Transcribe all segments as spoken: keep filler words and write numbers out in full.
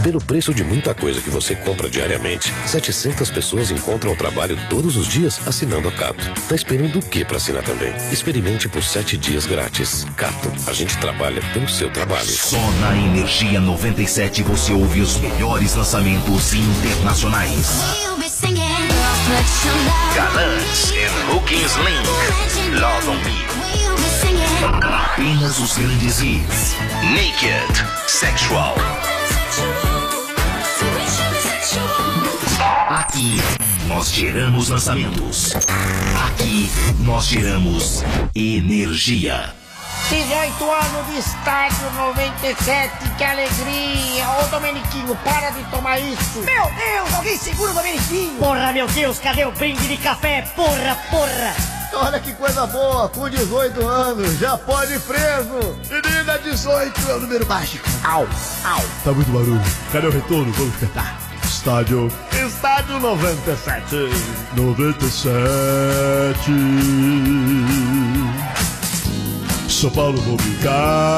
Pelo preço de muita coisa que você compra diariamente, setecentas pessoas encontram o trabalho todos os dias assinando a Cato. Tá esperando o que para assinar também? Experimente por sete dias grátis. Cato, a gente trabalha pelo seu trabalho. Só na Energia noventa e sete você ouve os melhores lançamentos internacionais. Galãs and Hooking Sling, Love on Me. Apenas os grandes hits. Naked, Sexual. Aqui nós geramos lançamentos. Aqui nós geramos energia. dezoito anos de estádio noventa e sete, que alegria! Ô Domeniquinho, para de tomar isso! Meu Deus, alguém segura o Domeniquinho! Porra, meu Deus, cadê o brinde de café? Porra, porra! Olha que coisa boa, com dezoito anos, já pode ir preso! Menina, dezoito é o número mágico! Au, au! Tá muito barulho, cadê o retorno? Vamos cantar! Estádio... Estádio noventa e sete! noventa e sete! São Paulo vou brincar,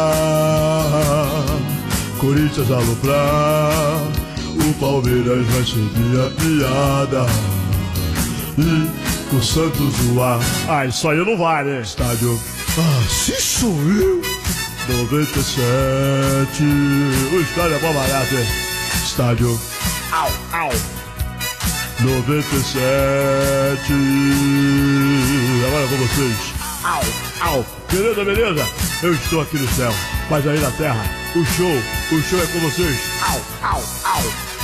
Corinthians aloprar, o Palmeiras vai subir a piada e o Santos voar. Ah, isso aí não vale, né? Estádio. Ah, se sou eu. noventa e sete. O estádio é bom barato, hein? Estádio. Au, au. noventa e sete. Agora com vocês. Au, au. Beleza, beleza? Eu estou aqui no céu, mas aí na terra, o show, o show é com vocês. Au, au, au.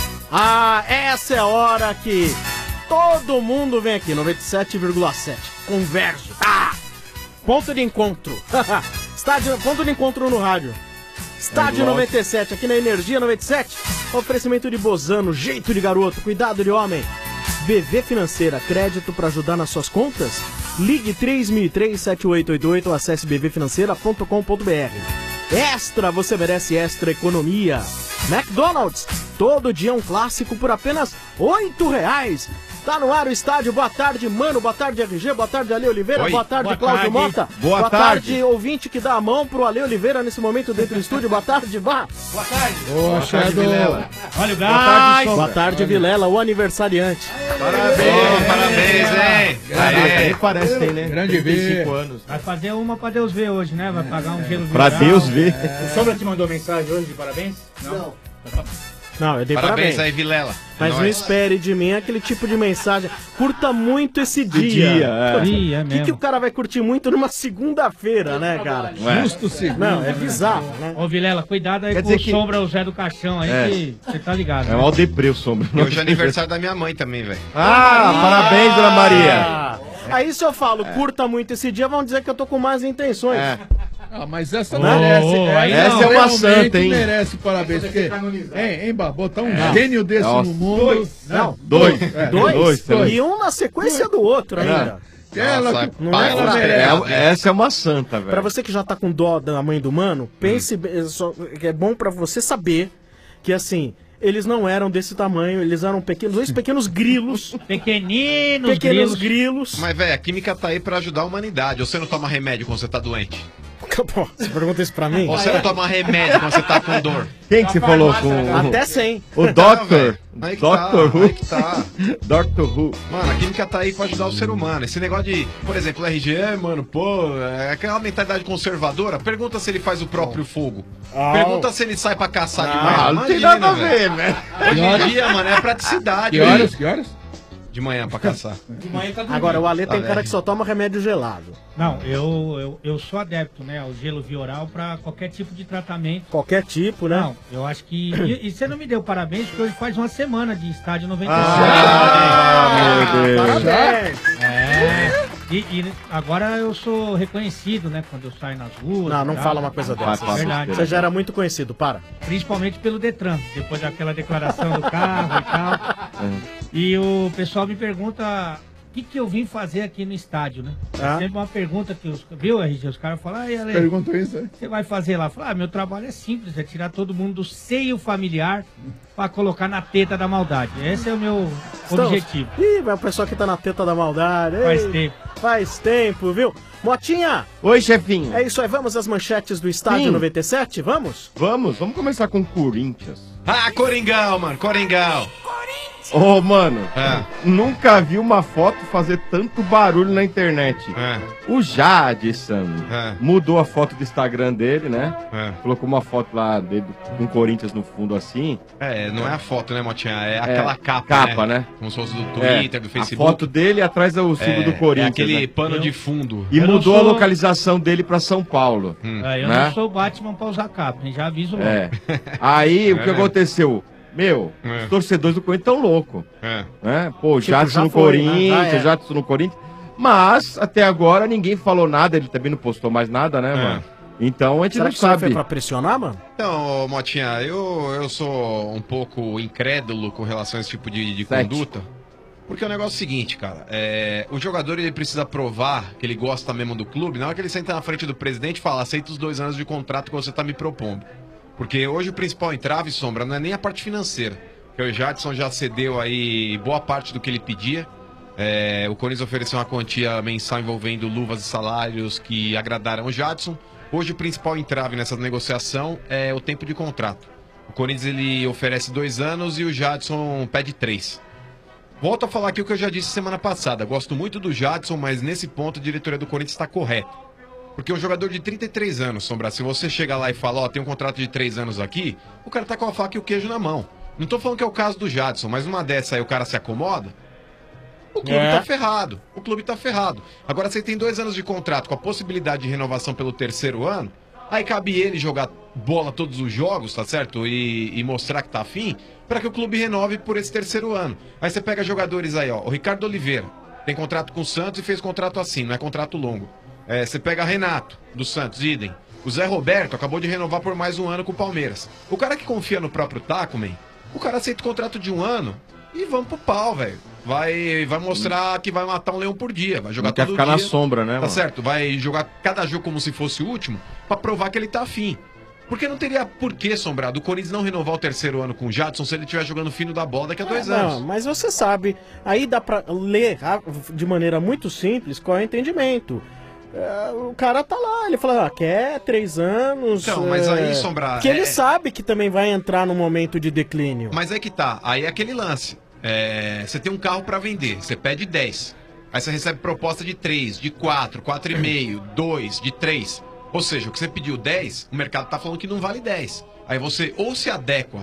Ah, essa é a hora que todo mundo vem aqui, noventa e sete vírgula sete. Converge. Ah! Ponto de encontro. Estádio, ponto de encontro no rádio. Estádio noventa e sete, aqui na Energia noventa e sete. Oferecimento de Bozano, jeito de garoto, cuidado de homem. B V Financeira, crédito para ajudar nas suas contas? Ligue três mil e três, sete oito oito oito ou acesse b v financeira ponto com ponto b r. Extra, você merece extra economia. McDonald's, todo dia um clássico por apenas oito reais. Tá no ar o estádio, boa tarde, mano, boa tarde, R G, boa tarde, Ale Oliveira, Oi. boa tarde, Boa Cláudio tarde. Mota. Boa boa tarde. tarde, ouvinte que dá a mão pro Ale Oliveira nesse momento dentro do estúdio, boa tarde, Bá. Boa tarde. Boa tarde, Vilela. Olha o Boa tarde, gás. boa tarde Vilela, o aniversariante. Parabéns, parabéns, hein? Aí parece que tem, né? Grande trinta e cinco V. anos. Vai fazer uma pra Deus ver hoje, né? Vai pagar um gelo Pra viral. Deus ver. O Sombra te mandou mensagem hoje de parabéns? Não. Não, eu dei Parabéns parabéns. aí, Vilela. Mas não Nós. espere de mim aquele tipo de mensagem. Curta muito esse dia. dia, é. Ih, é O que, mesmo. que o cara vai curtir muito numa segunda-feira, né, cara? Ué. Justo segundo. Não, é bizarro, né? Ô, Vilela, cuidado aí Quer com dizer o que- Sombra, o Zé do Caixão aí, É. que você tá ligado. É né? mal deprê o Sombra. E hoje é aniversário da minha mãe também, velho. Ah, parabéns, Dona Maria. Ah, aí se eu falo, curta muito esse dia, vão dizer que eu tô com más intenções. É. Ah, mas essa Ô, merece. ô, aí essa não. é uma realmente santa, hein? merece parabéns. Porque, hein, hein, Bá, botar um gênio desse Nossa. no mundo. Não, Dois. É, dois, Dois também. e um na sequência do outro ainda. Ela Nossa, que não pai, é ela pra- merece. É, essa é uma santa, velho. Pra você que já tá com dó da mãe do mano, pense, bem, só- que é bom pra você saber que assim, eles não eram desse tamanho, eles eram pequenos, dois pequenos grilos, Pequeninos, pequenos grilos. grilos. Mas, velho, a química tá aí pra ajudar a humanidade. Ou você não toma remédio quando você tá doente? Pô, você pergunta isso pra mim? Ou você não toma remédio quando você tá com dor? Quem que você falou com Até sem. o Não, Doctor? velho. Aí que Doctor tá, Who? aí que tá. Doctor Who. Mano, a química tá aí pra ajudar o ser humano. Esse negócio de, por exemplo, o R G, é, mano, pô, é aquela mentalidade conservadora. Pergunta se ele faz o próprio fogo. Pergunta se ele sai pra caçar de manhã. Ah, não tem Imagina, nada a velho. ver, né? Hoje em dia, mano, é praticidade. Que horas? Que horas? De manhã pra caçar. De manhã tá dormindo. Agora, o Ale tem Tá cara velho. que só toma remédio gelado. Não, eu, eu, eu sou adepto, né, ao gelo vioral pra qualquer tipo de tratamento. Qualquer tipo, né? Não, eu acho que... E, e você não me deu parabéns, porque hoje faz uma semana de estádio noventa e sete. Ah, meu Deus. Parabéns! É, e, e agora eu sou reconhecido, né, quando eu saio nas ruas. Não, não e tal. fala uma coisa Vai, dessa. fala. Verdade. Você já era muito conhecido, para. Principalmente pelo Detran, depois daquela declaração do carro e tal. E o pessoal me pergunta o que, que eu vim fazer aqui no estádio, né? Ah. É sempre uma pergunta que os. Viu, R G? Os caras falam, ai, Ale, Perguntou isso aí. você vai fazer lá? Eu falo, ah, meu trabalho é simples, é tirar todo mundo do seio familiar pra colocar na teta da maldade. Esse é o meu Estamos- objetivo. Ih, vai o pessoal que tá na teta da maldade. Ei. Faz tempo. faz tempo, viu? Motinha! Oi, chefinho. É isso aí, vamos às manchetes do Estádio Sim. noventa e sete, vamos? Vamos, vamos começar com o Corinthians. Ah, Coringão, mano, Coringão. Ô, mano, É. nunca vi uma foto fazer tanto barulho na internet. É. O Jadson É. mudou a foto do Instagram dele, né? É. Colocou uma foto lá dele com o Corinthians no fundo assim. É, não é a foto, né, Motinha? É aquela capa, capa, né? Como se fosse do Twitter, É, do Facebook. A foto dele atrás é o símbolo É, do Corinthians. é aquele né? pano de fundo. E Eu não mudou sou- a localização dele pra São Paulo. Hum. É, eu né? não sou o Batman pra usar capa, hein? Já aviso logo. É. Aí o que É. aconteceu? Meu, É. os torcedores do Corinthians estão loucos. É. Né? Pô, Tipo, Jadson já no foi, né? Corinthians, Já é. Jadson no Corinthians. Mas, até agora, ninguém falou nada. Ele também não postou mais nada, né, É. mano? Então a gente Será não que isso aí sabe. foi pra pressionar, mano? Então, Motinha, eu, eu sou um pouco incrédulo com relação a esse tipo de, de Sete. conduta. Porque o negócio é o seguinte, cara. É, o jogador ele precisa provar que ele gosta mesmo do clube. Na hora que ele senta na frente do presidente e fala, aceita os dois anos de contrato que você tá me propondo. Porque hoje o principal entrave, Sombra, não é nem a parte financeira. Porque o Jadson já cedeu aí boa parte do que ele pedia. É, o Corinthians ofereceu uma quantia mensal envolvendo luvas e salários que agradaram o Jadson. Hoje o principal entrave nessa negociação é o tempo de contrato. O Corinthians ele oferece dois anos e o Jadson pede três. Volto a falar aqui o que eu já disse semana passada. Gosto muito do Jadson, mas nesse ponto a diretoria do Corinthians está correta. Porque um jogador de trinta e três anos, Sombra, se você chega lá e fala, ó, tem um contrato de três anos aqui, o cara tá com a faca e o queijo na mão. Não tô falando que é o caso do Jadson, mas uma dessa aí o cara se acomoda, o clube É. tá ferrado. O clube tá ferrado. Agora você tem dois anos de contrato com a possibilidade de renovação pelo terceiro ano, aí cabe ele jogar bola todos os jogos, tá certo? E, e mostrar que tá afim, pra que o clube renove por esse terceiro ano. Aí você pega jogadores aí, ó, o Ricardo Oliveira tem contrato com o Santos e fez contrato assim, não é contrato longo. É, você pega Renato, do Santos, idem. O Zé Roberto acabou de renovar por mais um ano com o Palmeiras. O cara que confia no próprio Taco, man, o cara aceita o contrato de um ano e vamos pro pau, velho. Vai, vai mostrar que vai matar um leão por dia, vai jogar Não quer todo ficar dia. na sombra, né, Tá mano? certo, vai jogar cada jogo como se fosse o último pra provar que ele tá afim. Porque não teria por que, Sombra, do Corinthians não renovar o terceiro ano com o Jadson se ele estiver jogando fino da bola daqui a dois É, anos. não, mas você sabe, aí dá pra ler ah, de maneira muito simples qual é o entendimento. É, o cara tá lá, ele fala, ah, quer três anos. Então, mas é, aí, Sombra, Que ele é- sabe que também vai entrar num momento de declínio. Mas é que tá, aí é aquele lance. É, você tem um carro pra vender, você pede dez. Aí você recebe proposta de três, de quatro, quatro vírgula cinco, dois, de três. Ou seja, o que você pediu dez, o mercado tá falando que não vale dez. Aí você ou se adequa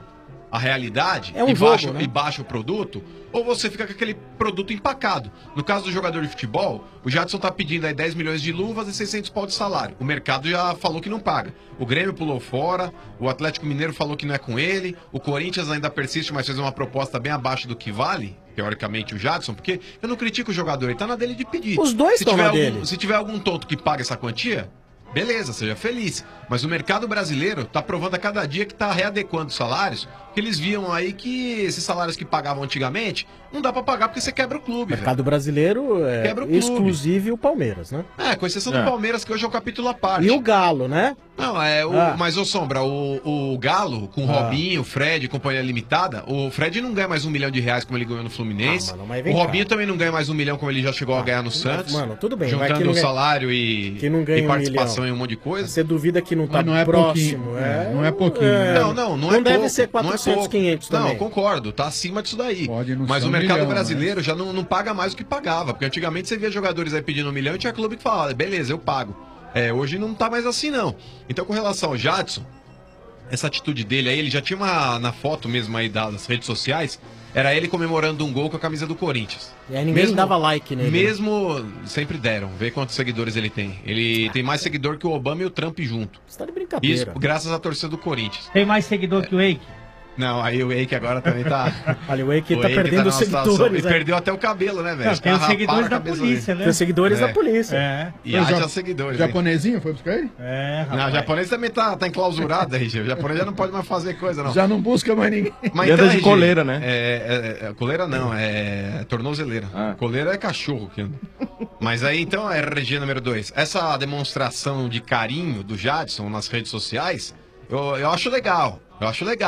à realidade É um e, jogo, baixa, né? e baixa o produto, ou você fica com aquele produto empacado. No caso do jogador de futebol, o Jadson tá pedindo aí dez milhões de luvas e seiscentos pau de salário. O mercado já falou que não paga. O Grêmio pulou fora, o Atlético Mineiro falou que não é com ele, o Corinthians ainda persiste, mas fez uma proposta bem abaixo do que vale, teoricamente, o Jadson, porque eu não critico o jogador, ele tá na dele de pedir. Os dois Se estão tiver na algum- dele. Se tiver algum tonto que paga essa quantia, beleza, seja feliz. Mas o mercado brasileiro tá provando a cada dia que tá readequando os salários, que eles viam aí que esses salários que pagavam antigamente, não dá pra pagar porque você quebra o clube, velho. Mercado brasileiro é Quebra o clube. exclusivo e o Palmeiras, né? É, com exceção É. do Palmeiras, que hoje é o capítulo à parte. E o Galo, né? Não, é o. Ah. Mas, ô Sombra, o, o Galo, com o Ah. Robinho, o Fred, companhia limitada, o Fred não ganha mais um milhão de reais como ele ganhou no Fluminense. Ah, mano, mas o vem Robinho cá. também não ganha mais um milhão como ele já chegou a ganhar no Santos. Mano, tudo bem, vai que Juntando não o ganha- salário e, que não ganha e um participação milhão. em um monte de coisa. Você duvida que não tá Mas não é próximo. pouquinho, É, não é pouquinho, é, né? Não, não, não, não é deve pouco, ser não é quatrocentos, pouco. quinhentos também. Não, concordo, tá acima disso daí. Pode não Mas ser o um mercado milhão, brasileiro já não, não paga mais o que pagava. Porque antigamente você via jogadores aí pedindo um milhão e tinha clube que falava, beleza, eu pago. É, hoje não tá mais assim, não. Então, com relação ao Jadson, essa atitude dele aí, ele já tinha uma na foto mesmo aí das redes sociais, era ele comemorando um gol com a camisa do Corinthians. E aí ninguém dava like nele. Mesmo, sempre deram, vê quantos seguidores ele tem. Ele tem mais seguidor que o Obama e o Trump junto. Você tá de brincadeira. Isso graças à torcida do Corinthians. Tem mais seguidor que o Eike? Não, aí o Eike agora também tá... Olha, o Eike o tá Eike perdendo numa os situação- seguidores. E né? perdeu até o cabelo, né, velho? Não, tem os Raparam seguidores a da cabeça polícia, dele. né? Tem os seguidores É. da polícia. É. E Foi haja ja- seguidores, hein? Japonesinho foi buscar ele? É, rapaz. Não, o japonês também tá, tá enclausurado, R G. O japonês já não pode mais fazer coisa, não. Já não busca mais ninguém. Mas E anda de R G, coleira, né? É, é, é, coleira não, é tornozeleira. Ah. Coleira é cachorro que anda. Mas aí, então, é R G número dois. Essa demonstração de carinho do Jadson nas redes sociais, eu, eu acho legal. Eu acho legal.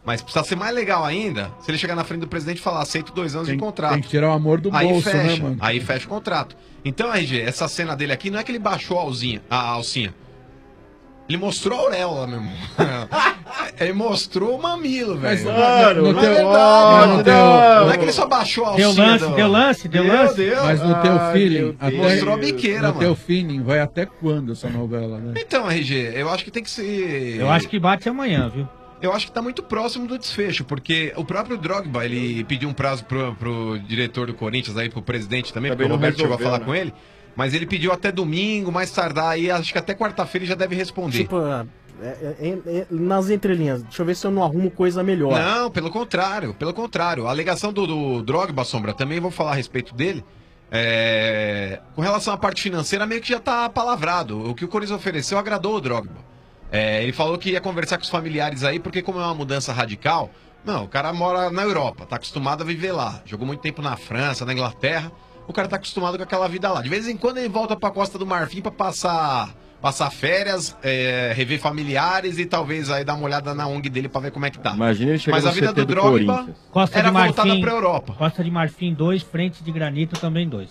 Mas precisa ser mais legal ainda se ele chegar na frente do presidente e falar, aceito dois anos Tem- de contrato. tem que tirar o amor do aí bolso, fecha, né, mano? Aí fecha o contrato. Então, R G, essa cena dele aqui não é que ele baixou a alzinha, a alcinha. Ele mostrou a auréola, meu irmão. Ele mostrou o mamilo, Mas, velho. mano, não no é teu- verdade, ó, mano. no teu- Não é que ele só baixou a Deu alcinha. lance, deu lance, deu Meu lance. Deus. Mas no teu Ai, feeling, meu até, Deus. Mostrou a biqueira, no mano. teu feeling, vai até quando essa novela, né? Então, R G, eu acho que tem que ser... Eu acho que bate amanhã, viu? Eu acho que tá muito próximo do desfecho, porque o próprio Drogba, ele pediu um prazo pro, pro diretor do Corinthians, aí pro presidente também, Também porque o não Roberto chegou a resolveu, falar né? com ele, mas ele pediu até domingo, mais tardar aí, acho que até quarta-feira ele já deve responder. Tipo, é, é, é, é, nas entrelinhas, deixa eu ver se eu não arrumo coisa melhor. Não, pelo contrário, pelo contrário. A alegação do, do Drogba, Sombra, também vou falar a respeito dele. É, com relação à parte financeira, meio que já tá palavrado. O que o Corinthians ofereceu agradou o Drogba. É, ele falou que ia conversar com os familiares aí, porque como é uma mudança radical, não, o cara mora na Europa, tá acostumado a viver lá. Jogou muito tempo na França, na Inglaterra. O cara tá acostumado com aquela vida lá. De vez em quando ele volta pra Costa do Marfim pra passar, passar férias, é, rever familiares e talvez aí dar uma olhada na O N G dele pra ver como é que tá. Imagina ele chegando Mas a no vida C T do do Drogba Corinthians. Costa era de voltada Marfim, pra Europa. Costa de Marfim dois, frente de granito também dois.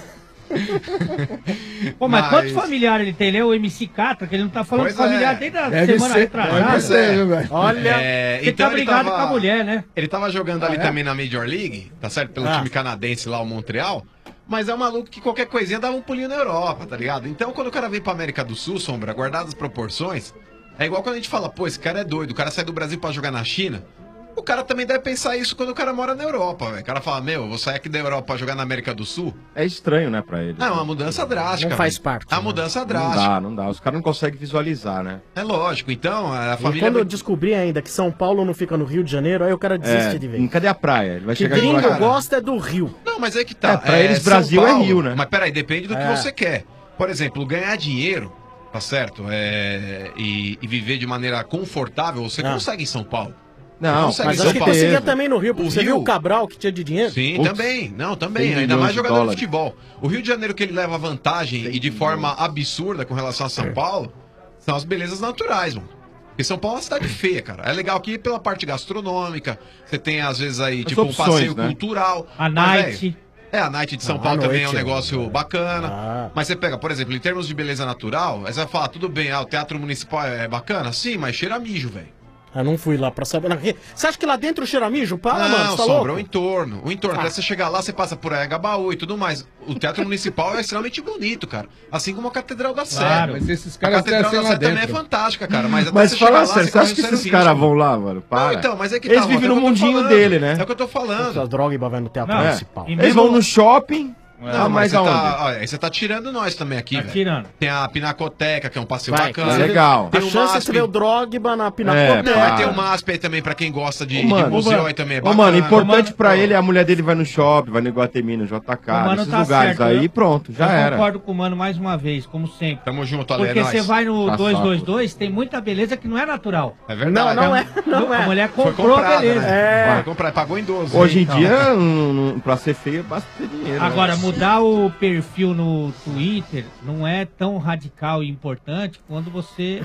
Pô, mas, Mas- quantos familiares ele tem? Ele é o M C Catra, que ele não tá falando Pois de familiar é. desde a Deve semana ser, retrasada. deve ser, viu, velho? Olha, É, ele então tá ele brigado tava- com a mulher, né? Ele tava jogando ali Ah, é? também na Major League, tá certo? Pelo Ah. time canadense lá, o Montreal. Mas é um maluco que qualquer coisinha dava um pulinho na Europa, tá ligado? Então quando o cara vem pra América do Sul, Sombra, guardadas as proporções, é igual quando a gente fala, pô, esse cara é doido, o cara sai do Brasil pra jogar na China. O cara também deve pensar isso quando o cara mora na Europa, velho. O cara fala, meu, eu vou sair aqui da Europa pra jogar na América do Sul. É estranho, né, pra ele. Não, é uma mudança drástica. Não faz velho. parte, É uma né? mudança Não drástica. dá, não dá. Os caras não conseguem visualizar, né? É lógico. Então, a E família. quando eu descobri ainda que São Paulo não fica no Rio de Janeiro, aí o cara desiste É, de vez. cadê a praia? Ele vai Que chegar em gringo Guarará. gosta é do Rio. Não, mas é que tá. É, pra eles São Brasil é Paulo, Rio, né? Mas peraí, depende do que É. você quer. Por exemplo, ganhar dinheiro, tá certo? É, e, e viver de maneira confortável, você Ah. consegue em São Paulo. Não, consegue Mas em acho São que Paulo. conseguia também no Rio, porque O você Rio- viu o Cabral que tinha de dinheiro? Sim, Putz, também. Não, também. cem Ainda mais milhões de jogador de dólares. futebol. O Rio de Janeiro que ele leva vantagem e de forma absurda com relação a É. São Paulo são as belezas naturais, mano. Porque São Paulo é uma cidade feia, cara. É legal aqui pela parte gastronômica. Você tem, às vezes, aí, As tipo, um opções, passeio né? cultural. A Mas, Night. velho, É, a Night de São Ah, Paulo a também é um noite, negócio é. bacana. Ah. Mas você pega, por exemplo, em termos de beleza natural, aí você vai falar, tudo bem, ah, o Teatro Municipal é bacana? Sim, mas cheira a mijo, velho. Eu não fui lá pra saber. Não, Você acha que lá dentro cheira mijo? Para, Não, mano, você tá Sombra, louco? o entorno. O entorno. Ah. Até você chegar lá, você passa por Anhangabaú e tudo mais. O Teatro Municipal é extremamente bonito, cara. Assim como a Catedral da Sé. Claro. Mas esses A caras Catedral descem da lá Sé também é dentro. fantástica, cara. Mas até Mas você chegar fala lá, sério, você corre acha que um sério esses risco. caras vão lá, mano? Para. Não, então, mas é que Eles tá, vivem Rota, no é o que eu tô mundinho falando. dele, né? É o que eu tô falando. Essa droga vai no teatro Não, municipal. e Eles mesmo- vão no shopping. Não, Ah, mas você aonde? tá, olha, aí você tá tirando nós também aqui, Tá velho. tirando. Tem a Pinacoteca, que é um passeio Vai, bacana. é legal. Tem A o chance M A de S você P. ver o Drogba na É, Pinacoteca. Não, mas tem para. o M A S P aí também pra quem gosta de, Ô, de mano, museu, ô, aí também é Ô, bacana. mano, importante Mano, pra ó. ele, a mulher dele vai no shopping, vai no Iguatemi, no J K, O mano nesses tá lugares certo, aí, eu- pronto, já eu era. concordo com o mano mais uma vez, como sempre. Tamo junto, Ale, é Porque nóis. você vai no Tá duzentos e vinte e saco. dois, tem muita beleza que não é natural. É verdade. Não, não é, não A é. mulher Foi comprou a comprada, beleza. né? É. Foi comprar, pagou em doze. Hoje em Então. dia, um, um, pra ser feio, basta ter dinheiro. Agora, né? mudar o perfil no Twitter não é tão radical e importante quando você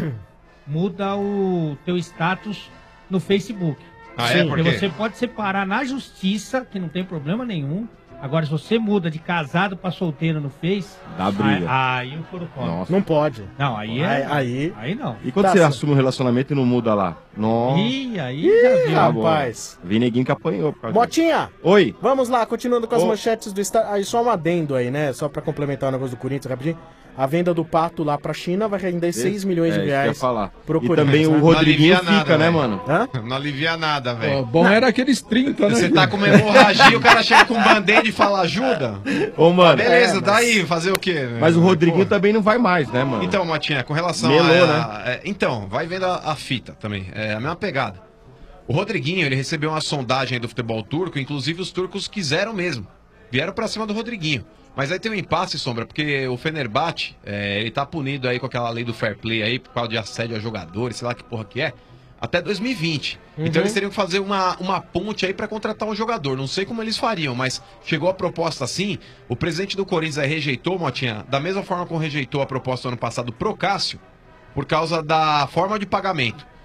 muda o teu status no Facebook. Ah, é? Por Porque quê? você pode separar na justiça, que não tem problema nenhum. Agora, se você muda de casado pra solteiro no Face, Dá briga. aí, aí o couro come. Nossa. Não pode. Não, aí é. Aí- aí- aí não. E quando Tá você certo. assume um relacionamento e não muda lá? Nossa. Ih, aí já viu. Tá bom. Rapaz. Vi neguinho que apanhou. por causa disso. Motinha, Oi. vamos lá, continuando com as Ô. manchetes do estado. Aí só um adendo aí, né? Só pra complementar o negócio do Corinthians rapidinho. A venda do Pato lá pra China vai render seis milhões É, de isso que eu ia reais falar. pro E Corinthians. também o né? Rodriguinho Não alivia fica, nada, né, velho. mano? Hã? Não alivia nada, Ó, velho. bom era aqueles trinta, né? Você tá com uma hemorragia, o cara chega com um band-aid e fala ajuda. Ô, mano. Beleza, mas- daí, fazer o quê? Mas o Rodriguinho Pô. também não vai mais, né, mano? Então, Matinha, com relação Melou, a... é, então, vai vendo a, a fita também. É a mesma pegada. O Rodriguinho, ele recebeu uma sondagem aí do futebol turco, inclusive os turcos quiseram mesmo. Vieram pra cima do Rodriguinho. Mas aí tem um impasse, Sombra, porque o Fenerbahçe, é, ele tá punido aí com aquela lei do fair play aí, por causa de assédio a jogadores, sei lá que porra que é, até dois mil e vinte. Então eles teriam que fazer uma, uma ponte aí pra contratar um jogador. Não sei como eles fariam, mas chegou a proposta assim, o presidente do Corinthians aí rejeitou, Motinha, da mesma forma como rejeitou a proposta ano passado pro Cássio, por causa da forma de pagamento.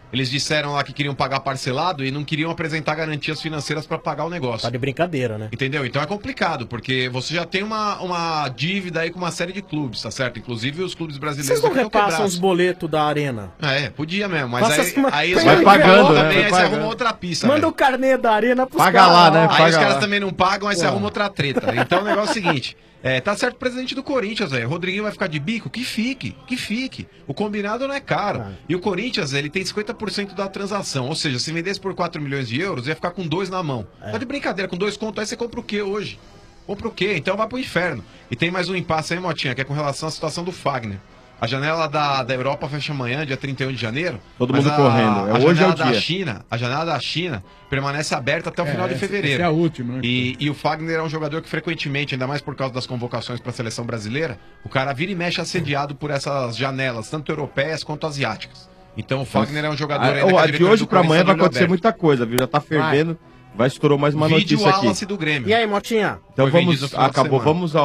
Eles disseram lá que queriam pagar parcelado e não queriam apresentar garantias financeiras para pagar o negócio. Tá de brincadeira, né? Entendeu? Então é complicado, porque você já tem uma, uma dívida aí com uma série de clubes, tá certo? Inclusive os clubes brasileiros Vocês não estão repassam quebrados. os boletos da arena? É, podia mesmo, mas Passa aí, assim, mas aí vai vai pagando, pagando, né? também, Vai aí você pagando. arruma outra pista. Manda velho. o carnê da arena pros Paga caras. lá, né? Aí Paga os caras lá. também não pagam, aí você Pô. arruma outra treta. Então o negócio é o seguinte. É, tá certo o presidente do Corinthians, velho. Rodriguinho vai ficar de bico? Que fique, que fique. O combinado não é caro. Ah. E o Corinthians, ele tem cinquenta por cento da transação. Ou seja, se vendesse por quatro milhões de euros, ia ficar com dois na mão. É. Tá de brincadeira, com dois contos aí você compra o quê hoje? Compra o quê? Então vai pro inferno. E tem mais um impasse aí, Motinha, que é com relação à situação do Fagner. A janela da, da Europa fecha amanhã, dia trinta e um de janeiro. Todo mas mundo a, correndo. É a hoje é janela o da dia. China, a janela da China permanece aberta até o É, final de essa- fevereiro. essa é a última, né? E, e o Fagner é um jogador que frequentemente, ainda mais por causa das convocações para a seleção brasileira, o cara vira e mexe assediado por essas janelas, tanto europeias quanto asiáticas. Então o Fagner é um jogador Ah, ainda ó, que a de diretoria hoje do pra Corinthians amanhã tá vai de olho acontecer aberto. muita coisa, viu? Já tá fervendo. Vai, estourou mais uma Vídeo notícia aqui. Wallace do Grêmio. E aí, Motinha? Então Foi vendido no vamos, final de acabou, semana. vamos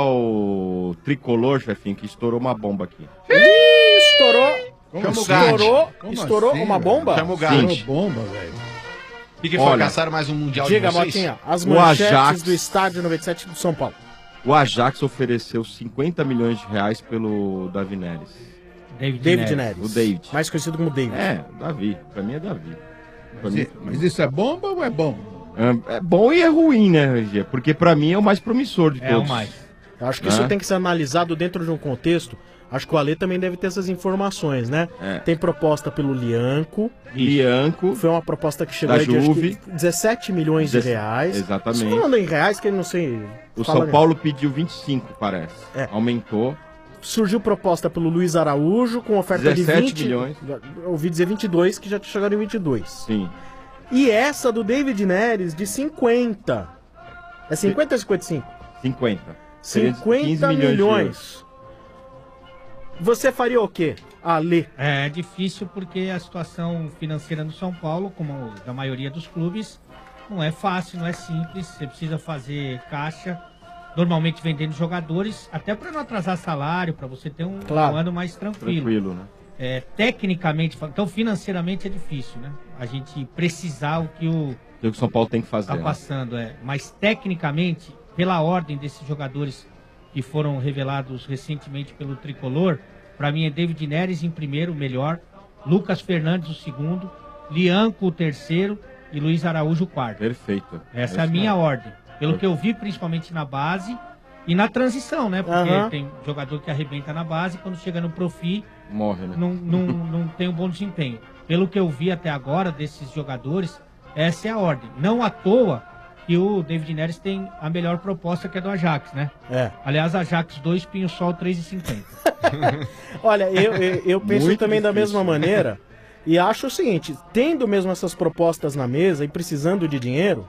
ao tricolor, chefinho, que estourou uma bomba aqui. Ih, estourou. Como Chama o assim? Gatti. Estourou, Como estourou assim, uma velho? bomba? Chama o Estourou Gatti. bomba, velho. O que, que foi? Olha, Caçaram mais um Mundial Diga, de vocês? Motinha, as O manchetes Ajax- do estádio noventa e sete do São Paulo. O Ajax ofereceu cinquenta milhões de reais pelo Davi Neres. David, David Neres. Neres. O David. Mais conhecido como David. É, Davi. Pra mim é Davi. Pra Mas, mim, i- mas isso é bomba ou é bom? é, é bom e é ruim, né, R G? Porque pra mim é o mais promissor de É o todos. mais. Eu acho que É. isso tem que ser analisado dentro de um contexto. Acho que o Ale também deve ter essas informações, né? É. Tem proposta pelo Lianco. Lianco. Foi uma proposta que chegou Da aí de acho Juve. que dezessete milhões de Deze- reais. Exatamente. Só falando em reais, que ele não sei. O fala São nem. Paulo pediu vinte e cinco, parece. É. Aumentou. Surgiu proposta pelo Luiz Araújo com oferta dezessete de vinte milhões. Eu ouvi dizer vinte e dois, que já chegaram em vinte e dois. Sim. E essa do David Neres de cinquenta. É cinquenta ou cinquenta e cinco? cinquenta. Seria de cinquenta quinze milhões de milhões. Você faria o quê? Ale. É difícil porque a situação financeira do São Paulo, como da maioria dos clubes, não é fácil, não é simples. Você precisa fazer caixa, normalmente vendendo jogadores, até para não atrasar salário, para você ter um, Claro. um ano mais tranquilo. Tranquilo, né? É, tecnicamente, fa- então financeiramente é difícil, né? A gente precisar o que o Que o São Paulo tem que fazer. tá né? passando, é. Mas tecnicamente, pela ordem desses jogadores que foram revelados recentemente pelo Tricolor, para mim é David Neres em primeiro, o melhor, Lucas Fernandes o segundo, Lianco o terceiro e Luiz Araújo o quarto. Perfeito. Essa é a isso minha mesmo. ordem. Pelo que eu vi, principalmente na base e na transição, né? Porque Aham. tem jogador que arrebenta na base, quando chega no profi, Morre, né? não, não, não tem um bom desempenho. Pelo que eu vi até agora desses jogadores, essa é a ordem. Não à toa que o David Neres tem a melhor proposta, que é do Ajax, né? É. Aliás, Ajax dois, Pinho Sol três e cinquenta. Olha, eu, eu, eu penso Muito também da difícil. mesma maneira e acho o seguinte, tendo mesmo essas propostas na mesa e precisando de dinheiro,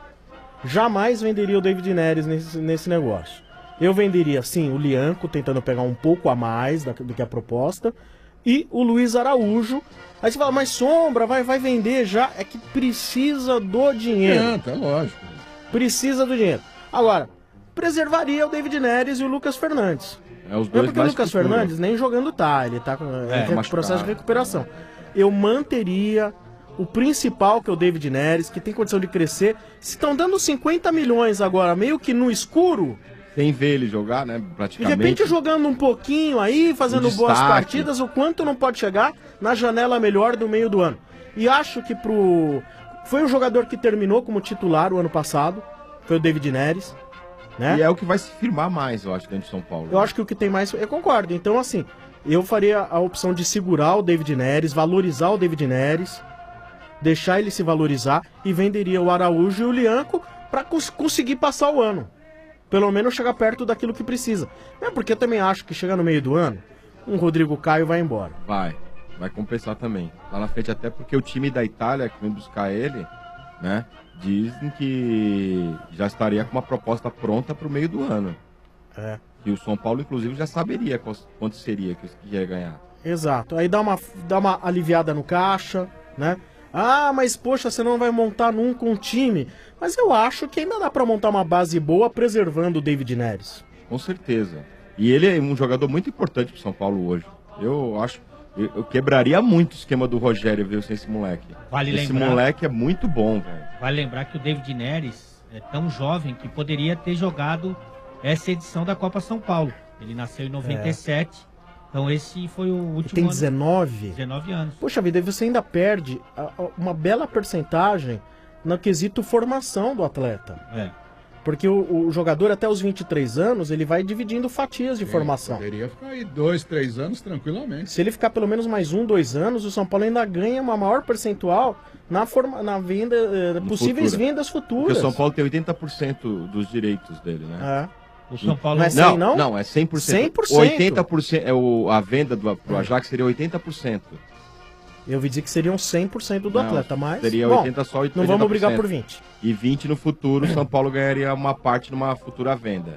jamais venderia o David Neres nesse, nesse negócio. Eu venderia, sim, o Lianco, tentando pegar um pouco a mais da- do que a proposta, e o Luiz Araújo. Aí você fala, mas Sombra, vai, vai vender já? É que precisa do dinheiro. Não, tá lógico. Precisa do dinheiro. Agora, preservaria o David Neres e o Lucas Fernandes. É os Não é dois porque o mais Lucas futuro. Fernandes nem jogando tá, ele tá com é, tá em machucado. processo de recuperação. Eu manteria o principal, que é o David Neres, que tem condição de crescer. Se estão dando cinquenta milhões agora, meio que no escuro, Sem ver ele jogar, né? de Praticamente. repente jogando um pouquinho aí, fazendo Um boas destaque. partidas, o quanto não pode chegar na janela melhor do meio do ano. E acho que pro... Foi um jogador que terminou como titular o ano passado, foi o David Neres, né? E é o que vai se firmar mais, eu acho, dentro de São Paulo. Eu acho que o que tem mais. Eu concordo. Então, assim, eu faria a opção de segurar o David Neres, valorizar o David Neres, deixar ele se valorizar e venderia o Araújo e o Lianco para cons conseguir passar o ano. Pelo menos chegar perto daquilo que precisa. É porque eu também acho que chega no meio do ano, um Rodrigo Caio vai embora. Vai. Vai compensar também. Lá na frente, até porque o time da Itália que vem buscar ele, né? Dizem que já estaria com uma proposta pronta pro meio do ano. É. E o São Paulo, inclusive, já saberia qual- quanto seria que ia ganhar. Exato. Aí dá uma, dá uma aliviada no caixa, né? Ah, mas poxa, você não vai montar nunca um time. Mas eu acho que ainda dá pra montar uma base boa preservando o David Neres. Com certeza. E ele é um jogador muito importante pro São Paulo hoje. Eu acho. Eu, eu quebraria muito o esquema do Rogério, viu, sem esse moleque. Vale esse lembrar- moleque é muito bom, velho. Vale lembrar que o David Neres é tão jovem que poderia ter jogado essa edição da Copa São Paulo. Ele nasceu em noventa e sete, então esse foi o último Tem ano. dezenove? dezenove anos. Poxa vida, e você ainda perde a- a- uma bela percentagem no quesito formação do atleta. É. Porque o, o jogador até os vinte e três anos, ele vai dividindo fatias de formação. Poderia ficar aí dois, três anos tranquilamente. Se ele ficar pelo menos mais um, dois anos, o São Paulo ainda ganha uma maior percentual na, forma, na venda, eh, No possíveis futuro. vendas Porque futuras. o São Paulo tem oitenta por cento dos direitos dele, né? É. O São Paulo não é cem, não, não? não, é cem por cento. cem por cento. oitenta por cento é o, a venda do pro Ajax seria oitenta por cento. Eu ouvi dizer que seriam cem por cento do Não, atleta, mas... seria bom, oitenta só, oitenta por cento. não vamos brigar por vinte. E vinte no futuro, o São Paulo ganharia uma parte numa futura venda.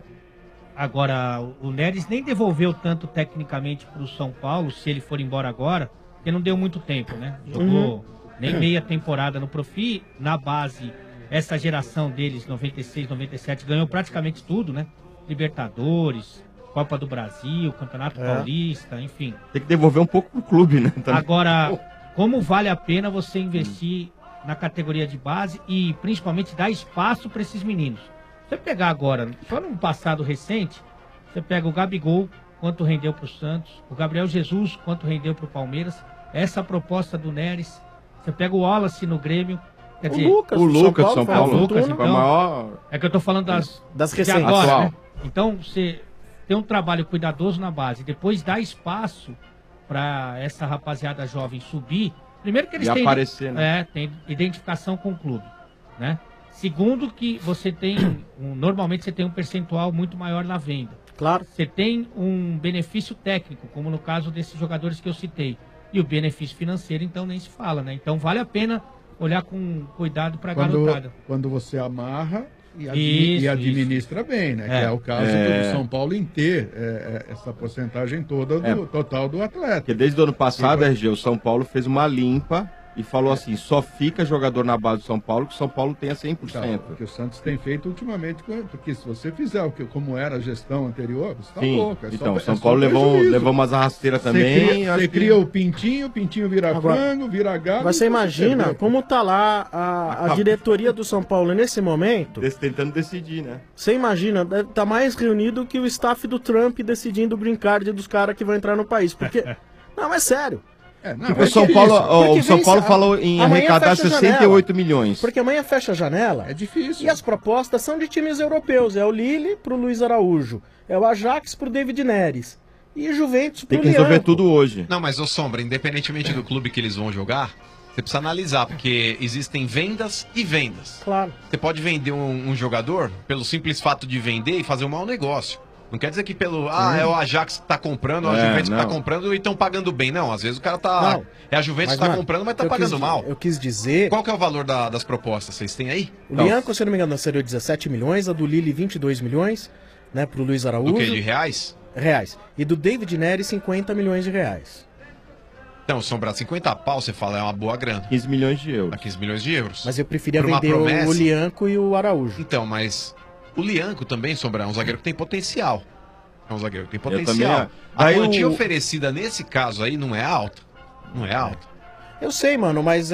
Agora, o Neres nem devolveu tanto tecnicamente para o São Paulo, se ele for embora agora, porque não deu muito tempo, né? Jogou Uhum. nem meia temporada no Profi, na base, essa geração deles, noventa e seis, noventa e sete, ganhou praticamente tudo, né? Libertadores, Copa do Brasil, Campeonato É. Paulista, enfim. Tem que devolver um pouco pro clube, né? Também. Agora, como vale a pena você investir na categoria de base e principalmente dar espaço para esses meninos? Você pegar agora, só num passado recente, você pega o Gabigol, quanto rendeu para o Santos, o Gabriel Jesus, quanto rendeu para o Palmeiras, essa proposta do Neres, você pega o Wallace no Grêmio, quer O dizer, Lucas, O do Lucas, São São Paulo, Paulo, Lucas, foi a então, maior... é que eu tô falando das, Das de recentes. agora, Atual. né? Então, você tem um trabalho cuidadoso na base, depois dá espaço para essa rapaziada jovem subir. Primeiro que eles E têm, aparecer, né? é, tem identificação com o clube, né? Segundo que você tem, um, normalmente você tem um percentual muito maior na venda. Claro. Você tem um benefício técnico, como no caso desses jogadores que eu citei. E o benefício financeiro, então, nem se fala, né? Então, vale a pena olhar com cuidado para a Quando, garotada. quando você amarra e, admi- Isso, e administra bem, né? É. Que é o caso É. do São Paulo em ter é, é, essa porcentagem toda do É. total do atleta. Porque desde o ano passado, R G, o São Paulo fez uma limpa e falou assim, só fica jogador na base do São Paulo que o São Paulo tenha cem por Então, cento. o que o Santos tem feito ultimamente, porque se você fizer o que, como era a gestão anterior, você tá Sim, louco. É só- então, o é São só Paulo levou, prejuízo. levou umas arrasteiras Você também. cria, acho você que- cria o pintinho, o pintinho vira Agora- frango, vira gado. Mas você e imagina perdeu. como tá lá a, a diretoria do São Paulo nesse momento. Des- Tentando decidir, né? Você imagina, deve tá mais reunido que o staff do Trump decidindo o green card dos caras que vão entrar no país. Porque. Não, é sério. É, não, Porque é o São difícil. Paulo, ó, Porque o São vence Paulo a- falou em amanhã arrecadar fecha a sessenta e oito milhões. Porque amanhã fecha a janela. É difícil. E as propostas são de times europeus. É o Lille pro Luiz Araújo. É o Ajax pro David Neres. E o Juventus pro Tem que resolver Lianco. tudo hoje. Não, mas ô Sombra, independentemente do clube que eles vão jogar, você precisa analisar, porque existem vendas e vendas. Claro. Você pode vender um, um jogador pelo simples fato de vender e fazer um mau negócio. Não quer dizer que pelo. Ah, é o Ajax que tá comprando, a É, Juventus que tá não. comprando e estão pagando bem. Não, às vezes o cara tá. Não. É a Juventus Mas, que tá mano, comprando, mas tá eu pagando quis- mal. Eu quis dizer. Qual que é o valor da- das propostas? Vocês têm aí? O Lianco, se eu não me engano, seria dezessete milhões. A do Lille, vinte e dois milhões. Né, pro Luiz Araújo. Do que? De reais? Reais. E do David Neres, cinquenta milhões de reais. Então, Sombra, cinquenta pau, você fala, é uma boa grana. quinze milhões de euros. A quinze milhões de euros. Mas eu preferia Por uma vender o, promessa? o Lianco e o Araújo. Então, mas o Lianco também, Sombra, é um zagueiro que tem potencial. É um zagueiro que tem Eu potencial. também- A Daí quantia o- oferecida nesse caso aí não é alta. Não é alta. Eu sei, mano, mas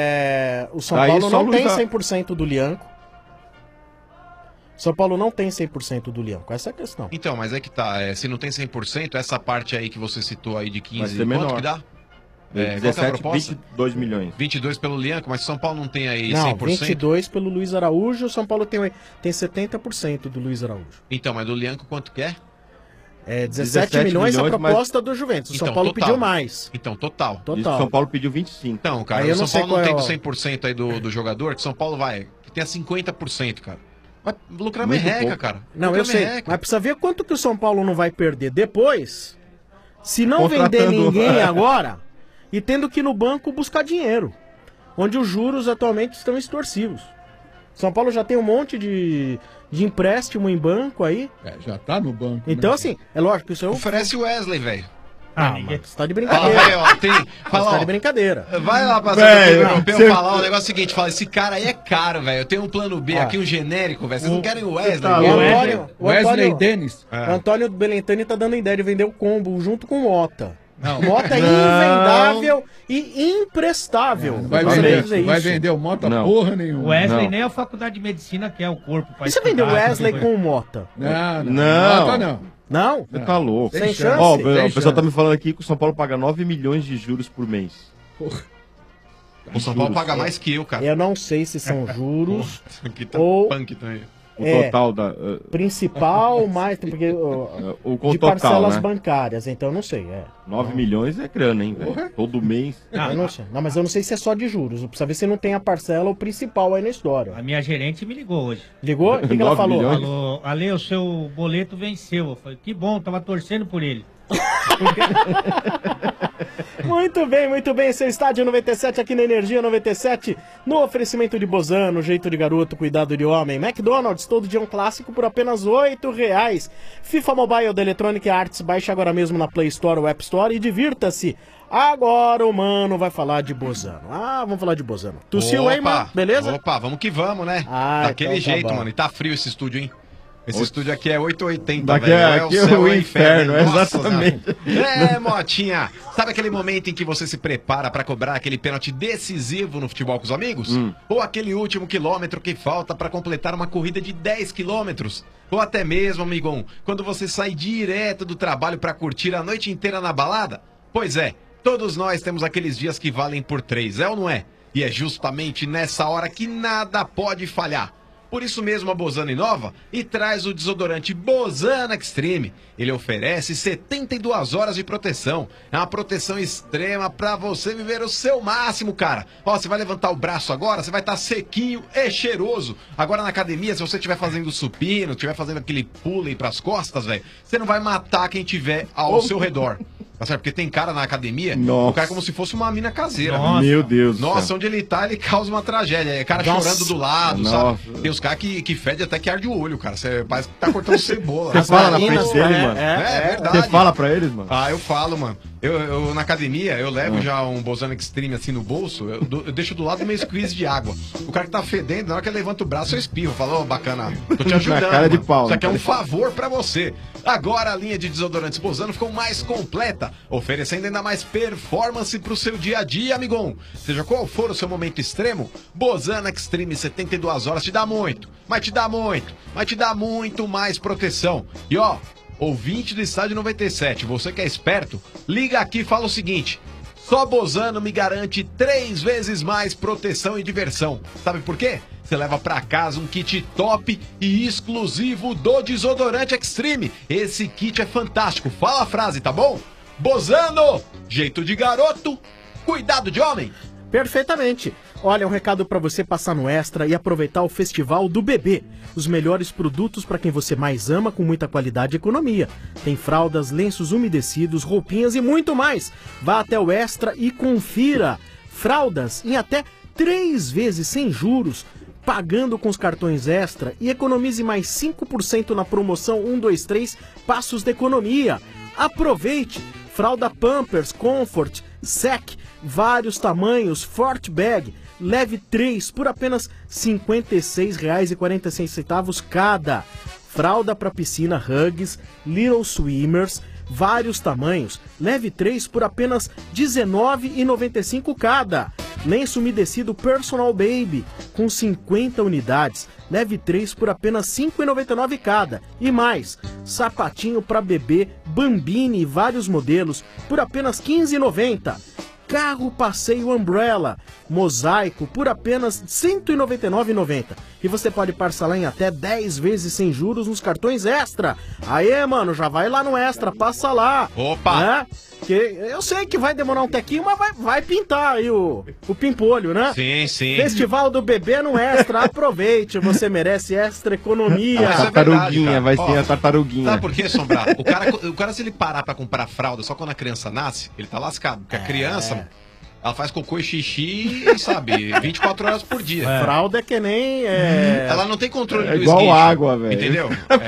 é. O São Daí Paulo só não o tem Luiz- cem por cento do Lianco. São Paulo não tem cem por cento do Lianco. Essa é a questão. Então, mas é que tá. é, se não tem cem por cento, essa parte aí que você citou aí de Vai quinze, ser quanto menor. que dá? É, qual que é a dezessete, proposta? vinte e dois milhões. vinte e dois pelo Lianco, mas São Paulo não tem aí Não, cem por cento? vinte e dois pelo Luiz Araújo. O São Paulo tem, tem setenta por cento do Luiz Araújo. Então, mas do Lianco quanto que é? É dezessete, dezessete milhões, a milhões, proposta do Juventus. O São Então, Paulo total. pediu mais. Então, total. E o Total. São Paulo pediu vinte e cinco. Então, cara, Aí eu o não São sei Paulo não qual tem é do o- cem por cento aí do, do jogador, que São Paulo vai, que tenha cinquenta por cento, cara. Vai lucrar Muito merreca, pouco. cara. Não, Lucrar eu sei. merreca. Mas precisa ver quanto que o São Paulo não vai perder depois. Se não vender Contratando- ninguém agora e tendo que ir no banco buscar dinheiro. Onde os juros atualmente estão extorsivos. São Paulo já tem um monte de, de empréstimo em banco aí. É, já tá no banco. Então, né? assim, é lógico, isso é um. Oferece o Wesley, velho. Ah, mano, você tá de Fala, brincadeira. velho, ó, tem. Você Fala, tá ó, de brincadeira. vai lá pra Velho, o europeu você- falar o negócio seguinte, fala, esse cara aí é caro, velho. Eu tenho um plano B Ah. aqui, um genérico, velho. Vocês não querem o Wesley? tá O louco. Antônio, o Wesley Antônio, Dennis. É. o Antônio Belentani tá dando ideia de vender o combo junto com o Ota. Não. Moto é Não. invendável e imprestável. Vai Eu gostaria de vender, dizer vai isso. vender o Mota Não. porra nenhuma. O Wesley Não. nem a faculdade de medicina quer o corpo. pra E você vendeu o estudar, Wesley essas com coisas. o Mota? Não, não. Não. Mota não. Não? Você tá louco. Sem chance? Ó, o Sem pessoal chance. tá me falando aqui que o São Paulo paga nove milhões de juros por mês. Porra. O São Paulo paga mais que eu, cara. Eu não sei se são juros Aqui tá ou punk também. O É. total da. uh, principal mais porque ó, o com de total, parcelas né? bancárias, então eu não sei, é. nove milhões é grana, hein, velho? Porra. Todo mês. Eu não sei. Não, mas eu não sei se é só de juros. Eu preciso ver se não tem a parcela ou principal aí na história. A minha gerente me ligou hoje. Ligou? O que, que ela nove falou? milhões? Falou, Ale, o seu boleto venceu. Eu falei, que bom, tava torcendo por ele. Muito bem, muito bem. Seu estádio noventa e sete aqui na Energia noventa e sete. No oferecimento de Bozano, jeito de garoto, cuidado de homem. McDonald's, todo dia um clássico por apenas oito reais. FIFA Mobile da Electronic Arts, baixe agora mesmo na Play Store ou App Store e divirta-se. Agora o mano vai falar de Bozano. Ah, vamos falar de Bozano. Tossiu aí, mano? Beleza? Opa, vamos que vamos, né? Ah, Daquele então tá jeito, bom. mano. E tá frio esse estúdio, hein? Esse Oxe. estúdio aqui é oito ou oitenta, Daqui velho. é- Ou aqui é céu o ou inferno, Nossa, exatamente. Senhora. É, Motinha. Sabe aquele momento em que você se prepara pra cobrar aquele pênalti decisivo no futebol com os amigos? Hum. Ou aquele último quilômetro que falta pra completar uma corrida de dez quilômetros? Ou até mesmo, amigão, quando você sai direto do trabalho pra curtir a noite inteira na balada? Pois é, todos nós temos aqueles dias que valem por três, é ou não é? E é justamente nessa hora que nada pode falhar. Por isso mesmo a Bozano inova e traz o desodorante Bozano Extreme. Ele oferece setenta e duas horas de proteção. É uma proteção extrema pra você viver o seu máximo, cara. Ó, você vai levantar o braço agora, você vai estar sequinho e cheiroso. Agora na academia, se você estiver fazendo supino, estiver fazendo aquele pulley pras costas, velho, você não vai matar quem tiver ao seu redor. Tá certo? Porque tem cara na academia, Nossa. o cara é como se fosse uma mina caseira. Nossa. Meu Deus do Nossa, céu. onde ele tá, ele causa uma tragédia. É cara Nossa. chorando do lado, Nossa. sabe? Tem os caras que, que fede até que arde o olho, cara. Você parece que tá cortando cebola. Você fala na Meninas, frente dele, é, mano? é, É, é. verdade. Você fala pra eles, mano? Ah, eu falo, mano. Eu, eu na academia, eu levo Ah. já um Bozano Extreme assim no bolso, eu, do- eu deixo do lado do meu squeeze de água. O cara que tá fedendo, na hora que ele levanta o braço, eu espirro. Falo, ô, bacana, tô te ajudando. Na cara de mano. pau, Isso aqui é né? um favor pra você. Agora a linha de desodorantes Bozano ficou mais completa, oferecendo ainda mais performance pro seu dia a dia, amigão. Seja qual for o seu momento extremo, Bozano Extreme setenta e duas horas te dá muito, mas te dá muito, mas te dá muito mais proteção. E ó, ouvinte do Estádio noventa e sete, você que é esperto, liga aqui e fala o seguinte: só Bozano me garante três vezes mais proteção e diversão. Sabe por quê? Você leva pra casa um kit top e exclusivo do Desodorante Extreme. Esse kit é fantástico. Fala a frase, tá bom? Bozano, jeito de garoto, cuidado de homem. Perfeitamente. Olha, um recado pra você passar no Extra e aproveitar o Festival do Bebê. Os melhores produtos pra quem você mais ama com muita qualidade e economia. Tem fraldas, lenços umedecidos, roupinhas e muito mais. Vá até o Extra e confira. Fraldas em até três vezes sem juros, pagando com os cartões Extra e economize mais cinco por cento na promoção um, dois, três Passos da Economia. Aproveite! Fralda Pampers, Comfort, Sec, vários tamanhos, Forte Bag, leve três por apenas cinquenta e seis reais e quarenta e seis centavos cada. Fralda para piscina Huggies, Little Swimmers, vários tamanhos, leve três por apenas dezenove reais e noventa e cinco centavos cada. Lenço umedecido Personal Baby, com cinquenta unidades, leve três por apenas cinco reais e noventa e nove centavos cada. E mais, sapatinho para bebê Bambini, vários modelos, por apenas quinze reais e noventa centavos. Carro Passeio Umbrella, mosaico, por apenas cento e noventa e nove reais e noventa centavos. E você pode parcelar em até dez vezes sem juros nos cartões Extra. Aê, mano, já vai lá no Extra, passa lá. Opa! Né? Que eu sei que vai demorar um tequinho, mas vai, vai pintar aí o, o pimpolho, né? Sim, sim. Festival do Bebê no Extra, aproveite, você merece Extra Economia. Mas isso é Tartaruguinha, verdade, cara. vai Ó, ter a tartaruguinha. Sabe por quê, Sombra? O cara, o cara, se ele parar pra comprar fralda só quando a criança nasce, ele tá lascado. Porque a criança, ela faz cocô e xixi, sabe, vinte e quatro horas por dia. Fralda é que nem. É... Ela não tem controle É do igual esguicho, água, velho. Entendeu? É,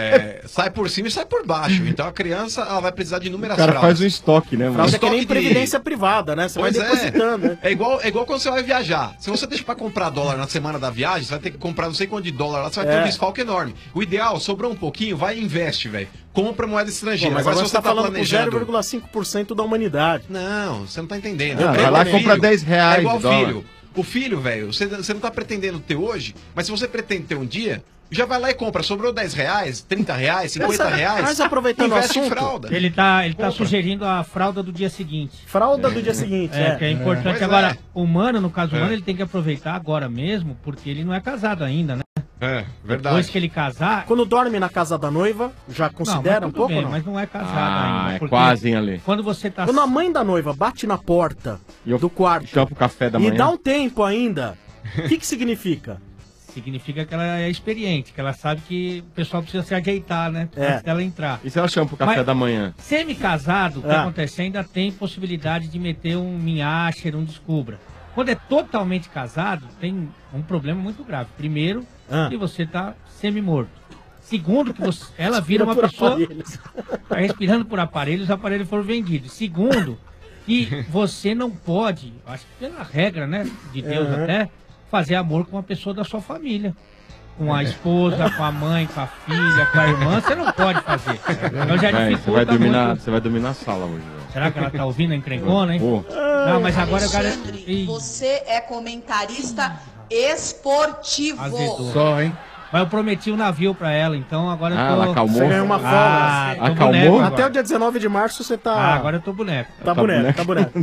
sai por cima e sai por baixo. Então a criança ela vai precisar de inúmeras O cara fraldas. faz um estoque, né, mano? Fralda é que nem Estoque de- previdência privada, né? Você Pois vai depositando, é. né? É igual, é igual quando você vai viajar. Se você deixa pra comprar dólar na semana da viagem, você vai ter que comprar não sei quanto de dólar lá, você vai ter É. um desfalque enorme. O ideal, sobrou um pouquinho, vai e investe, velho. Compra moeda Pô, estrangeira. mas agora você tá falando com planejando- zero vírgula cinco por cento da humanidade. Não, você não tá entendendo. Ah, É vai lá e igual compra filho. dez reais É igual de dólar. filho. O filho, velho, você, você não tá pretendendo ter hoje, mas se você pretende ter um dia, já vai lá e compra. Sobrou dez reais, trinta reais, cinquenta Mas, reais. mas aproveitando o investe em assunto, fralda. Ele tá, ele tá Compra. sugerindo a fralda do dia seguinte. Fralda do dia seguinte, É, é. que é importante. Pois Agora, é. o Mano, no caso do É. Mano, ele tem que aproveitar agora mesmo, porque ele não é casado ainda, né? É, Depois verdade. que ele casar... Quando dorme na casa da noiva, já considera não, um mas tudo pouco bem, ou não? mas não é casado Ah, ainda. é porque quase, hein, Ale? Quando você tá... Quando a mãe da noiva bate na porta E eu do quarto chamo pro café da e manhã. dá um tempo ainda, o que que significa? Significa que ela é experiente, que ela sabe que o pessoal precisa se ajeitar, né? É. Antes dela entrar. E se ela chama pro café Mas- da manhã? Semi-casado, o que Ah. acontece? Ainda tem possibilidade de meter um minhacher, um descubra. Quando é totalmente casado, tem um problema muito grave. Primeiro, Ah. que você tá semi-morto. Segundo, que você, ela vira uma por pessoa... aparelhos. Tá respirando por aparelhos, os aparelhos foram vendidos. Segundo, que você não pode, acho que pela regra, né, de Deus Uhum. até, fazer amor com uma pessoa da sua família. Com a esposa, com a mãe, com a filha, com a irmã, você não pode fazer. Então já Véi, você, dificulta vai dormir na, muito. você vai dormir na sala hoje, velho. Será que ela tá ouvindo a encrencona, hein? Pô. Não, mas agora eu quero... Alexandre, Ih, você é comentarista esportivo. azedou. Só, hein? Mas eu prometi um navio pra ela, então agora eu Ah, tô... ela acalmou? Você ganhou uma folga. Ah, tô Acalmou? boneco agora. Até o dia dezenove de março você tá. Ah, agora eu tô boneco. Tá, Tá boneco, boneco. tá boneco.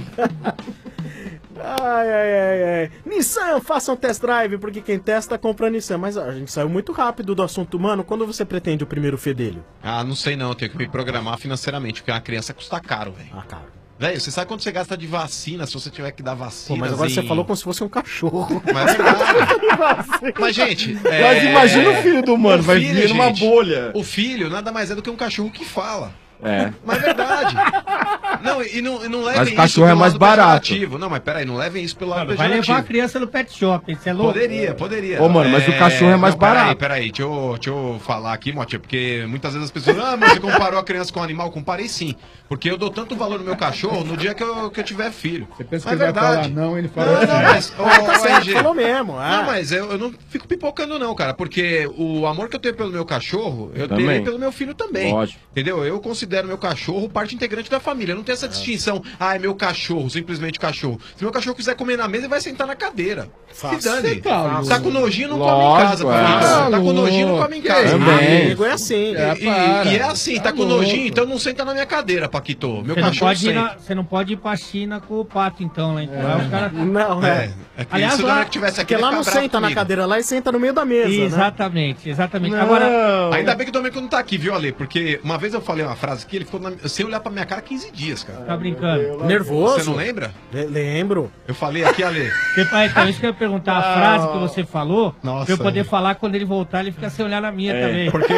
Ai, ai, ai, ai. Nissan, faça um test drive, porque quem testa compra Nissan. Mas a gente saiu muito rápido do assunto, mano. Quando você pretende o primeiro fedelho? Ah, não sei não, eu tenho que me programar financeiramente, porque uma criança custa caro, velho. Ah, cara. Velho, você sabe quanto você gasta de vacina se você tiver que dar Pô, vacina? mas agora você falou como se fosse um cachorro. Mas é verdade. Mas, gente. é- Mas imagina o filho do mano, O vai filho, vir numa gente, bolha. O filho nada mais é do que um cachorro que fala. É. Mas é verdade. Não, e não, e não levem Mas o isso cachorro é pelo mais lado barato. pejorativo. Não, mas peraí, não levem isso pelo lado Vai levar a pejorativo. criança no pet shop, você é louco? Poderia, poderia. Ô, mano, mas o cachorro é mais não, peraí, barato. Peraí, deixa eu, deixa eu falar aqui, Motinha, porque muitas vezes as pessoas, ah, mas você comparou a criança com o animal. Comparei sim, porque eu dou tanto valor no meu cachorro no dia que eu, que eu tiver filho. Você pensa Mas que é ele vai verdade. falar não, ele fala Não, assim. não, mas, ô, Ah, tá ô, certo, R G, falou mesmo. Ah. Não, mas eu, eu não fico pipocando não, cara, porque o amor que eu tenho pelo meu cachorro, eu Também. terei pelo meu filho também. Lógico. Entendeu? Eu considero meu cachorro parte integrante da família. Não tem essa distinção, ah, é meu cachorro, simplesmente cachorro. Se meu cachorro quiser comer na mesa, ele vai sentar na cadeira. Fácil. Se dane. Você tá Tá com nojinho, não come em Lógico, casa. é. filho. Tá Tá com nojinho, não come em casa. Também. Amigo, é assim. É. E, para. e é assim, tá, Tá com louco. nojinho, então não senta na minha cadeira, Paquito. Meu Você não, cachorro pode ir senta. na- você não pode ir pra China com o pato, então, lá. Então. Lá os caras... Não, É, é. é que Aliás, se o lá- Domênico tivesse aqui, Porque lá ele não fica bravo senta na comigo. cadeira, lá e senta no meio da mesa, né? Exatamente, exatamente. Não. Agora, Ainda bem que o Domênico não tá aqui, viu, Ale? Porque uma vez eu falei uma frase aqui, ele ficou na- sem olhar pra minha cara quinze dias, cara. tá brincando. Nervoso. Você não lembra? Le- Lembro. Eu falei aqui, Ale. Você faz, então, isso que eu ia perguntar, a frase que você falou, Nossa. pra eu poder falar quando ele voltar, ele fica sem olhar na minha também. Porque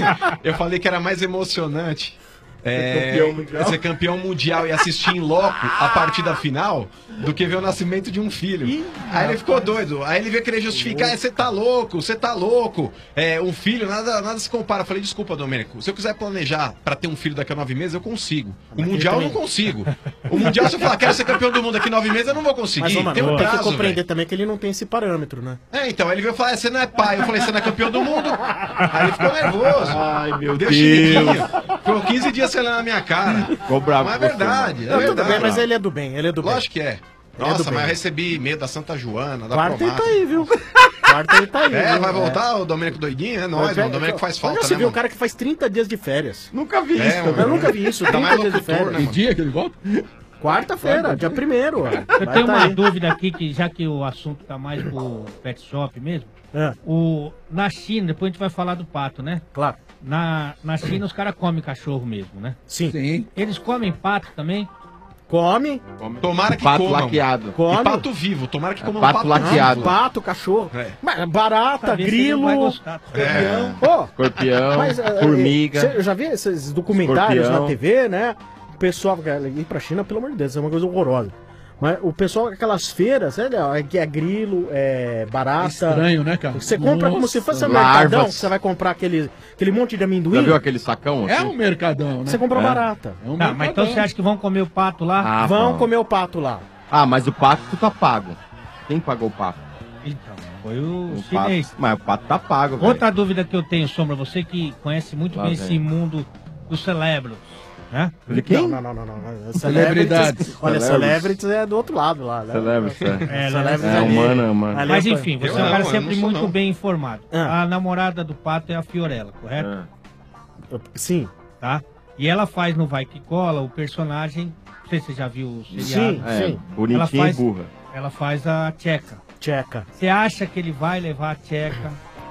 eu falei que era mais emocionante é, campeão mundial. ser campeão mundial e assistir em loco a partida final do que ver o nascimento de um filho. Aí ele ficou doido. Aí ele veio querer justificar, você tá louco, você tá louco. É, um filho, nada, nada se compara. Eu falei, desculpa, Domênico, se eu quiser planejar pra ter um filho daqui a nove meses, eu consigo. O Mundial eu não consigo. O Mundial, se eu falar, quero ser campeão do mundo daqui a nove meses, eu não vou conseguir. Mas, ô, mano, tem um tem que prazo, compreender velho. também que ele não tem esse parâmetro, né? É, então, aí ele veio falar, você não é pai. Eu falei, você não é campeão do mundo. Aí ele ficou nervoso. Ai, meu Deu Deus. xiliquinho. Ficou quinze dias sem olhar na minha cara. Ficou bravo Mas é com você, verdade, mano. é Não, tudo verdade. bem, mas ele é do bem, ele é do bem. Lógico que é. Ele é Nossa, do bem. mas eu recebi e-mail da Santa Joana, da Quarta ele Promata. tá aí, viu? Quarta ele tá aí. É, viu? vai voltar o Domênico doidinho? É nóis, mano. O Domênico faz falta, Olha, você né, viu o mano? cara que faz trinta dias de férias. Nunca vi É, isso mano. também. Eu nunca vi isso, Tá mais trinta dias de locutor, férias. né, Que mano? dia que ele volta? Quarta-feira, dia primeiro. ó. Eu Vai tenho tá uma aí. dúvida aqui, que já que o assunto tá mais pro pet shop mesmo, É, o, na China, depois a gente vai falar do pato, né? claro. Na, na China os caras comem cachorro mesmo, né? Sim. Sim. Eles comem pato também? Come, Tomara que Pato comam. laqueado. come. E pato vivo. Tomara que comam pato um pato laqueado. vivo. Pato, cachorro. É. Mas Barata, Pra ver se ele não vai grilo. gostar. É. Pô, Escorpião, mas, eh, formiga. cê- eu já vi esses documentários Escorpião. na T V, né? O pessoal, cara, ir pra China, pelo amor de Deus, é uma coisa horrorosa. Mas o pessoal, aquelas feiras, né, Léo? É que é grilo, é barata. Estranho, né, cara? Você compra Nossa, como se fosse um larvas. mercadão, que você vai comprar aquele, aquele monte de amendoim. Já viu aquele sacão? É assim? um mercadão, né? Você compra É. barata. É um Tá, mas então mercadão. você acha que vão comer o pato lá? Ah, Vão bom. comer o pato lá. Ah, mas o pato tá pago. Quem pagou o pato? Então, foi o, O chinês. pato. Mas o pato tá pago, velho. Outra dúvida que eu tenho, Sombra, você que conhece muito Lá bem vem. esse mundo dos celebros, né? De quem? Não, não, não, não. não. Celebridades. Olha, Celebrities. celebrities é do outro lado lá. Né? Celebrities, é. É, Celebrities É, ali- humana, humana. ali Mas é- enfim, você Eu é um não, cara eu sempre não sou, muito não. bem informado. Ah. A namorada do pato é a Fiorella, correto? É. Sim, Tá? E ela faz no Vai Que Cola o personagem, não sei se você já viu o seriado. Sim. É, Ela bonitinha faz- e burra. Ela faz a Tcheca. tcheca. Você acha que ele vai levar a Tcheca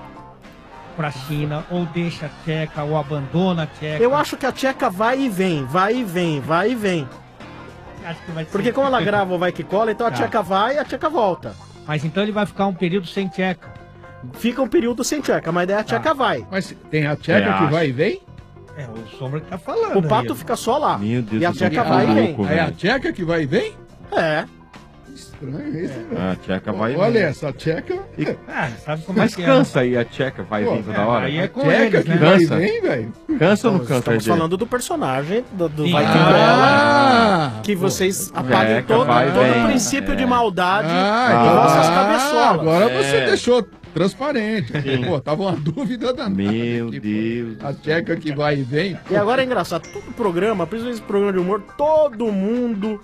pra China, ou deixa a Tcheca, ou abandona a Tcheca? Eu acho que a tcheca vai e vem, vai e vem, vai e vem. Acho que vai ser- Porque como ela grava o Vai Que Cola, então a Tá. tcheca vai e a tcheca volta. Mas então ele vai ficar um período sem Tcheca. Fica um período sem tcheca, mas daí a tcheca vai. Mas tem a tcheca É, que acho. vai e vem? É, o Sombra que tá falando. O pato aí. fica só lá. Meu Deus E a do céu, tcheca que vai e vem. louco, Aí a velho. tcheca que vai e vem? É. Estranho isso, né? A tcheca vai e Olha, vem. essa tcheca... Ah, sabe como Mas é que cansa aí, a tcheca vai e Pô, vem toda hora. aí é com Tcheca eles, que né? vai e Cansa. vem, velho? Cansa ou não Nós cansa, estamos G? falando do personagem do, do Sim. Vai Que Ah, Cola. Que vocês apagam Tcheca todo, vai e todo vem. o princípio É. de maldade Ah, de então- nossas ah, cabeçolas. agora É. você deixou transparente. Sim. Pô, tava uma dúvida danada. Meu aqui, pô. Deus. A tcheca que vai e vem. E agora é engraçado, todo programa, principalmente esse programa de humor, todo mundo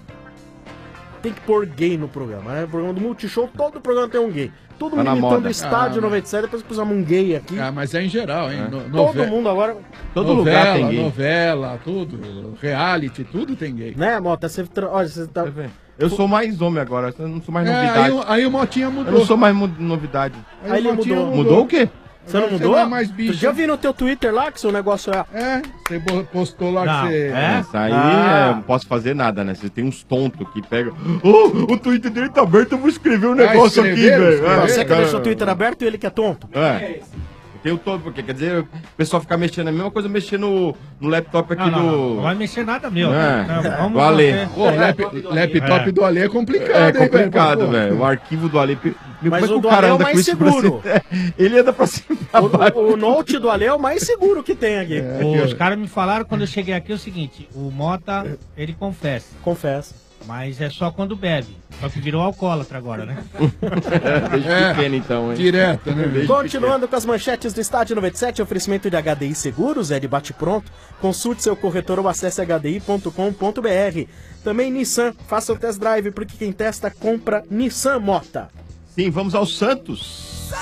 tem que pôr gay no programa. É o programa do Multishow, todo programa tem um gay. Todo Tá mundo na imitando moda. o Estádio Ah, noventa e sete, depois pusemos um gay aqui. Ah, mas é em geral, hein? É. No- todo nove- mundo agora, Todo novela, lugar tem gay. novela, tudo. Reality, tudo tem gay. né, Mota? Você, tra- olha, você tá... Quer ver? Eu sou mais homem agora, eu não sou mais É, novidade. aí, o- aí o Motinha Eu mudou. não sou mais mu- novidade. Aí ele o Motinha mudou. Mudou o quê? Você não Agora mudou? não é mais bicho. Já vi no teu Twitter lá que seu negócio é... É, você bo- postou lá Não, que você... é? Isso aí Ah. é, não posso fazer nada, né? Você tem uns tontos que pegam. Oh, o Twitter dele tá aberto, eu vou escrever um negócio aqui, escreveram? velho. Escreveram? É, Você que cara. deixa o Twitter aberto e ele que é tonto? É. Tem o todo, porque quer dizer, o pessoal ficar mexendo, é a mesma coisa mexer no, no laptop aqui Não, não, do. não, não vai mexer nada meu. É. Não, vamos Do Ale. manter. Pô, lap, laptop É. do Ale é complicado, É hein, velho? complicado, Pô, velho. O arquivo do Ale. Meu, Mas como é que o o do cara Ale é o anda mais com isso pra seguro. cima? Ele anda pra cima e pra baixo. O, o Note do Ale é o mais seguro que tem aqui. Os caras me falaram quando eu cheguei aqui o seguinte: o Mota, ele confessa, Confesso. mas é só quando bebe. Só que virou alcoólatra agora, né? Desde É. pequeno, então, hein? Direto, né? Desde Continuando com as manchetes do Estádio noventa e sete, oferecimento de H D I Seguros, é de bate-pronto. Consulte seu corretor ou acesse h d i ponto com ponto b r. Também Nissan, faça o test drive, porque quem testa, compra Nissan Mota. Sim, vamos ao Santos.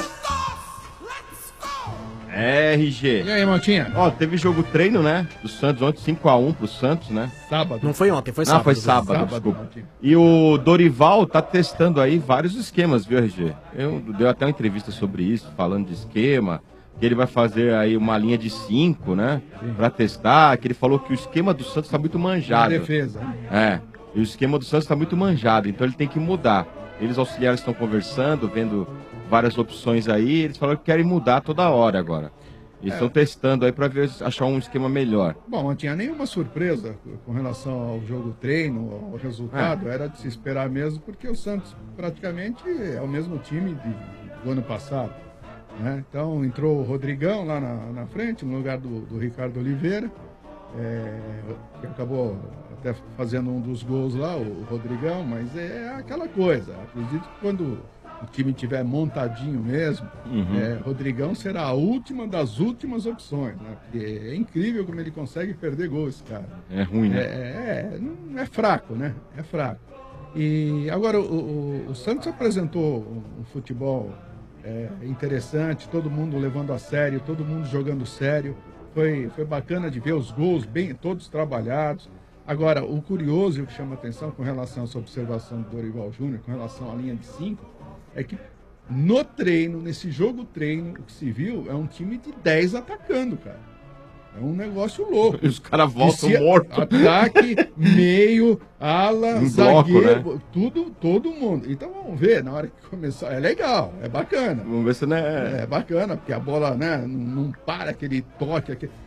R G. E aí, Motinha? Ó, teve jogo treino, né? Do Santos ontem, cinco a um pro Santos, né? Sábado. Não foi ontem, foi Não, sábado. foi sábado, Sábado, desculpa. Motinha. E o Dorival tá testando aí vários esquemas, viu, R G? Eu dei até uma entrevista sobre isso, falando de esquema, que ele vai fazer aí uma linha de cinco, né? Pra testar, que ele falou que o esquema do Santos tá muito Na manjado. defesa. né? É, e o esquema do Santos tá muito manjado, então ele tem que mudar. Eles auxiliares estão conversando, vendo várias opções aí, eles falaram que querem mudar toda hora agora. Eles estão testando aí pra ver, achar um esquema melhor. Bom, não tinha nenhuma surpresa com relação ao jogo treino, ao resultado. Era de se esperar mesmo, porque o Santos praticamente é o mesmo time de- do ano passado. Né? Então entrou o Rodrigão lá na, na frente, no lugar do, do Ricardo Oliveira, é, que acabou até fazendo um dos gols lá, o Rodrigão, mas é aquela coisa. Acredito que quando o time tiver montadinho mesmo, Uhum. é, Rodrigão será a última das últimas opções, né? Porque é incrível como ele consegue perder gols, esse cara. É ruim, É, né? é, não- é fraco, né? É fraco. E agora o, o- o Santos apresentou um, um futebol é, interessante, todo mundo levando a sério, todo mundo jogando sério. Foi, foi bacana de ver os gols bem, todos trabalhados. Agora, o curioso e o que chama atenção com relação a essa observação do Dorival Júnior, com relação à linha de cinco, é que no treino, nesse jogo treino, o que se viu é um time de dez atacando, cara. É um negócio louco. E os caras voltam Se- mortos. Ataque, meio, ala, Em bloco, zagueiro, né? tudo, todo mundo. Então vamos ver, na hora que começar. É legal, é bacana. Vamos ver se não é. É bacana, porque a bola, né, não, não para aquele toque. Aquele...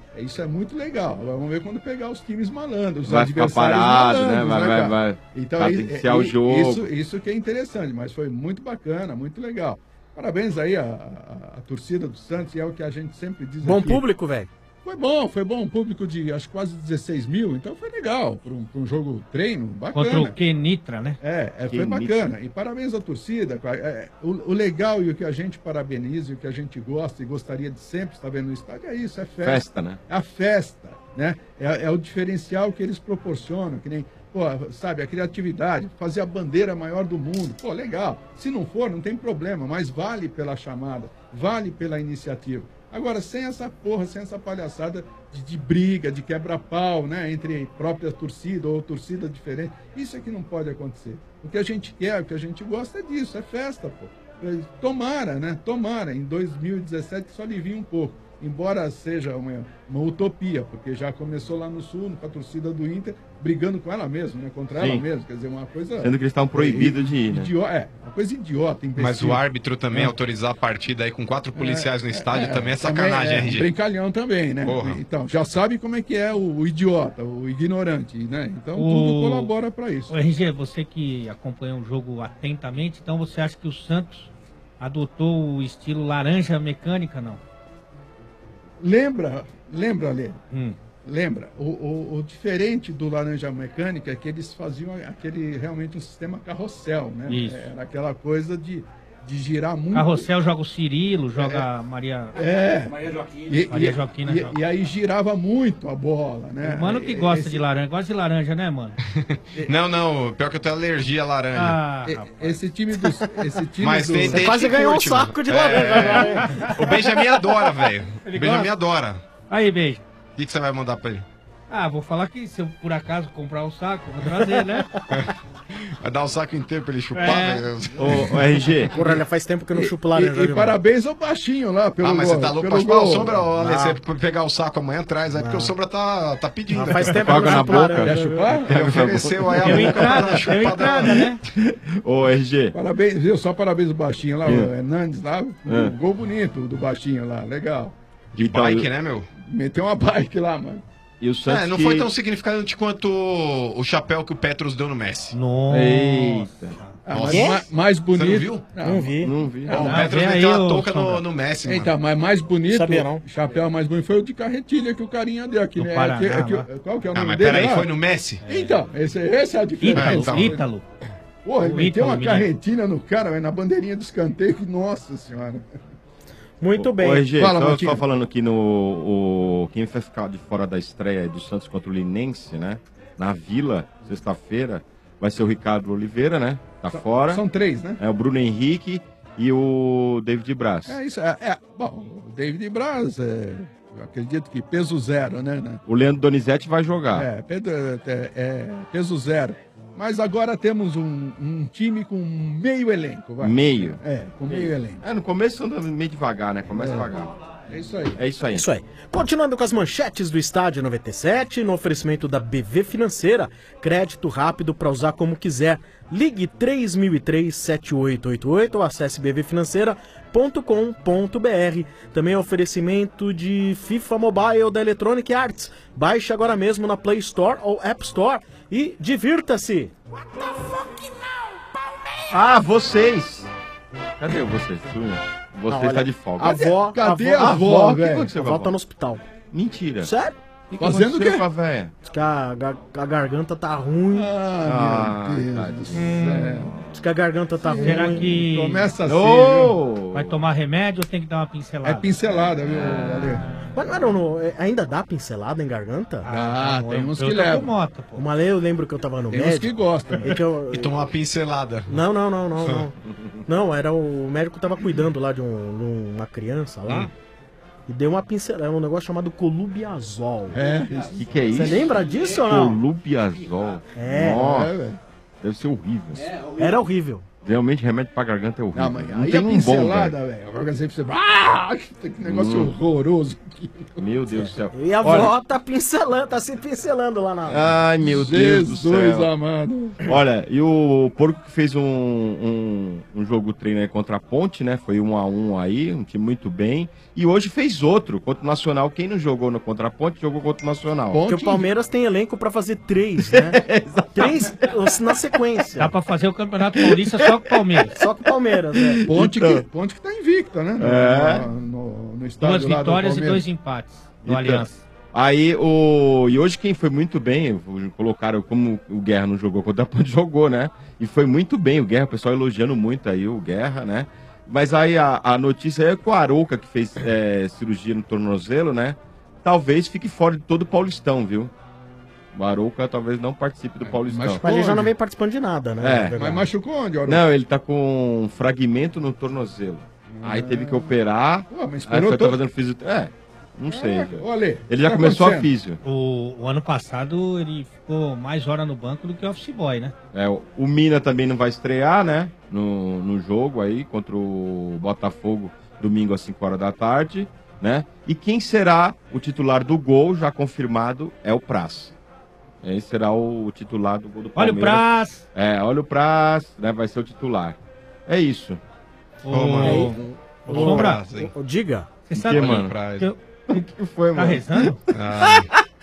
Isso é muito legal. Agora vamos ver quando pegar os times malandros, os Vai ficar adversários parado, né? malandros, Vai- né, vai- cara? vai Então, cadenciar i- o i- jogo. Isso, isso que é interessante, mas foi muito bacana, muito legal. Parabéns aí à, à- à torcida do Santos, e é o que a gente sempre diz Bom aqui. público, velho. Foi bom, foi bom. Um público de acho que quase dezesseis mil, então foi legal. Para um, pra um jogo treino, bacana. Contra o Kenitra, né? É, é, foi Kenitra. bacana. E parabéns à torcida. cara. É, o, o legal e o que a gente parabeniza e o que a gente gosta e gostaria de sempre estar vendo no estádio é isso, é festa. Festa, né? É a festa, né? É, é o diferencial que eles proporcionam, que nem, pô, sabe, a criatividade, fazer a bandeira maior do mundo. Pô, legal. Se não for, não tem problema, mas vale pela chamada, vale pela iniciativa. Agora, sem essa porra, sem essa palhaçada de, de briga, de quebra-pau, né? Entre própria torcida ou torcida diferente. Isso é que não pode acontecer. O que a gente quer, o que a gente gosta é disso, é festa, pô. Tomara, né? Tomara. Em dois mil e dezessete só alivia um pouco. Embora seja uma, uma utopia, porque já começou lá no Sul, com a torcida do Inter, brigando com ela mesma, né? Contra Sim. ela mesma. Quer dizer, uma coisa... Sendo que eles estavam proibidos de ir, né? Idio- é, uma coisa idiota, imbecil. Mas o árbitro também É. autorizar a partida aí com quatro policiais no estádio É, também é sacanagem, é, R G. brincalhão também, né? Porra. Então, já sabe como é que é o, o idiota, o ignorante, né? Então, O- tudo colabora para isso. O R G, você que acompanha o jogo atentamente, então você acha que o Santos adotou o estilo laranja mecânica, não? Lembra, lembra, Lê? Hum. Lembra? O, o- o diferente do laranja mecânica é que eles faziam aquele realmente um sistema carrossel, né? Isso. Era aquela coisa de, de girar muito. Carrossel joga o Cirilo, joga a Maria... É. Maria Joaquina. E, Maria e- Joaquina e- joga. e aí girava muito a bola, né? O mano que E- gosta esse- de laranja, gosta de laranja, né, mano? Não, não, pior que eu tenho alergia à laranja. Ah, E- esse time do. Esse time Mas do... tem, tem gente que curte, mano. É. O Benjamin adora, velho. Ele O Benjamin gosta? adora. Aí, beijo. O que, que você vai mandar pra ele? Ah, vou falar que se eu por acaso comprar o saco, vou trazer, né? Vai dar o saco inteiro pra ele chupar, É. velho? Ô, ô, R G. Porra, olha, faz tempo que eu não chupo E, laranja. e viu, parabéns ao baixinho lá, pelo Ah, mas gol, você tá louco pelo pra chupar o gol. Sombra, ô, Ale, Ah. você pegar o saco amanhã atrás, é porque o Sombra tá, tá pedindo. Não, faz aqui. tempo que eu não chupo laranja. Quer chupar? Ele ofereceu aí a Deu boca pra entrada, dar uma deu chupada. entrada, né? Ô, R G. Parabéns, viu? Só parabéns ao baixinho lá, o É. Hernandes lá. É. Um gol bonito do baixinho lá, legal. De Então, bike, né, meu? Meteu uma bike lá, mano. E o Santos É, não que- foi tão significante quanto o chapéu que o Petros deu no Messi. Nossa. Eita. Ah, Nossa. mas ma- mais bonito. Você não viu? Não vi. Não vi. Ó, o Ah, Petros vem meteu aí, a ô, touca no, Sombra. no Messi, mano. Então, mas mais bonito, Sabia não. o chapéu mais bonito foi o de carretilha que o carinha deu aqui, Do né? Paraná, É que- é que- lá. qual que é o Ah, nome mas dele? peraí, lá? foi no Messi? Então, esse, esse é a diferença. Ah, Ítalo, então. Ítalo. Porra, ele O meteu Ítalo, uma menino. carretilha no cara, velho, na bandeirinha do escanteio, que nossa senhora. Muito Ô, bem. R G, Fala, só, Motinha. só falando aqui no. O, quem vai ficar de fora da estreia do Santos contra o Linense, né? Na Vila, sexta-feira, vai ser o Ricardo Oliveira, né? Tá fora. São três, né? É o Bruno Henrique e o David Braz. É isso, é, é. Bom, o David Braz, é, eu acredito que peso zero, né? né? O Leandro Donizete vai jogar. É, Pedro, é, é, peso zero. Mas agora temos um, um time com meio elenco, vai. Meio. É, com meio elenco. É, no começo anda meio devagar, né? Começa devagar. É isso aí. É isso aí. Isso aí. Continuando com as manchetes do Estádio noventa e sete, no oferecimento da B V Financeira, crédito rápido para usar como quiser. Ligue três mil e três, sete oito oito oito ou acesse b v financeira ponto com ponto b r. Também é oferecimento de FIFA Mobile da Electronic Arts. Baixe agora mesmo na Play Store ou App Store e divirta-se. Ah, vocês! Cadê vocês? Você Não, está olha, de folga. A avó, Cadê a a avó, avó, O que velho? aconteceu a com a avó tá avó? no hospital. Mentira. Sério? O que Fazendo aconteceu o quê? com a véia? Diz que a, ga- a garganta tá ruim. Ah, Ah, meu tá Deus do de- céu. Diz que a garganta tá ruim. Será que Começa assim, Ô! vai tomar remédio ou tem que dar uma pincelada? viu? É pincelada, viu, Ale? Mas não era no, é, ainda dá pincelada em garganta? Ah, tem uns eu que tô com levam. moto, pô. Uma lei eu lembro que eu tava no Tem uns médico. que gostam. e que eu- E tomou uma pincelada. Não, não, não, não, não. Não, era o médico tava cuidando lá de, um- de uma criança lá. Hum. E deu uma pincelada, um negócio chamado colubiazol. É, O que, que é isso? Você lembra disso ou não? Colubiazol. É. Nossa, é, velho. deve ser horrível. Era horrível. Realmente, remédio pra garganta é horrível. Não, mas Não aí tem a um bom, pincelada, velho. velho. Agora sempre você... Ah, que negócio Hum. horroroso. Meu Deus do céu. E a Olha- avó tá pincelando, tá se pincelando lá na... Ai, meu Deus do Jesus céu. amado. Olha, e o Porco que fez um, um, um jogo treino aí contra a Ponte, né? Foi um a um aí, um time muito bem. E hoje fez outro contra o Nacional. Quem não jogou no contra a Ponte, jogou contra o Nacional. Porque o Palmeiras tem elenco pra fazer três, né? Três na sequência. Dá pra fazer o Campeonato Paulista só com o Palmeiras. Só com o Palmeiras, né? Ponte, Então. que, Ponte que tá invicta, né? No, É. no, no, no estádio Duas lá do vitórias e Palmeiras. dois empates no Então, Aliança. Aí o. E hoje quem foi muito bem, colocaram como o Guerra não jogou contra a Ponte, jogou, né? E foi muito bem o Guerra, o pessoal elogiando muito aí o Guerra, né? Mas aí a, a notícia é que o Arouca, que fez é, cirurgia no tornozelo, né? Talvez fique fora de todo o Paulistão, viu? O Arouca talvez não participe do Paulistão. mas- Mas ele já não vem participando de nada, né? É. Mas machucou onde, Arouca? Não, ele tá com um fragmento no tornozelo. Aí teve que operar. Pô, mas Aí esperou foi todo- tá fazendo fisioterapia. É, não sei. É, olha, Ele já tá começou a acontecendo. físio. O, o ano passado ele ficou mais hora no banco do que office boy, né? É, o o Mina também não vai estrear, né? No, no jogo aí contra o Botafogo, domingo às cinco horas da tarde, né? E quem será o titular do gol, já confirmado, é o Praz. Esse será o titular do gol do Olha o Palmeiras. Praz! É, olha o Praz, né? Vai ser o titular. É isso. Ô, mano. ô, Sombra, Praz, hein? Ô, diga. você sabe que, que, mano? Praz. que eu- O que foi, tá mano? rezando? Ah.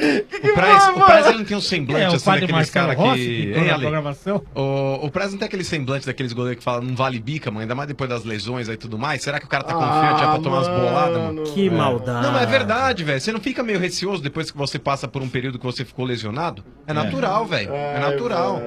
O Praz, o Praz ele não tem um semblante É, o assim padre daqueles Marcelo caras Rossi, que. que Hein, entrou na Ale? programação. O, o Praz não tem aquele semblante daqueles goleiros que falam não vale bica, mano, ainda mais depois das lesões aí e tudo mais. Será que o cara tá confiante já pra tomar umas boladas, mano? Que maldade. Não, mas é verdade, velho. Você não fica meio receoso depois que você passa por um período que você ficou lesionado? É natural, velho. É natural.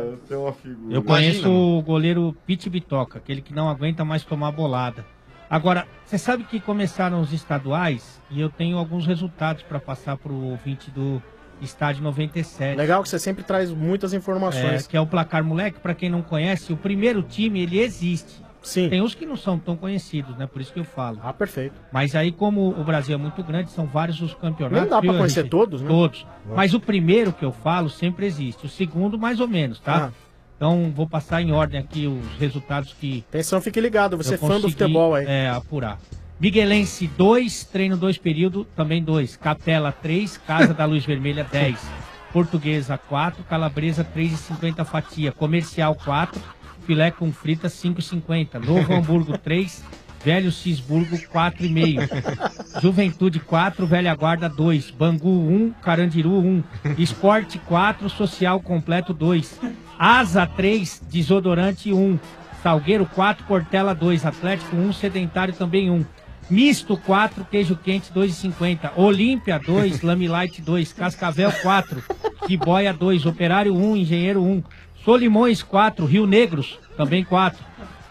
Eu conheço o goleiro Pete Bitoca, aquele que não aguenta mais tomar bolada. Agora, você sabe que começaram os estaduais e eu tenho alguns resultados para passar pro ouvinte do Estádio noventa e sete. Legal que você sempre traz muitas É, informações. que é o Placar Moleque, para quem não conhece, o primeiro time ele existe. Sim. Tem uns que não são tão conhecidos, né? Por isso que eu falo. Ah, perfeito. Mas aí, como o Brasil é muito grande, são vários os campeonatos. Não dá pra viu, conhecer R G? todos, né? Todos. Mas o primeiro que eu falo sempre existe. O segundo, mais ou menos, tá? Ah. Então, vou passar em ordem aqui os resultados que. Atenção, fique ligado, você é eu fã do consegui, futebol aí. É, apurar. Miguelense dois, treino dois período, também dois. Capela três, Casa da Luz Vermelha dez. Portuguesa quatro, Calabresa três e cinquenta fatia. Comercial quatro, filé com frita cinco e cinquenta. Novo Hamburgo três, Velho Cisburgo quatro e meio. Juventude quatro, Velha Guarda dois. Bangu um, Carandiru um. Esporte quatro, Social Completo dois. Asa três, Desodorante um. Salgueiro quatro, Portela dois. Atlético um, Sedentário também um. Misto quatro, Queijo Quente dois e cinquenta. Olímpia dois, Lamilight dois. Cascavel quatro, Tiboia dois. Operário um, Engenheiro um. Solimões quatro, Rio Negros também quatro.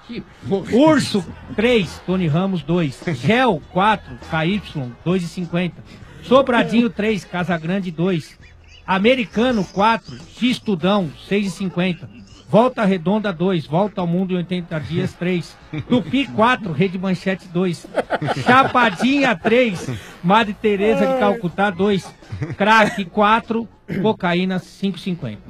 Urso três, Tony Ramos dois. Gel quatro, K Y dois e cinquenta. Sobradinho três, Casagrande dois. Americano quatro, Xistudão seis e cinquenta. Volta Redonda dois, Volta ao Mundo em oitenta dias três. Tupi quatro, Rede Manchete dois. Chapadinha três, Madre Teresa de Calcutá dois. Crack quatro, Cocaína cinco e cinquenta.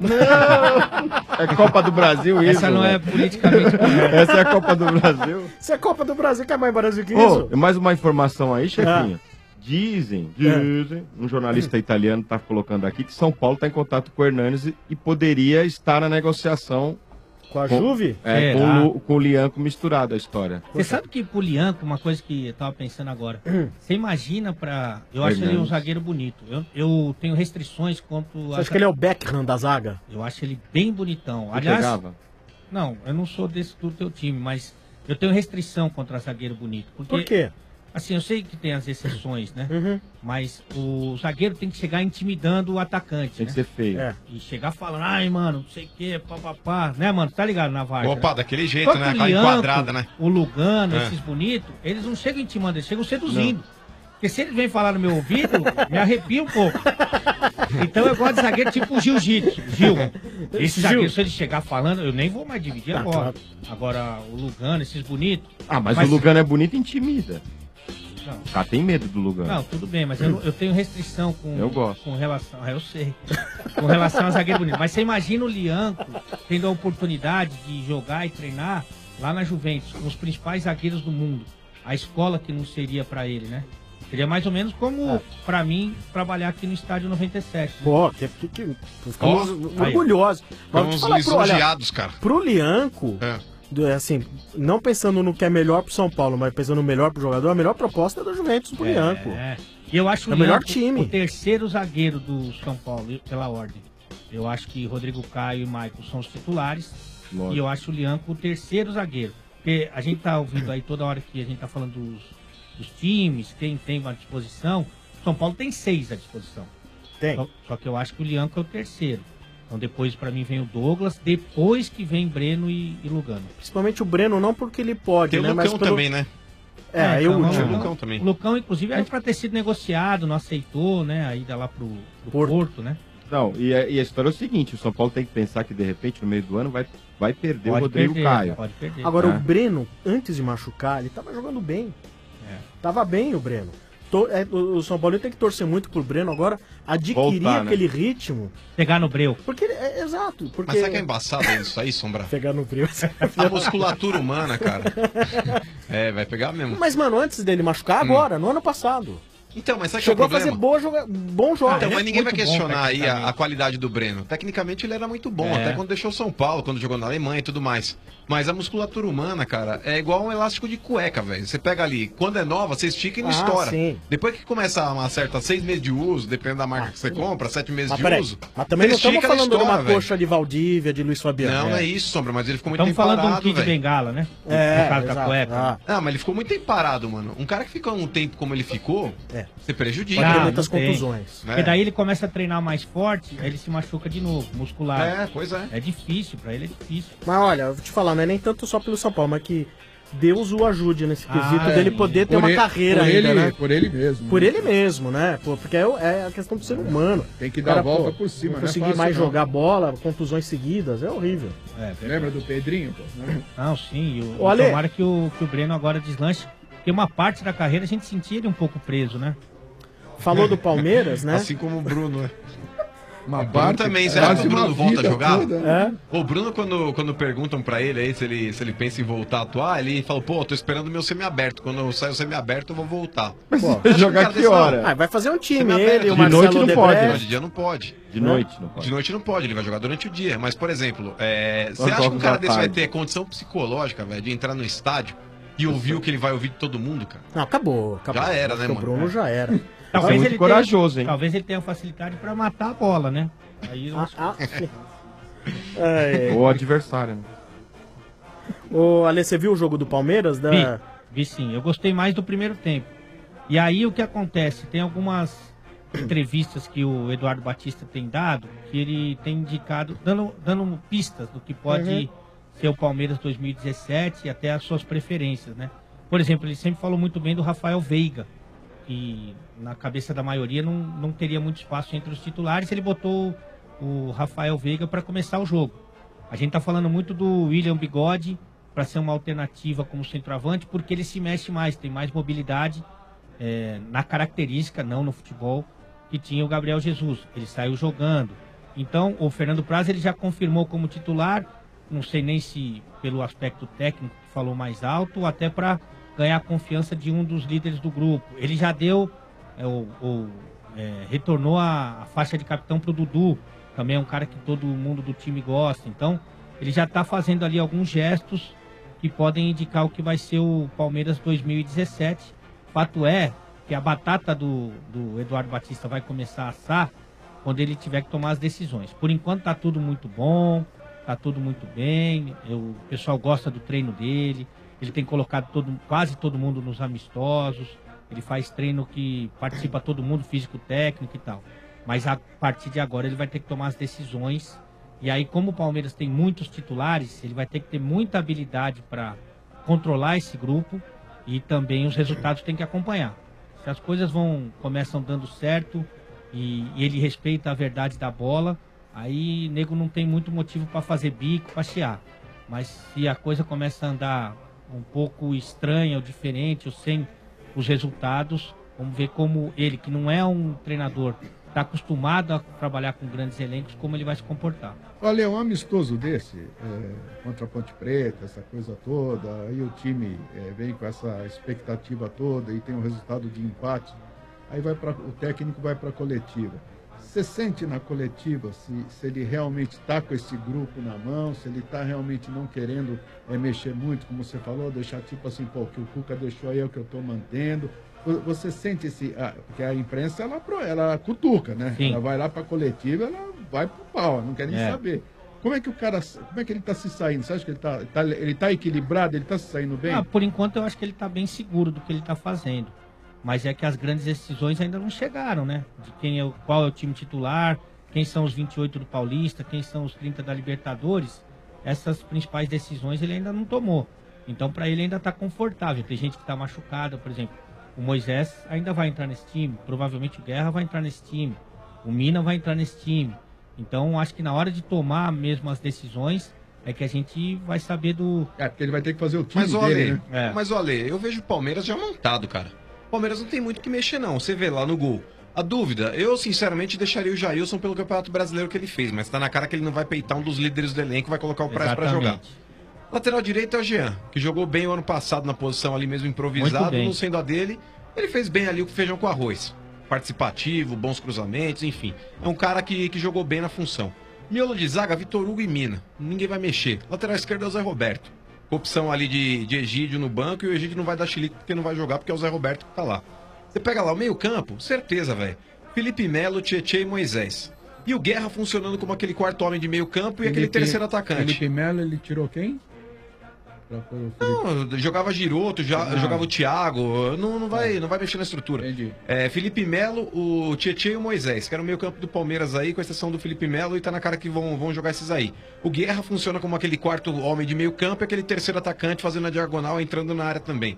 É Copa do Brasil isso. Essa não é velho. politicamente correta. Essa é a Copa do Brasil. Isso é Copa do Brasil, que é mais Brasil que Ô, isso. mais uma informação aí, chefinho. Ah. Dizem, dizem, um jornalista italiano está colocando aqui que São Paulo está em contato com o Hernanes e, e poderia estar na negociação Com a Juve? é, com, Será? o Lu- com o Lianco misturado a história. Você sabe que pro Lianco, uma coisa que eu tava pensando agora, você imagina pra... Eu acho ele um Hernandes. zagueiro bonito. Eu, eu tenho restrições quanto... Você acha que ele é o Beckham da zaga? Eu acho ele bem bonitão. Você Aliás, pegava? não, eu não sou desse do teu time, mas eu tenho restrição contra zagueiro bonito. Porque, Por quê? assim, eu sei que tem as exceções, né? Uhum. Mas o zagueiro tem que chegar intimidando o atacante, Tem né? que ser feio. É. E chegar falando, ai, mano, não sei o quê, papapá. Né, mano? Tá ligado na Vargas? Opa, daquele jeito, Só que né? o Aquela Lianco, enquadrada, né? O Lugano, É. esses bonitos, eles não chegam intimando, eles chegam seduzindo. Porque se eles vêm falar no meu ouvido, me arrepia um pouco. Então eu gosto de zagueiro tipo o Jiu-Jitsu. Gil. Esse Gil. zagueiro, se ele chegar falando, eu nem vou mais dividir Ah, a bola. claro. Agora, o Lugano, esses bonitos. Ah, mas, Mas- o Lugano é bonito e intimida. Não. O cara tem medo do Lugano. Não, tudo bem, mas eu, não- eu tenho restrição com, Eu gosto. com relação. Ah, eu sei. Com relação a zagueiro bonito. Mas você imagina o Lianco tendo a oportunidade de jogar e treinar lá na Juventus, com os principais zagueiros do mundo, a escola que não seria pra ele, né? Seria mais ou menos como, é. pra mim, trabalhar aqui no Estádio noventa e sete. Né? Pô, que, que, que, ficamos oh, orgulhosos. Ficamos lisonjeados, cara. Pro Lianco, é. do, assim, não pensando no que é melhor pro São Paulo, mas pensando no melhor pro jogador, a melhor proposta é da Juventus pro é, Lianco. É. E eu acho é o melhor time. O terceiro zagueiro do São Paulo, pela ordem. Eu acho que Rodrigo Caio e Maicon são os titulares. Lógico. E eu acho o Lianco o terceiro zagueiro. Porque a gente tá ouvindo aí toda hora que a gente tá falando dos, dos times, quem tem à disposição. O São Paulo tem seis à disposição. Tem. Só, só que eu acho que o Lianco é o terceiro. Então depois pra mim vem o Douglas, depois que vem Breno e, e Lugano. Principalmente o Breno, não porque ele pode, tem né? o Lucão mas pelo... também, né? É, é então, o Lucão, Lucão também. O Lucão, inclusive, era pra ter sido negociado, não aceitou, né? A ida lá pro, pro Porto. Porto, né? Não, e a, e a história é o seguinte, o São Paulo tem que pensar que de repente no meio do ano vai, vai perder pode o Rodrigo perder, Caio. Pode perder. Agora é. o Breno, antes de machucar, ele tava jogando bem. É. Tava bem o Breno. To, é, o São Paulo tem que torcer muito pro Breno agora adquirir Voltar, aquele né? ritmo. Pegar no breu. Porque, é, exato. Porque... Mas sabe que é embaçado isso aí, Sombra? Pegar no breu. A musculatura humana, cara. É, vai pegar mesmo. Mas, mano, antes dele machucar, agora, hum. no ano passado. Então, mas sabe Chegou que é o a fazer boa joga... bom jogo. Ah, então, mas é ninguém vai questionar bom, aí a, a qualidade do Breno. Tecnicamente ele era muito bom, é. até quando deixou o São Paulo, quando jogou na Alemanha e tudo mais. Mas a musculatura humana, cara, é igual um elástico de cueca, velho. Você pega ali, quando é nova, você estica e não ah, estoura. Sim. Depois que começa uma certa seis meses de uso, dependendo da marca ah, que você compra, sete meses mas de uso. Mas também não estamos falando estoura, de uma véio. coxa de Valdívia, de Luiz Fabiano. Não, é. não é isso, Sombra, mas ele ficou muito tempo parado, Estamos falando de um kit véio. bengala, né? É, no caso da cueca. Ah. Não, mas ele ficou muito tempo parado, mano. Um cara que fica um tempo como ele ficou, é. você prejudica. Pode ter Ah, muitas tem. contusões. Porque daí ele começa a treinar mais forte, aí ele se machuca de novo, muscular. É, pois é. É difícil, pra ele é difícil. Mas olha, eu vou te falar, não é nem tanto só pelo São Paulo, mas que Deus o ajude nesse quesito ah, dele é. poder ter por uma ele, carreira por ainda, ele, né? Por ele mesmo. Por né? ele mesmo, né? Pô, porque é, é a questão do ser humano. Tem que dar cara, a volta pô, por cima, não né? conseguir Fácil, mais não. jogar bola, contusões seguidas, é horrível. É, lembra do Pedrinho? Pô, né? Não, sim. E o, Olha, tomara que o, que o Breno agora deslanche. Porque uma parte da carreira a gente sentia ele um pouco preso, né? Falou do Palmeiras, né? Assim como o Bruno, né? Uma o Bruno também, será que o Bruno volta a jogar? Toda, né? É? O Bruno, quando, quando perguntam pra ele aí se ele, se ele pensa em voltar a atuar, ele fala, pô, tô esperando o meu semi-aberto. Quando eu sair o semi-aberto, eu vou voltar. Pô, jogar que hora? Ah, vai fazer um time, Semi-aberto. ele, o De Marcelo noite não pode, Odebrecht. Não, de dia não pode. De noite não pode. De noite não pode, ele vai jogar durante o dia. Mas, por exemplo, é, você Nós acha que um jogos cara à desse vai tarde. ter condição psicológica, velho, de entrar no estádio e ouvir o que ele vai ouvir de todo mundo, cara? Não, acabou, acabou. Já era, Acho né, que mano? O Bruno É. já era. Talvez muito ele corajoso, tenha, hein? Talvez ele tenha facilidade pra matar a bola, né? Aí eu Ah, acho que- ah, sim. É, O adversário. né? Ô, Ale, você viu o jogo do Palmeiras? Da... Vi, vi sim. Eu gostei mais do primeiro tempo. E aí o que acontece? Tem algumas entrevistas que o Eduardo Batista tem dado, que ele tem indicado, dando, dando pistas do que pode Uhum. ser o Palmeiras dois mil e dezessete e até as suas preferências, né? Por exemplo, ele sempre falou muito bem do Rafael Veiga, que na cabeça da maioria não, não teria muito espaço entre os titulares. Ele botou o Rafael Veiga para começar o jogo. A gente tá falando muito do William Bigode para ser uma alternativa como centroavante, porque ele se mexe mais, tem mais mobilidade é, na característica, não no futebol, que tinha o Gabriel Jesus. Ele saiu jogando. Então, o Fernando Praz ele já confirmou como titular, não sei nem se pelo aspecto técnico que falou mais alto, ou até para ganhar a confiança de um dos líderes do grupo. Ele já deu, é, o, o, é, retornou a, a faixa de capitão para o Dudu, também é um cara que todo mundo do time gosta. Então, ele já está fazendo ali alguns gestos que podem indicar o que vai ser o Palmeiras dois mil e dezessete. Fato é que a batata do, do Eduardo Batista vai começar a assar quando ele tiver que tomar as decisões. Por enquanto está tudo muito bom, está tudo muito bem, eu, o pessoal gosta do treino dele, ele tem colocado todo, quase todo mundo nos amistosos, ele faz treino que participa todo mundo, físico-técnico e tal. Mas a partir de agora ele vai ter que tomar as decisões. E aí, como o Palmeiras tem muitos titulares, ele vai ter que ter muita habilidade para controlar esse grupo e também os resultados tem que acompanhar. Se as coisas vão começam dando certo e, e ele respeita a verdade da bola, aí nego não tem muito motivo para fazer bico, para chiar. Mas se a coisa começa a andar um pouco estranha ou diferente ou sem os resultados, vamos ver como ele, que não é um treinador está acostumado a trabalhar com grandes elencos, como ele vai se comportar. Olha, um amistoso desse, é, contra a Ponte Preta, essa coisa toda, aí o time é, vem com essa expectativa toda e tem um resultado de empate, aí vai pra, o técnico vai para a coletiva. Você sente na coletiva se, se ele realmente está com esse grupo na mão, se ele está realmente não querendo é, mexer muito, como você falou, deixar tipo assim, pô, o que o Cuca deixou aí é o que eu estou mantendo. Você sente esse... Ah, porque a imprensa, ela, ela cutuca, né? Sim. Ela vai lá para a coletiva, ela vai pro pau, não quer nem é. saber. Como é que o cara... Como é que ele está se saindo? Você acha que ele está tá, ele tá equilibrado? Ele está se saindo bem? Ah, por enquanto, eu acho que ele está bem seguro do que ele está fazendo. Mas é que as grandes decisões ainda não chegaram, né? De quem é o, qual é o time titular, quem são os vinte e oito do Paulista, quem são os trinta da Libertadores. Essas principais decisões ele ainda não tomou. Então, para ele ainda está confortável. Tem gente que está machucada, por exemplo. O Moisés ainda vai entrar nesse time, provavelmente o Guerra vai entrar nesse time, o Mina vai entrar nesse time. Então, acho que na hora de tomar mesmo as decisões, é que a gente vai saber do... É, porque ele vai ter que fazer o time mas, dele, Ale, né? É. Mas, olha, eu vejo o Palmeiras já montado, cara. O Palmeiras não tem muito o que mexer, não. Você vê lá no gol. A dúvida, eu sinceramente deixaria o Jailson pelo Campeonato Brasileiro que ele fez, mas tá na cara que ele não vai peitar um dos líderes do elenco, vai colocar o Praz pra jogar. Lateral direito é o Jean, que jogou bem o ano passado na posição ali mesmo improvisado, não sendo a dele. Ele fez bem ali o feijão com arroz. Participativo, bons cruzamentos, enfim. É um cara que, que jogou bem na função. Miolo de zaga, Vitor Hugo e Mina. Ninguém vai mexer. Lateral esquerdo é o Zé Roberto. Opção ali de, de Egídio no banco, e o Egídio não vai dar chilique porque não vai jogar, porque é o Zé Roberto que tá lá. Você pega lá o meio campo, certeza, velho. Felipe Melo, Tietê e Moisés. E o Guerra funcionando como aquele quarto homem de meio campo e Felipe, aquele terceiro atacante. Felipe Melo, ele tirou quem? Não, jogava Giroto, já, Ah. jogava o Thiago, não, não, vai, não vai mexer na estrutura. É, Felipe Melo, o Tietê e o Moisés, que era o meio campo do Palmeiras aí, com exceção do Felipe Melo, e tá na cara que vão, vão jogar esses aí. O Guerra funciona como aquele quarto homem de meio campo e aquele terceiro atacante fazendo a diagonal, entrando na área também.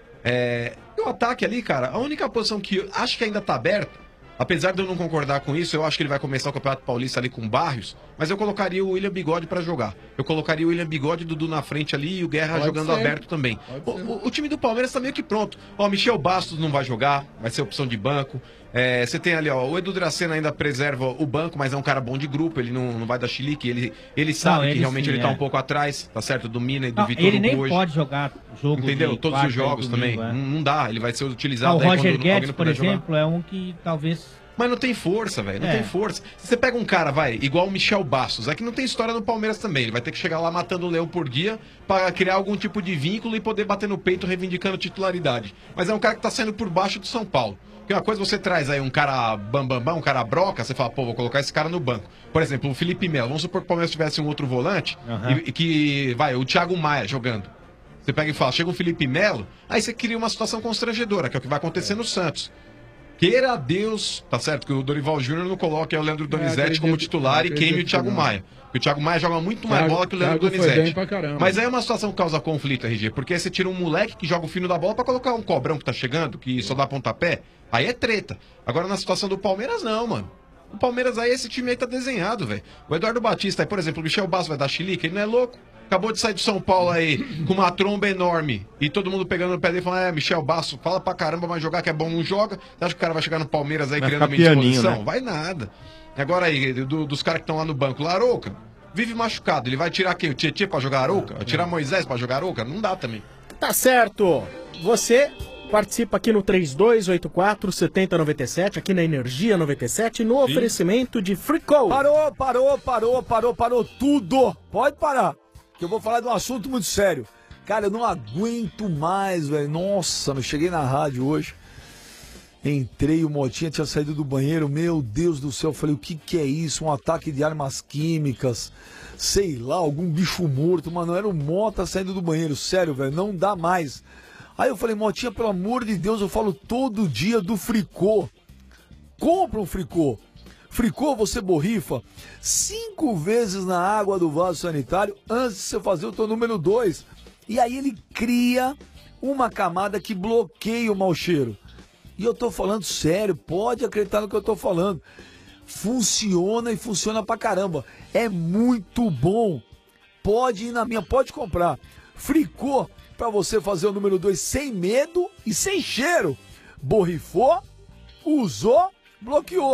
É, e o ataque ali, cara, a única posição que eu acho que ainda tá aberta, apesar de eu não concordar com isso, eu acho que ele vai começar o Campeonato Paulista ali com Barrios, mas eu colocaria o William Bigode pra jogar. Eu colocaria o William Bigode e o Dudu na frente ali e o Guerra Pode jogando ser. aberto também. O, o- o time do Palmeiras tá meio que pronto. Ó, Michel Bastos não vai jogar, vai ser opção de banco. É, você tem ali, ó, o Edu Dracena ainda preserva o banco, mas é um cara bom de grupo, ele não, não vai dar chilique, ele, ele sabe Não, que ele realmente sim, ele tá é. um pouco atrás, tá certo? Do Mina e do Não, Vitor ele Hugo nem hoje. pode jogar jogo Entendeu? de Todos quarta os e jogos domingo, também. é. Não, não dá, ele vai ser Ah, utilizado o aí Roger quando alguém Guedes, não por puder jogar. exemplo, é um que talvez... Mas não tem força, velho. Não É. tem força. Se você pega um cara, vai, igual o Michel Bastos, é que não tem história no Palmeiras também. Ele vai ter que chegar lá matando o leão por dia pra criar algum tipo de vínculo e poder bater no peito reivindicando titularidade. Mas é um cara que tá saindo por baixo do São Paulo. Porque uma coisa você traz aí um cara bambambam, bam, bam, um cara broca, você fala, pô, vou colocar esse cara no banco. Por exemplo, o Felipe Melo. Vamos supor que o Palmeiras tivesse um outro volante Aham. e, e que, vai, o Thiago Maia jogando. Você pega e fala, chega o Felipe Melo, aí você cria uma situação constrangedora, que é o que vai acontecer no Santos. Queira Deus, tá certo, que o Dorival Júnior não coloque o Leandro Donizete acredito- como titular e acredito queime o que Thiago não. Maia. Porque o Thiago Maia joga muito mais Thiago- bola que o Leandro Thiago foi Donizete. bem pra caramba. Mas aí é uma situação que causa conflito, R G, porque aí você tira um moleque que joga o fino da bola pra colocar um cobrão que tá chegando, que só dá pontapé, aí é treta. Agora na situação do Palmeiras, não, mano. O Palmeiras aí, esse time aí tá desenhado, velho. O Eduardo Batista aí, por exemplo, o Michel Bastos vai dar chilique, ele não é louco. Acabou de sair de São Paulo aí com uma tromba enorme e todo mundo pegando no pé dele e falando: é, Michel Bastos, fala pra caramba, mas jogar que é bom, não joga. Você acha que o cara vai chegar no Palmeiras aí Vai criando uma ficar pianinho, indisposição? né? Vai nada. Agora aí, do- dos caras que estão lá no banco, Larouca, vive machucado. Ele vai tirar quem? O Tietê pra jogar Arouca? Vai tirar Moisés pra jogar Arouca? Não dá também. Tá certo. Você participa aqui no três dois oito quatro, sete zero nove sete, aqui na Energia noventa e sete, no oferecimento de Fricol. Parou, parou, parou, parou, parou tudo. Pode parar, que eu vou falar de um assunto muito sério. Cara, eu não aguento mais, velho. Nossa, eu cheguei na rádio hoje, entrei, o Motinha tinha saído do banheiro. Meu Deus do céu, eu falei, o que que é isso? Um ataque de armas químicas, sei lá, algum bicho morto. Mano, era o Mota saindo do banheiro, sério, velho, não dá mais. Aí eu falei, Motinha, pelo amor de Deus, eu falo todo dia do Fricô. Compra um Fricô. Fricô, você borrifa cinco vezes na água do vaso sanitário antes de você fazer o teu número dois. E aí ele cria uma camada que bloqueia o mau cheiro. E eu tô falando sério, pode acreditar no que eu tô falando. Funciona e funciona pra caramba. É muito bom. Pode ir na minha, pode comprar. Fricô, pra você fazer o número dois sem medo e sem cheiro. Borrifou, usou, bloqueou.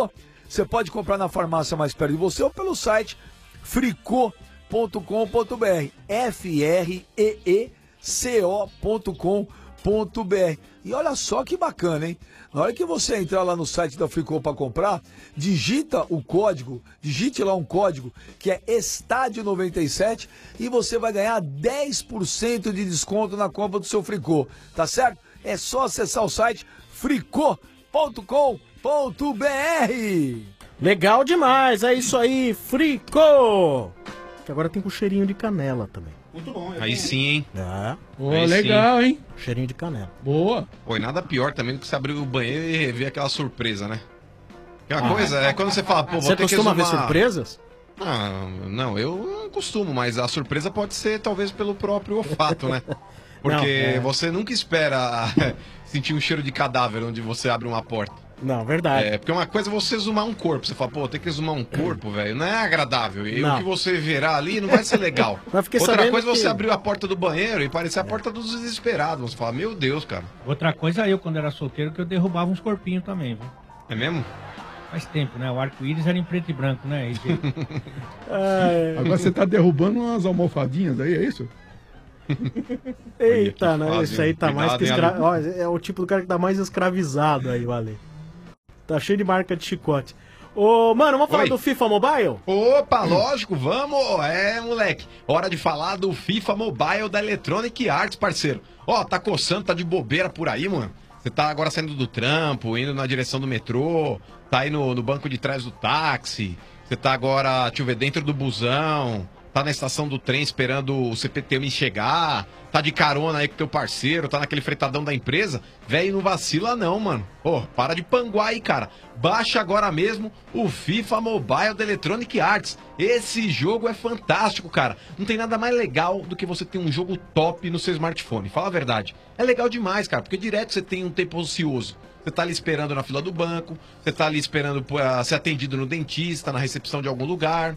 você pode comprar na farmácia mais perto de você ou pelo site fricô ponto com ponto br. F R E E C O ponto com ponto br. E olha só que bacana, hein? Na hora que você entrar lá no site da Fricô para comprar, digita o código, digite lá um código que é Estádio noventa e sete e você vai ganhar dez por cento de desconto na compra do seu Fricô, tá certo? É só acessar o site fricô ponto com ponto br. Legal demais, é isso aí, Fricô! Que agora tem com cheirinho de canela também. Muito bom. Aí sim, hein? É. Pô, legal, hein? Cheirinho de canela. Boa. Pô, e nada pior também do que você abrir o banheiro e ver aquela surpresa, né? Que uma Ah. coisa é quando você fala, pô, vou Você ter que costuma ver exumar... surpresas? Ah, não, eu não costumo, mas a surpresa pode ser talvez pelo próprio olfato, né? Porque Não, é. você nunca espera sentir um cheiro de cadáver onde você abre uma porta. Não, verdade. É, porque uma coisa é você exumar um corpo. Você fala, pô, tem que exumar um corpo, velho. Não é agradável. E Não. o que você verá ali não vai ser legal. Mas fiquei Outra sabendo coisa é você que- abrir a porta do banheiro e parecer a porta dos desesperados. Você fala, meu Deus, cara. Outra coisa, eu, quando era solteiro, que eu derrubava uns corpinhos também, viu? É mesmo? Faz tempo, né? O arco-íris era em preto e branco, né? Agora você tá derrubando umas almofadinhas aí, é isso? Eita, né? fase, Esse aí tá hein? mais que Cuidado, hein, escra... Ó, é o tipo do cara que tá mais escravizado aí, Vale. Tá cheio de marca de chicote. Ô, mano, vamos falar Oi. do FIFA Mobile? Opa, lógico, vamos! É, moleque, hora de falar do FIFA Mobile da Electronic Arts, parceiro. Ó, tá coçando, tá de bobeira por aí, mano. Você tá agora saindo do trampo, indo na direção do metrô, tá aí no, no banco de trás do táxi, você tá agora, deixa eu ver, dentro do busão, tá na estação do trem esperando o C P T M chegar, tá de carona aí com teu parceiro, tá naquele fretadão da empresa, velho, não vacila não, mano. Pô, para de panguar aí, cara. Baixa agora mesmo o FIFA Mobile da Electronic Arts. Esse jogo é fantástico, cara. Não tem nada mais legal do que você ter um jogo top no seu smartphone. Fala a verdade. É legal demais, cara, porque direto você tem um tempo ocioso. Você tá ali esperando na fila do banco, você tá ali esperando pra ser atendido no dentista, na recepção de algum lugar.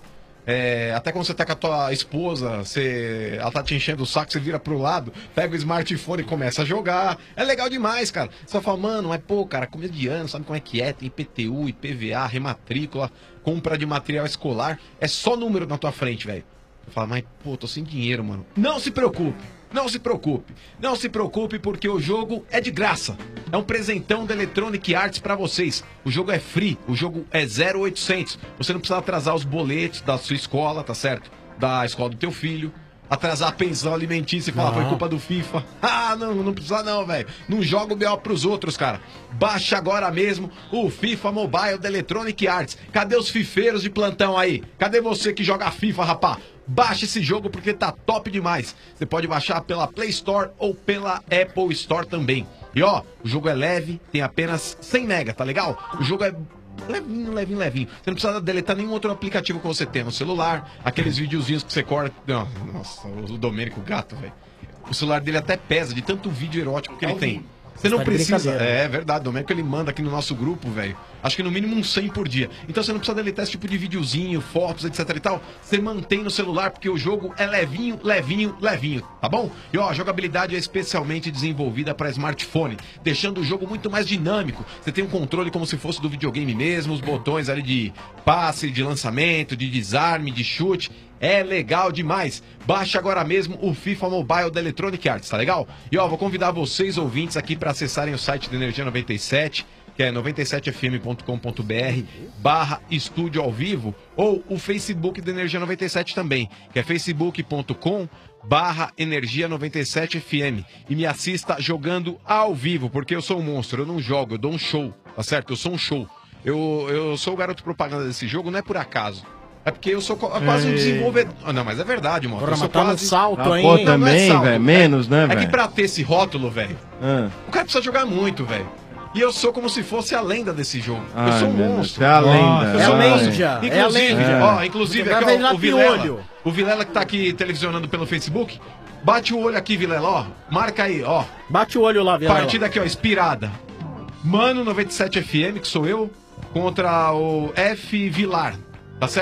É, até quando você tá com a tua esposa, você, ela tá te enchendo o saco, você vira pro lado, pega o smartphone e começa a jogar. É legal demais, cara. Você fala, mano, mas pô, cara, começo de ano, sabe como é que é? Tem I P T U, I P V A, rematrícula, compra de material escolar. É só número na tua frente, velho. Você fala, mas pô, tô sem dinheiro, mano. Não se preocupe. Não se preocupe, não se preocupe porque o jogo é de graça. É um presentão da Electronic Arts pra vocês. O jogo é free, o jogo é zero oitocentos. Você não precisa atrasar os boletos da sua escola, tá certo? Da escola do teu filho. Atrasar a pensão alimentícia e falar, Não. foi culpa do FIFA. Ah, não, não precisa não, velho. Não joga o B O pros outros, cara. Baixa agora mesmo o FIFA Mobile da Electronic Arts. Cadê os fifeiros de plantão aí? Cadê você que joga FIFA, rapá? Baixa esse jogo porque tá top demais. Você pode baixar pela Play Store ou pela Apple Store também. E ó, o jogo é leve, tem apenas cem mega, tá legal? O jogo é levinho, levinho, levinho. Você não precisa deletar nenhum outro aplicativo que você tem no celular. Aqueles videozinhos que você corta... Não, nossa, o Domênico Gato, velho. O celular dele até pesa de tanto vídeo erótico que ele tem. Você não Tá de precisa. brincadeira. É verdade, o Domênico ele manda aqui no nosso grupo, velho. Acho que no mínimo uns cem por dia. Então você não precisa deletar esse tipo de videozinho, fotos, etc e tal. Você mantém no celular porque o jogo é levinho, levinho, levinho, tá bom? E ó, a jogabilidade é especialmente desenvolvida para smartphone, deixando o jogo muito mais dinâmico. Você tem um controle como se fosse do videogame mesmo, os botões ali de passe, de lançamento, de desarme, de chute. É legal demais. Baixa agora mesmo o FIFA Mobile da Electronic Arts, tá legal? E ó, vou convidar vocês ouvintes aqui para acessarem o site da Energia noventa e sete, que é noventa e sete f m ponto com ponto b r barra estúdio ao vivo, ou o Facebook da Energia noventa e sete também, que é facebook ponto com barra Energia noventa e sete F M. E me assista jogando ao vivo, porque eu sou um monstro, eu não jogo, eu dou um show, tá certo? Eu sou um show. Eu, eu sou o garoto propaganda desse jogo, não é por acaso. É porque eu sou co- quase um Ei. desenvolvedor. Ah, não, mas é verdade, mano. Porra, Eu sou mas tá no quase... salto Ah, aí, pô, hein? Não, não é também, salto. velho. Menos, né, É que velho? pra ter esse rótulo, velho, Ah. o cara precisa jogar muito, velho. E eu sou como se fosse a lenda desse jogo. eu Ai, sou um meu Deus, monstro. você é a lenda. Eu É sou a um lenda, monstro. é a Inclusive, lenda. ó, inclusive Você aqui, vai ó, virar o Vilela. piolho. O Vilela que tá aqui televisionando pelo Facebook. Bate o olho aqui, Vilela, ó. Marca aí, ó. Bate o olho lá, Vilela. Partida aqui, ó, inspirada. Mano noventa e sete F M, que sou eu, contra o F Vilar. Tá certo?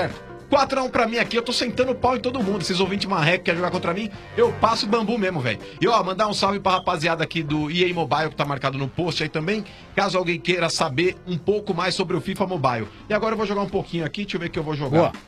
quatro a um pra mim aqui, eu tô sentando pau em todo mundo. Esses ouvintes marreco que querem jogar contra mim, eu passo bambu mesmo, velho. E ó, mandar um salve pra rapaziada aqui do E A Mobile, que tá marcado no post aí também, caso alguém queira saber um pouco mais sobre o FIFA Mobile. E agora eu vou jogar um pouquinho aqui, deixa eu ver o que eu vou jogar. Boa.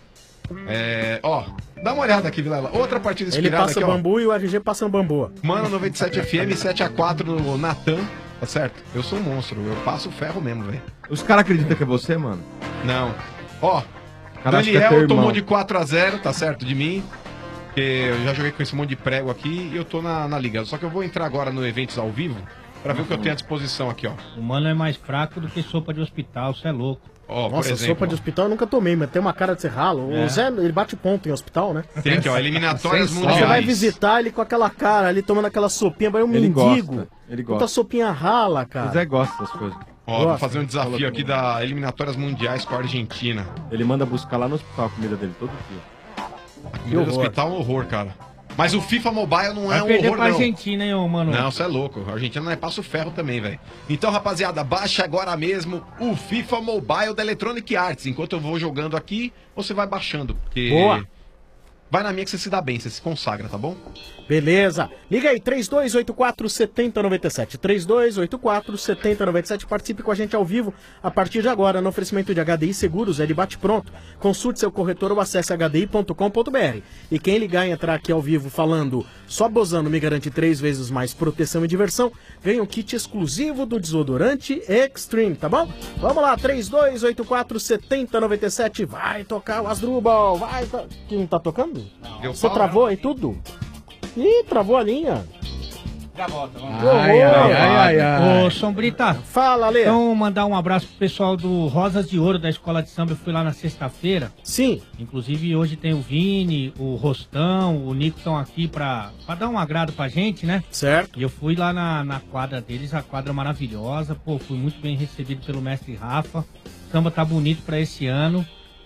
É, ó, dá uma olhada aqui, Vilela. Outra partida Ele inspirada passa aqui, bambu e o R G passa um bambu. Mano noventa e sete F M, sete a quatro no Natan, tá certo? Eu sou um monstro, eu passo ferro mesmo, velho. Os caras acreditam que é você, mano? Não. Ó, Cara, acho que é teu Daniel irmão. tomou de quatro a zero, tá certo, de mim. Porque eu já joguei com esse monte de prego aqui e eu tô na, na liga. Só que eu vou entrar agora no Eventos ao vivo pra ver o que eu tenho à disposição aqui, ó. O mano é mais fraco do que sopa de hospital, você é louco. Ó, por Nossa, exemplo, sopa de hospital eu nunca tomei, mas tem uma cara de ser ralo. É. O Zé, ele bate ponto em hospital, né? Tem aqui, ó, eliminatórias Você mundiais. vai visitar ele com aquela cara ali, tomando aquela sopinha, vai um Ele mendigo. gosta, ele Puta gosta. sopinha rala, O cara. Zé gosta das coisas. Ó, vou Gosta. fazer um desafio aqui da eliminatórias mundiais com a Argentina. Ele manda buscar lá no hospital a comida dele todo dia. A comida do hospital é um horror, cara. Mas o FIFA Mobile não Vai é um perder horror, pra não. Argentina, hein, ô, mano? Não, você é louco. A Argentina não é passo ferro também, velho. Então, rapaziada, baixa agora mesmo o FIFA Mobile da Electronic Arts. Enquanto eu vou jogando aqui, você vai baixando. Porque... Boa. Vai na minha que você se dá bem, você se consagra, tá bom? Beleza. Liga aí, três dois oito quatro, sete zero nove sete. três dois oito quatro, sete zero nove sete. Participe com a gente ao vivo a partir de agora no oferecimento de H D I Seguros, é de bate pronto. Consulte seu corretor ou acesse h d i ponto com ponto b r. E quem ligar e entrar aqui ao vivo falando só Bozano me garante três vezes mais proteção e diversão, ganha um kit exclusivo do desodorante Extreme, tá bom? Vamos lá, três dois oito quatro, sete zero nove sete. Vai tocar o Asdrubal, vai. To... Que não tá tocando? Deu Você pau, travou aí tudo? Ih, travou a linha. Já volta, vamos. Ai, ai, ai, ai. Ô, Sombrita. Fala, Lê. Então, mandar um abraço pro pessoal do Rosas de Ouro da Escola de Samba. Eu fui lá na sexta-feira. Sim. Inclusive, hoje tem o Vini, o Rostão, o Nico estão aqui pra, pra dar um agrado pra gente, né? Certo. E eu fui lá na, na quadra deles, a quadra maravilhosa. Pô, fui muito bem recebido pelo mestre Rafa. O samba tá bonito pra esse ano.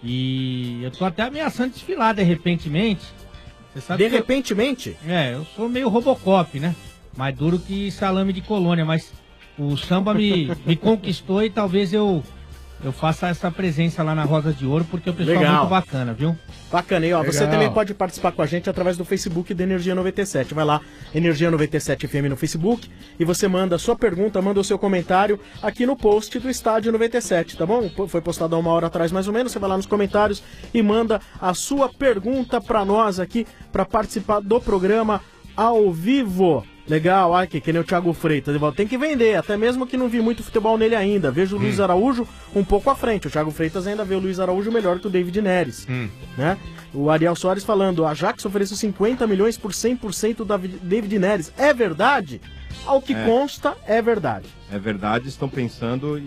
E eu tô até ameaçando desfilar de repentemente. Você sabe De que eu- repentemente? É, eu sou meio Robocop, né? Mais duro que salame de colônia, mas o samba me, me conquistou e talvez eu, eu faça essa presença lá na Rosa de Ouro, porque o pessoal é Legal. muito bacana, viu? Bacana, e ó, você Legal. também pode participar com a gente através do Facebook da Energia noventa e sete. Vai lá, Energia noventa e sete F M no Facebook, e você manda a sua pergunta, manda o seu comentário aqui no post do Estádio noventa e sete, tá bom? Foi postado há uma hora atrás mais ou menos, você vai lá nos comentários e manda a sua pergunta pra nós aqui, pra participar do programa ao vivo. Legal, ai, que, que nem o Thiago Freitas. Ele fala, tem que vender, até mesmo que não vi muito futebol nele ainda. Vejo o Luiz Araújo um pouco à frente. O Thiago Freitas ainda vê o Luiz Araújo melhor que o David Neres. Hum. Né? O Ariel Soares falando, a Ajax ofereceu cinquenta milhões por cem por cento da David Neres. É verdade? Ao que É. consta, é verdade. É verdade, estão pensando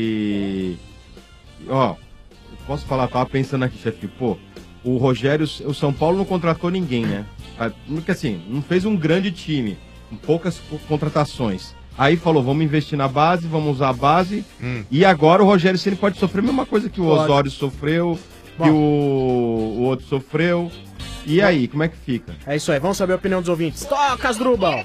e. Ó, eu posso falar, tava pensando aqui, chefe, pô, o Rogério, o São Paulo não contratou ninguém, né? Porque assim, não fez um grande time, com poucas co- contratações. Aí falou, vamos investir na base, vamos usar a base. Hum. E agora o Rogério Ceni pode sofrer a mesma coisa que o Pode. Osório sofreu, que o, o outro sofreu. E aí, como é que fica? É isso aí, vamos saber a opinião dos ouvintes. Toca, Asdrubal!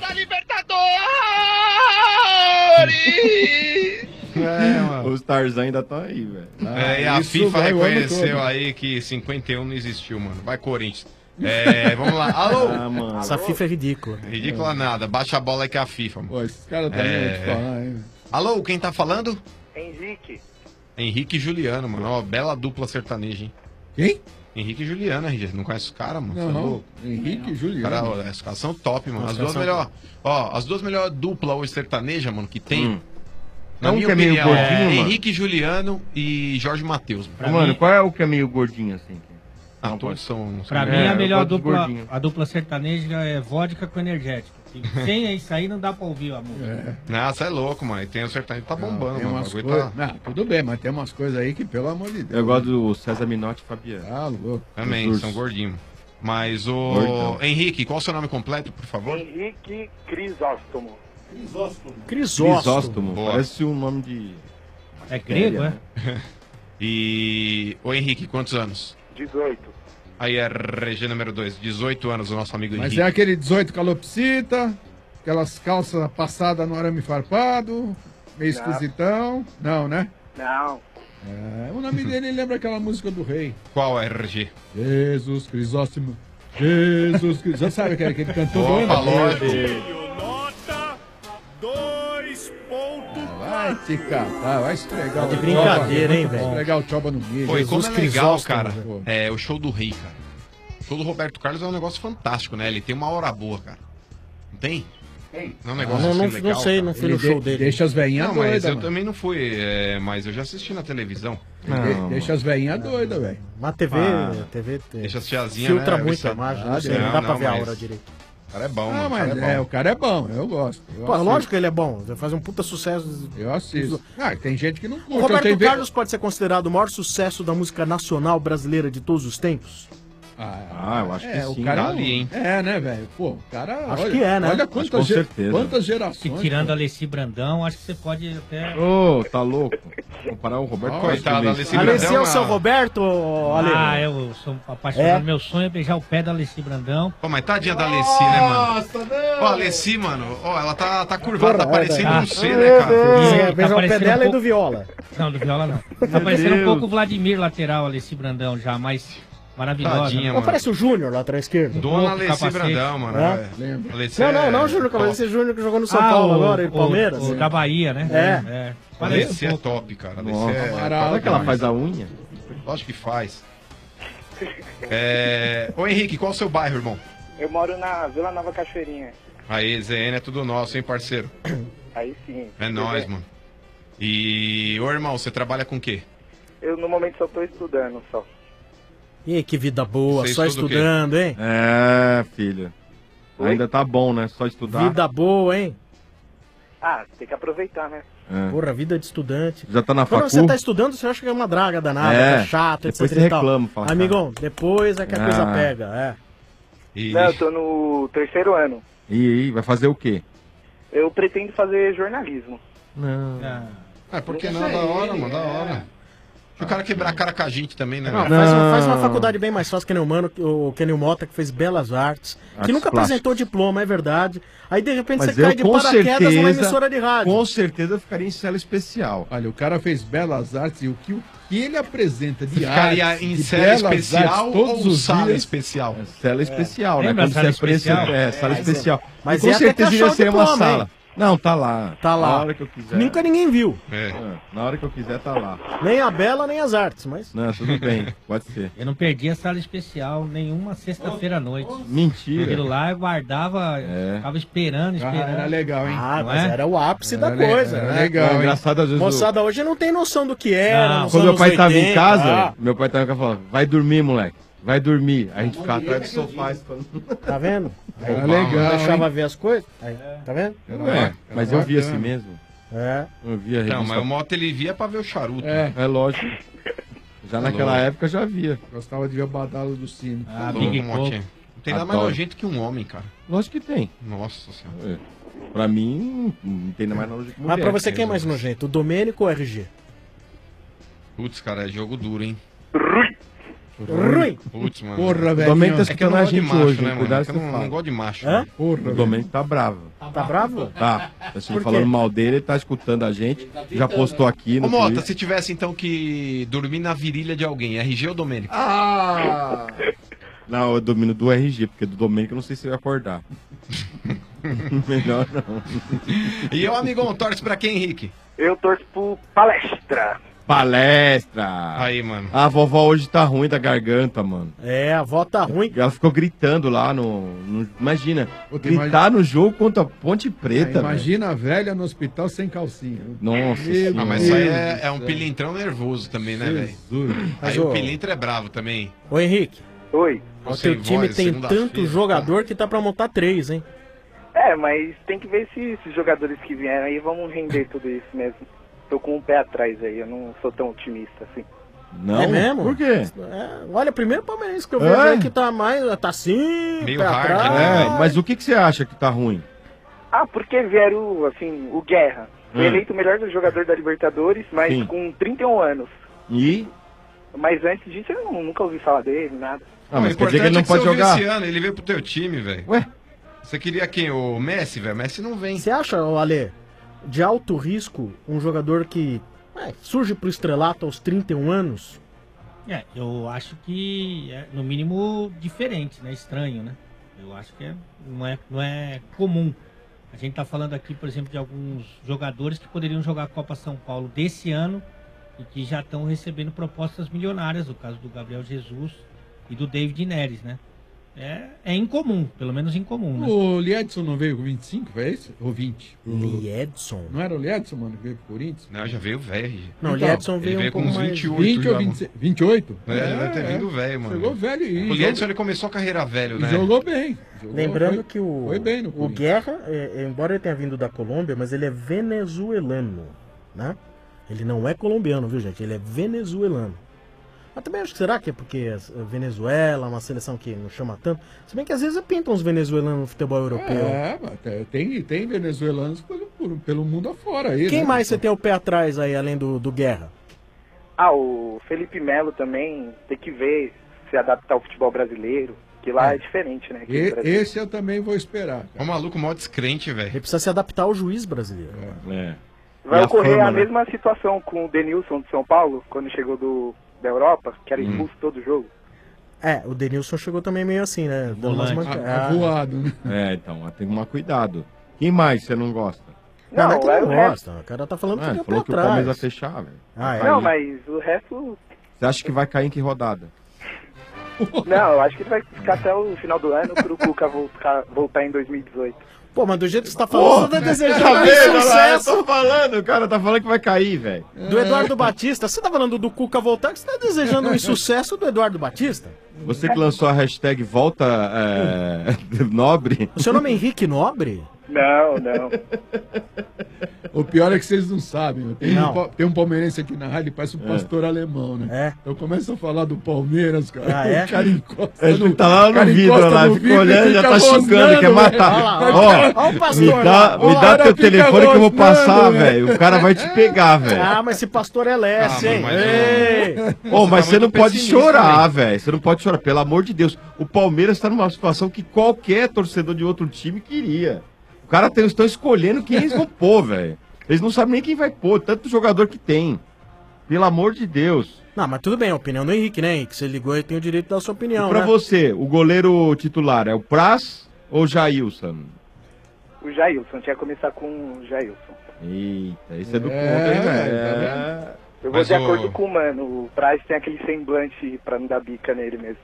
É, mano. Os Tarzan ainda estão aí, velho. É, e a isso FIFA vai o ano reconheceu todo. aí que cinquenta e um não existiu, mano. Vai, Corinthians. É, vamos lá. Alô? Ah, mano. Essa FIFA é ridícula. Ridícula nada. Baixa a bola aí que é a FIFA, mano. Pô, esses caras também É. vão te falar, hein? Alô, quem tá falando? Henrique. Henrique e Juliano, mano. Ó, bela dupla sertaneja, hein? Quem? Henrique e Juliano, R G. Não conhece os caras, mano? Não, Cê é não. louco? Henrique e Juliano. Cara, ó, esses caras são top, mano. Os As caras duas são melhor, ó, as duas melhores duplas hoje sertaneja, mano, que tem. Hum. Na É um minha que é meio opinião, gordinho, é mano. Henrique Juliano e Jorge Matheus. Ô, mano, qual é o que é meio gordinho assim? Ah, Não, todos são. Pra são- mim, É, a eu melhor gosto dos dupla, gordinhos. a dupla sertaneja é vodka com energético. E sem isso aí não dá pra ouvir a música. É. Nossa, é louco, mano. E tem o sertanejo, tá bombando, Tem mano. O umas bagulho coisas. tá... Não, tudo bem, mas tem umas coisas aí que, pelo amor de Deus. Eu gosto do César Minotti e Fabiano. Ah, louco. Também, Os são ursos. gordinhos. Mas o. Gordão. Henrique, qual é o seu nome completo, por favor? Henrique Crisóstomo. Crisóstomo. Crisóstomo. Boa. Parece um nome de. É grego, é? né? E. Ô Henrique, quantos anos? dezoito. Aí é R G número dois, dezoito anos, o nosso amigo Mas Henrique. é aquele dezoito calopsita, aquelas calças passadas no arame farpado, meio Não. esquisitão. Não, né? Não. É, o nome dele lembra aquela música do rei. Qual é, R G? Jesus Crisóstomo. Jesus Crisóstomo. Você sabe aquele, aquele cantor Opa, do lógico. Vai te catar, vai esfregar Tá de o brincadeira, Choba, hein, velho? Esfregar o Choba no milho. Pô, e como é Jesus legal, Crisóstomo, cara, velho. é, o show do rei, cara. O show do Roberto Carlos é um negócio fantástico, né? Ele tem uma hora boa, cara. Não tem? Tem. Não é um negócio Não, assim não, legal, não sei, cara? não fui no show dele. Deixa as velhinhas Não, mas doidas, eu mano. também não fui, é, mas eu já assisti na televisão. De- Deixa as velhinhas doidas, velho. Mas a T V, Ah, a T V te- deixa as tiazinhas, filtra né, muito Vicente? a imagem, Ah, não sei, não não, dá pra não, ver a mas- hora direito. O cara é bom, Ah, mano. mas o cara é, é o bom. cara é bom, eu gosto. Eu Pô, assisto. lógico que ele é bom, vai fazer um puta sucesso. Eu assisto. Ah, tem gente que não curte. O eu Roberto tenho ve- Carlos pode ser considerado o maior sucesso da música nacional brasileira de todos os tempos? Ah, eu acho que É, o sim. cara é um- ali, hein? É, né, velho? Pô, o cara. Acho olha, que é, né? Olha Acho quantas, com ge- certeza. quantas E gerações. tirando pô. a Alessi Brandão, acho que você pode até. Ô, tá louco. Comparar o Roberto Carlos Coitado, com o Alessi Messi. Alessi é o Brandão, seu ah. Roberto, Ale? Ah, eu sou apaixonado. É? Meu sonho é beijar o pé da Alessi Brandão. Pô, mas tadinha da Alessi, né, mano? Ó, a Alessi, mano, ó, ela tá, tá curvada, tá parecendo é, um C, né, cara? É, Tá beijar o pé parecendo dela um e do pouco- Viola. Não, do Viola não. Tá parecendo um Deus. pouco o Vladimir lateral, Alessi Brandão já, mas maravilhosa. Tadinha, né? Não mano. parece o Júnior lá atrás esquerdo? Dona pouco, Alessi capacete. Brandão, mano. É? é. Lembra. Alessi Não, não, é- não, Júnior, top. esse Júnior que jogou no São Ah, Paulo o- agora, e o- Palmeiras. O, da Bahia, né? É. Parece Alessi um é pouco. top, cara. Alessi Nossa, é... Amaral, será que ela cara. faz a unha? Lógico que faz. É... Ô Henrique, qual é o seu bairro, irmão? Eu moro na Vila Nova Cachoeirinha. Aí, Z N é tudo nosso, hein, parceiro? Aí sim. É nóis, mano. E, ô irmão, você trabalha com o quê? Eu no momento só tô estudando só. Ih, que vida boa, Você só estuda o quê? estudando, hein? É, filho. Ainda tá bom, né? Só estudar. Vida boa, hein? Ah, tem que aproveitar, né? É. Porra, vida de estudante. Já tá na Quando facu? você tá estudando, você acha que é uma draga danada, É, que é chato, depois etcétera você e tal. reclama, fala, Amigão, depois é que a coisa Ah. pega, é. E... Não, eu tô no terceiro ano. E aí, vai fazer o quê? Eu pretendo fazer jornalismo. Não. É, porque não, da hora, mano, da hora. Se o cara quebrar a cara com a gente também, né? Não, velho? faz, um- Não. faz uma faculdade bem mais fácil que nem o Mano, o Kenny Mota, que fez Belas Artes, que Artes nunca plásticas. apresentou diploma, é verdade. Aí de repente Mas você cai eu de com paraquedas numa certeza, emissora de rádio. com certeza eu ficaria em cela especial. Olha, o cara fez belas artes e o que, o que ele apresenta de Ficaria arte, em de cela belas especial artes todos ou os sala dias. especial? É cela especial, né? Lembra Quando a sala você apresenta- especial? É, sala É, especial. mas E ia com ter que certeza achar ia o ser uma diploma, sala. hein? Não, tá lá. Tá lá. Na hora que eu quiser. Nunca ninguém viu. É. É, na hora que eu quiser, tá lá. Nem a Bela, nem as artes, mas... Não, tudo bem, pode ser. Eu não perdi a sala especial nenhuma sexta-feira à noite. Mentira. Aquilo lá eu guardava, É. ficava esperando, Ah, esperando. era legal, hein? Ah, Não mas é? era o ápice Era da le- coisa, era né? legal, É hein? engraçado, às vezes. o- Moçada hoje não tem noção do que era. Não. nos Quando meu anos pai tava em oitenta, casa, ah, meu pai tava falando, vai dormir, moleque. Vai dormir. A gente ficava atrás do sofá. esperando. Tá vendo? Aí Era legal, deixava hein? ver as coisas. Aí, tá vendo? Era É, ba- mas era eu vi assim bacana. mesmo. É. Eu vi a Não, revista. mas o Mota ele via pra ver o charuto. É, É lógico. Já naquela Lógico. época eu já via. gostava de ver o badalo do sino. Ah, Louco, Big Motinha. Coco. Não tem nada mais Adoro. nojento que um homem, cara. Lógico que tem. Nossa senhora. É. Pra mim, não tem nada mais nojento que mulher. Mas pra você quem é mais Jesus. nojento, o Domênico ou o R G? Putz, cara, é jogo duro, hein? Ruim! Putz, mano. Porra, O velho. Domênico tá É que eu escutando não a gosto de gente macho, hoje, né, hein? mano? Cuidado É que que eu você não, não fala. gosto de macho. Hã? né? Porra, O velho. Domênico tá bravo. Tá bravo? Tá. Tá Por sendo quê? falando mal dele, ele tá escutando a gente. Já postou aqui no Ô, Mota, Twitter. se tivesse então que dormir na virilha de alguém, R G ou Domênico? Ah! Não, eu domino do R G, porque do Domênico eu não sei se eu ia acordar. Melhor não. E o amigão, torce pra quem, Henrique? Eu torço pro Palestra. Palestra! Aí, mano. A vovó hoje tá ruim da garganta, mano. É, a avó tá ruim. E ela ficou gritando lá no. no- imagina, Puta, gritar imagina- no jogo contra a Ponte Preta, velho. Imagina a velha no hospital sem calcinha. Nossa Meu senhora. Ah, mas isso aí Deus é, do é um céu. pilintrão nervoso também, né, velho? Jesus. Mas, Aí ô, o pilintra é bravo também. Ô Henrique, Oi. o Sem teu time voz, tem segunda-feira, tanto jogador que tá pra montar três, hein? É, mas tem que ver se esses jogadores que vieram aí vão render tudo isso mesmo. Tô com um pé atrás aí, eu não sou tão otimista assim. Não? É mesmo? Por quê? É, olha, primeiro palmeirense que eu É? vejo aí que tá mais. Tá assim. Meio pé hard, atrás. né? É, mas o que, que você acha que tá ruim? Ah, porque vieram, assim, o Guerra. Foi Hum. eleito o melhor jogador da Libertadores, mas Sim. com trinta e um anos. E? Mas antes disso eu não- nunca ouvi falar dele, nada. Ah, mas o quer dizer que ele não importante é que pode você ouviu jogar? esse ano, ele veio pro teu time, velho. Ué? Você queria quem? O Messi, velho? Messi não vem. Você acha, ô, Ale, de alto risco um jogador que. É, surge pro estrelato aos trinta e um anos. É, eu acho que é, no mínimo, diferente, né? Estranho, né? Eu acho que é, não, é, não é comum. A gente tá falando aqui, por exemplo, de alguns jogadores que poderiam jogar a Copa São Paulo desse ano e que já estão recebendo propostas milionárias, no caso do Gabriel Jesus e do David Neres, né? É, é incomum, pelo menos incomum, né? O Liedson não veio com vinte e cinco, foi esse? Ou vinte? Liedson? Não era o Liedson, mano, que veio pro Corinthians? Não, já veio velho. Não, o Liedson veio, ele veio um com pouco uns mais... vinte e oito. vinte ou já, vinte e seis? vinte e oito? É, ele deve ter vindo velho, mano. Chegou velho e... O Liedson, ele começou a carreira velho, né? Jogou bem. Jogou, Lembrando foi, que o, foi bem no o Guerra, é, embora ele tenha vindo da Colômbia, mas ele é venezuelano, né? Ele não é colombiano, viu, gente? Ele é venezuelano. Mas também acho que será que é porque a Venezuela é uma seleção que não chama tanto? Se bem que às vezes pintam uns venezuelanos no futebol europeu. É, mas tem, tem venezuelanos pelo, por- pelo mundo afora aí, Quem né? mais você tem o pé atrás aí, além do, do Guerra? Ah, o Felipe Melo também tem que ver se adaptar ao futebol brasileiro, que lá é, diferente, né? aqui no E- Brasil. esse eu também vou esperar. É um maluco mó descrente, velho. Ele precisa se adaptar ao juiz brasileiro. É. Vai E a ocorrer fama, a né? mesma situação com o Denilson de São Paulo, quando chegou do, da Europa, que era expulso todo jogo. É, o Denilson chegou também meio assim, né? Dando umas Volante. manca- Ah, Ah. voado, né? É, então, tem que tomar cuidado. Quem mais você não gosta? Não, não é que é não o resto. gosta. O cara tá falando Ah, que tem o pé falou que o Palmeiras vai atrás. fechar, velho. Ah, é? Vai Não, cair. mas o resto... Você acha que vai cair em que rodada? Não, eu acho que ele vai ficar até o final do ano pro Cuca voltar, voltar em dois mil e dezoito. Pô, mas do jeito que você tá falando, você tá desejando Tá um vendo? Olha lá, eu sucesso tô falando, o cara tá falando que vai cair, velho. do Eduardo Batista. Você tá falando do Cuca voltar, que você tá desejando um insucesso do Eduardo Batista? Você que lançou a hashtag Volta é, Nobre. O seu nome é Henrique Nobre? Não, não. O pior é que vocês não sabem. Tem, Não. Um, pa- tem um palmeirense aqui na rádio, ele parece um É. pastor alemão, né? É. Eu começo a falar do Palmeiras, cara. Ah, é? O cara encosta Ele no, tá lá no cara vidro, encosta lá, no fica vidro e olhando, já fica tá xingando, rosnando, quer matar. velho. Olha lá, Ó, olha o pastor me lá. dá, me O dá cara teu fica telefone que eu vou rosnando, passar, velho. velho. O cara vai te pegar, velho. Ah, mas esse pastor é leste, Ah, hein? mas- Ei! Ô, mas tá você não muito pode pessimista, chorar, velho. Você não pode chorar, pelo amor de Deus. O Palmeiras tá numa situação que qualquer torcedor de outro time queria. O cara tem, estão escolhendo quem eles vão pôr, velho. Eles não sabem nem quem vai pôr, tanto jogador que tem. Pelo amor de Deus. Não, mas tudo bem, a opinião do Henrique, né, Henrique? Você ligou e tem o direito de dar a sua opinião, E pra né? você, o goleiro titular é o Praz ou o Jailson? O Jailson, tinha que começar com o Jailson. Eita, esse é do É, contra, hein, velho? tá É. Eu vou Mas de o- acordo com o mano. O Praz tem aquele semblante pra não dar bica nele mesmo.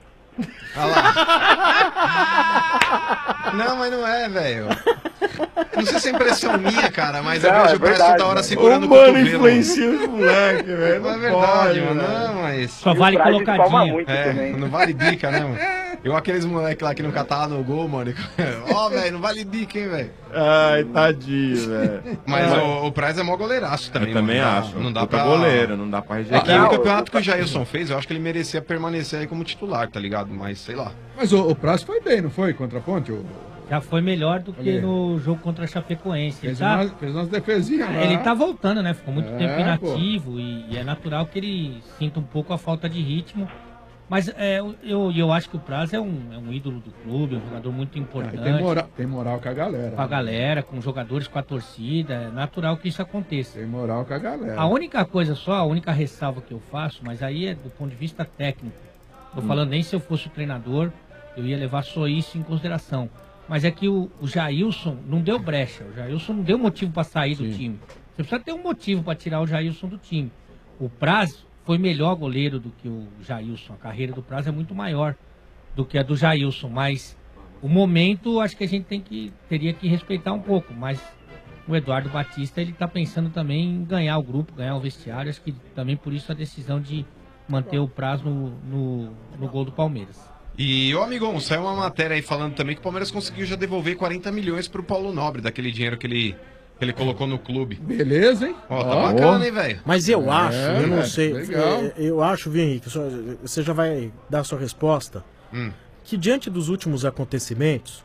Não, mas não é, velho. Não sei se é impressão minha, cara, mas eu Não, vejo é o Praz verdade, toda hora mano. segurando O o mano cotovelo. influencia os moleques, velho. Não é Não verdade, pode, mano. velho. Não, mas... Só vale o Praz espalma colocadinha. muito É, também. não vale dica, né, mano? Eu aqueles moleques lá que nunca tava no gol, mano. Ó, velho, não vale dica, hein, velho. Ai, tadinho, velho. Mas o, o Praz é mó goleiraço também, Eu também mano. Não dá- acho. Não dá Puta pra... goleiro, não dá pra É que rejeitar. Não, o campeonato que eu- o Jailson fez, eu acho que ele merecia permanecer aí como titular, tá ligado? Mas, sei lá. Mas o, o Praz foi bem, não foi? Contra a Ponte? O- Já foi melhor do que Olha aí. no jogo contra a Chapecoense. Ele Fez, tá, umas, fez umas defesinhas lá. ele tá voltando, né? Ficou muito É, tempo pô. inativo e, e é natural que ele sinta um pouco a falta de ritmo. Mas é, eu, eu, eu acho que o Praz é um, é um ídolo do clube, é um jogador muito Ah, e importante. tem, moral, tem moral com a galera. Com a galera, com os jogadores, com a torcida. É natural que isso aconteça. Tem moral com a galera. A única coisa só, a única ressalva que eu faço, mas aí é do ponto de vista técnico. Tô Hum. falando nem se eu fosse o treinador, eu ia levar só isso em consideração. Mas é que o, o Jailson não deu brecha. O Jailson não deu motivo para sair do time. Você precisa ter um motivo para tirar o Jailson do time. O Praz foi melhor goleiro do que o Jailson. A carreira do Praz é muito maior do que a do Jailson. Mas o momento, acho que a gente tem que, teria que respeitar um pouco. Mas o Eduardo Batista, ele tá pensando também em ganhar o grupo, ganhar o vestiário. Acho que também por isso a decisão de manter o Praz no, no, no gol do Palmeiras. E, ô amigão, saiu uma matéria aí falando também que o Palmeiras conseguiu já devolver quarenta milhões pro Paulo Nobre, daquele dinheiro que ele, que ele colocou no clube. Beleza, hein? Ó, tá Ó. bacana, hein, velho? Mas eu É, acho, eu não é, sei, legal. é, eu acho, viu, Henrique, só- você já vai dar a sua resposta, Hum. que diante dos últimos acontecimentos,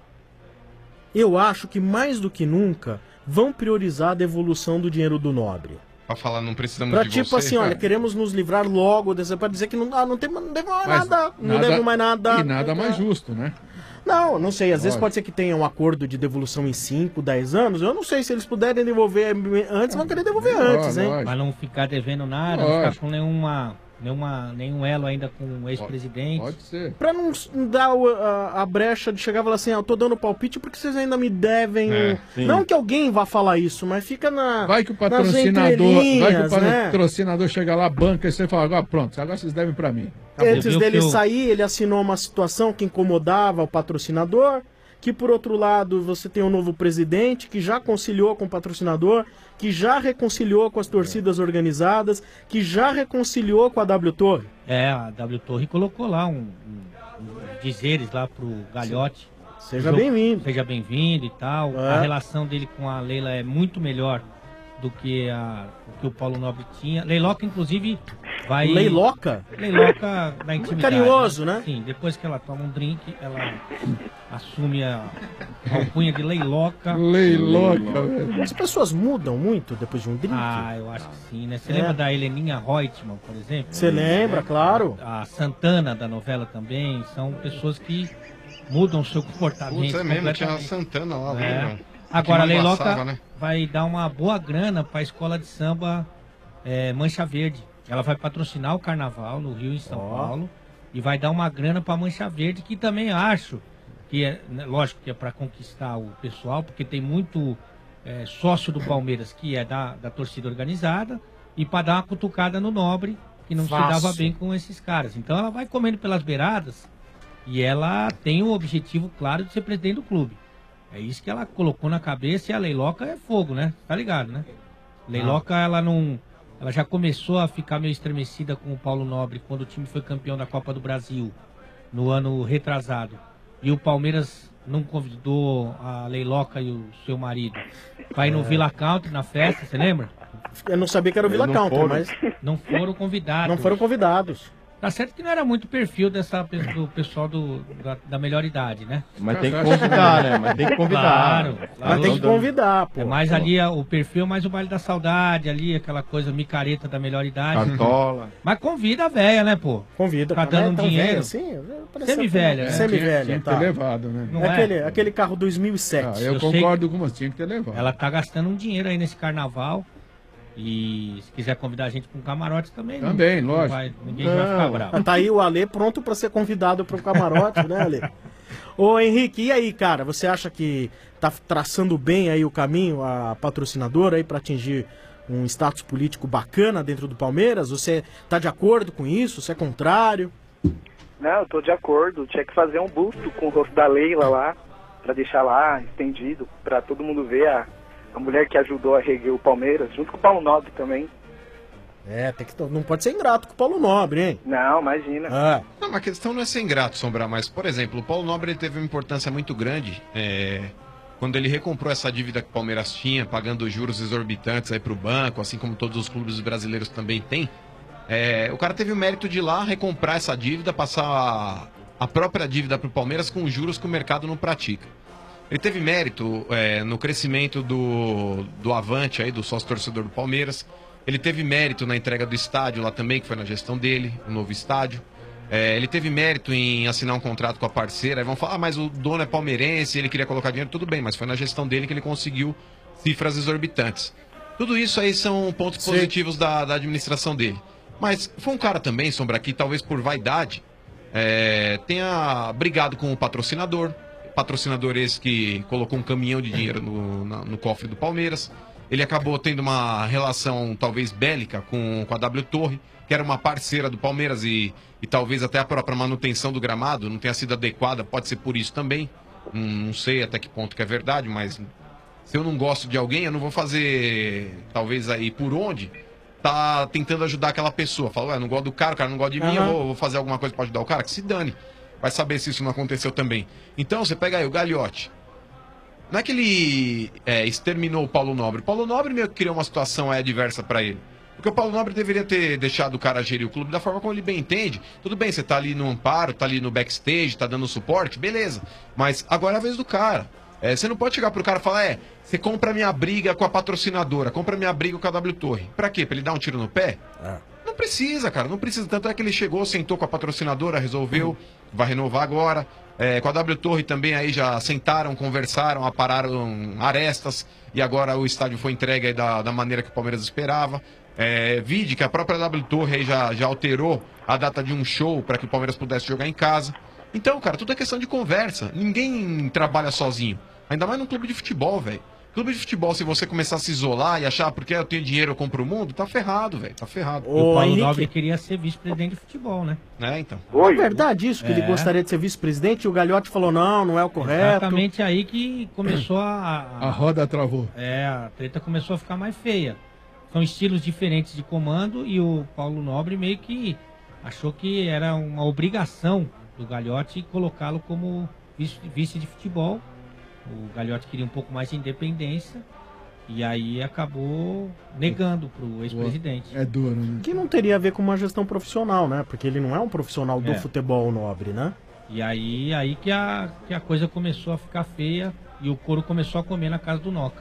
eu acho que mais do que nunca vão priorizar a devolução do dinheiro do Nobre. Pra falar, não precisamos Pra de tipo você. assim, olha, cara. queremos nos livrar logo desse, pra dizer que não, ah, não, tem, não devo mais Mas nada, não devo mais nada. E nada mais justo, né? Não, não sei. Às vezes Lógico. pode ser que tenha um acordo de devolução em cinco, dez anos. Eu não sei se eles puderem devolver antes, vão querer devolver antes, hein? Pra não ficar devendo nada, não Lógico. ficar com nenhuma, nenhuma, nenhum elo ainda com o ex-presidente. Pode ser. Pra não s- dar o- a, a brecha de chegar e falar assim, ah, eu tô dando palpite porque vocês ainda me devem. É, um- sim. Não que alguém vá falar isso, mas fica na. Vai que o nas patrocinador, vai que o entrelinhas, né? patrocinador chega lá, banca e você fala, agora pronto, agora vocês devem pra mim. Antes dele sair, ele assinou uma situação que incomodava o patrocinador, que por outro lado você tem um novo presidente que já conciliou com o patrocinador, que já reconciliou com as torcidas organizadas, que já reconciliou com a W Torre. É, a W Torre colocou lá um, um- um dizeres lá pro Galhote. Seja O jogo- bem-vindo. Seja bem-vindo e tal. É. A relação dele com a Leila é muito melhor do que, a, o que o Paulo Nobre tinha. Leiloca, inclusive, vai... Leiloca? Leiloca na intimidade. Carinhoso, né? Sim, depois que ela toma um drink, ela assume a alcunha de Leiloca. Leiloca, velho. As pessoas mudam muito depois de um drink? Ah, eu acho que sim, né? Você É. lembra da Heleninha Reutemann, por exemplo? Você lembra, claro. A Santana da novela também. São pessoas que mudam o seu comportamento. Putz, é mesmo, tinha a completamente. Santana lá, É. lembra? Agora, a Que Leiloca embaçava, né? vai dar uma boa grana para a escola de samba é, Mancha Verde. Ela vai patrocinar o carnaval no Rio e em São Paulo e vai dar uma grana para Mancha Verde, que também acho que é, né, lógico que é para conquistar o pessoal, porque tem muito é, sócio do Palmeiras que é da, da torcida organizada, e para dar uma cutucada no Nobre, que não Fácil. se dava bem com esses caras. Então ela vai comendo pelas beiradas e ela tem o objetivo claro de ser presidente do clube. É isso que ela colocou na cabeça, e a Leiloca é fogo, né? Tá ligado, né? Leiloca, ela não... Ela já começou a ficar meio estremecida com o Paulo Nobre quando o time foi campeão da Copa do Brasil, no ano retrasado. E o Palmeiras não convidou a Leiloca e o seu marido pra ir no É. Villa Country na festa, você lembra? Eu não sabia que era o Villa Não Country, foram. mas... Não foram convidados. Não foram convidados. Tá certo que não era muito o perfil dessa, do pessoal do, da, da melhor idade, né? Mas tem que convidar, né? Mas tem que convidar. Claro. Mas claro. tem que convidar, pô. É mais ali, a- o perfil é mais o baile da saudade ali, aquela coisa micareta da melhor idade. Cartola. Mas convida a véia, né, pô? Convida. Tá Não é dando um tão dinheiro. velha assim? Parece Semi-velha, né? Semi-velha, Tinha que tá. ter levado, né? Não é é? aquele, aquele carro dois mil e sete. Ah, eu, Eu sei concordo com você, tinha que ter levado. Ela tá gastando um dinheiro aí nesse carnaval. E se quiser convidar a gente pra um camarote também. não- Também, não lógico. vai- ninguém vai ficar bravo. Tá aí o Alê pronto pra ser convidado pro camarote, né, Alê? Ô, Henrique, e aí, cara? Você acha que tá traçando bem aí o caminho, a patrocinadora aí pra atingir um status político bacana dentro do Palmeiras? Você tá de acordo com isso? Você é contrário? Não, eu tô de acordo. Tinha que fazer um busto com o rosto da Leila lá, pra deixar lá estendido, pra todo mundo ver a, a mulher que ajudou a reguer o Palmeiras, junto com o Paulo Nobre também. É, tem que, não pode ser ingrato com o Paulo Nobre, hein? Não, imagina. Ah. Não, mas a questão não é ser ingrato, Sombra, mas, por exemplo, o Paulo Nobre ele teve uma importância muito grande é, quando ele recomprou essa dívida que o Palmeiras tinha, pagando juros exorbitantes aí pro banco, assim como todos os clubes brasileiros também têm. É, o cara teve o mérito de ir lá recomprar essa dívida, passar a, a própria dívida pro Palmeiras com juros que o mercado não pratica. Ele teve mérito é, no crescimento do, do Avante, aí, do sócio-torcedor do Palmeiras. Ele teve mérito na entrega do estádio lá também, que foi na gestão dele, o novo estádio. É, ele teve mérito em assinar um contrato com a parceira. Aí vão falar, ah, mas o dono é palmeirense, ele queria colocar dinheiro, tudo bem, mas foi na gestão dele que ele conseguiu cifras exorbitantes. Tudo isso aí são pontos Sim. positivos da, da administração dele. Mas foi um cara também, Sombra, que talvez por vaidade é, tenha brigado com o patrocinador. Patrocinador esse que colocou um caminhão de dinheiro no, na- no cofre do Palmeiras. Ele acabou tendo uma relação talvez bélica com, com a W Torre, que era uma parceira do Palmeiras e, e talvez até a própria manutenção do gramado não tenha sido adequada, pode ser por isso também. Não, não sei até que ponto que é verdade, mas se eu não gosto de alguém, eu não vou fazer, talvez aí por onde, tá tentando ajudar aquela pessoa. Fala, ué, não gosto do cara, o cara não gosta de mim, eu Aham. vou, vou fazer alguma coisa pra ajudar o cara, que se dane. Vai saber se isso não aconteceu também. Então, você pega aí o Gagliotti. Não é que ele é, exterminou o Paulo Nobre. O Paulo Nobre meio que criou uma situação aí adversa pra ele. Porque o Paulo Nobre deveria ter deixado o cara gerir o clube da forma como ele bem entende. Tudo bem, você tá ali no amparo, tá ali no backstage, tá dando suporte, beleza. Mas agora é a vez do cara. É, você não pode chegar pro cara e falar, é, você compra minha briga com a patrocinadora, compra minha briga com a W Torre. Pra quê? Pra ele dar um tiro no pé? Não precisa, cara, não precisa. Tanto é que ele chegou, sentou com a patrocinadora, resolveu. vai renovar agora. É, com a W Torre também aí já sentaram, conversaram, apararam arestas e agora o estádio foi entregue aí da, da maneira que o Palmeiras esperava. É, vide que a própria W Torre aí já, já alterou a data de um show para que o Palmeiras pudesse jogar em casa. Então, cara, tudo é questão de conversa. Ninguém trabalha sozinho. Ainda mais num clube de futebol, velho. Clube de futebol, se você começar a se isolar e achar porque eu tenho dinheiro, eu compro o mundo, tá ferrado, velho. Tá ferrado. O Paulo Henrique... Nobre queria ser vice-presidente de futebol, né? É, então. É verdade isso, que É. ele gostaria de ser vice-presidente e o Gagliotti falou, não, não é o correto. Exatamente aí que começou a... A roda travou. É, a treta começou a ficar mais feia. São estilos diferentes de comando e o Paulo Nobre meio que achou que era uma obrigação do Gagliotti colocá-lo como vice, vice de futebol. O Gagliotti queria um pouco mais de independência e aí acabou negando pro ex-presidente. É duro, né? Que não teria a ver com uma gestão profissional, né? Porque ele não é um profissional do É. futebol nobre, né? E aí, aí que, a, que a coisa começou a ficar feia e o couro começou a comer na casa do Noca.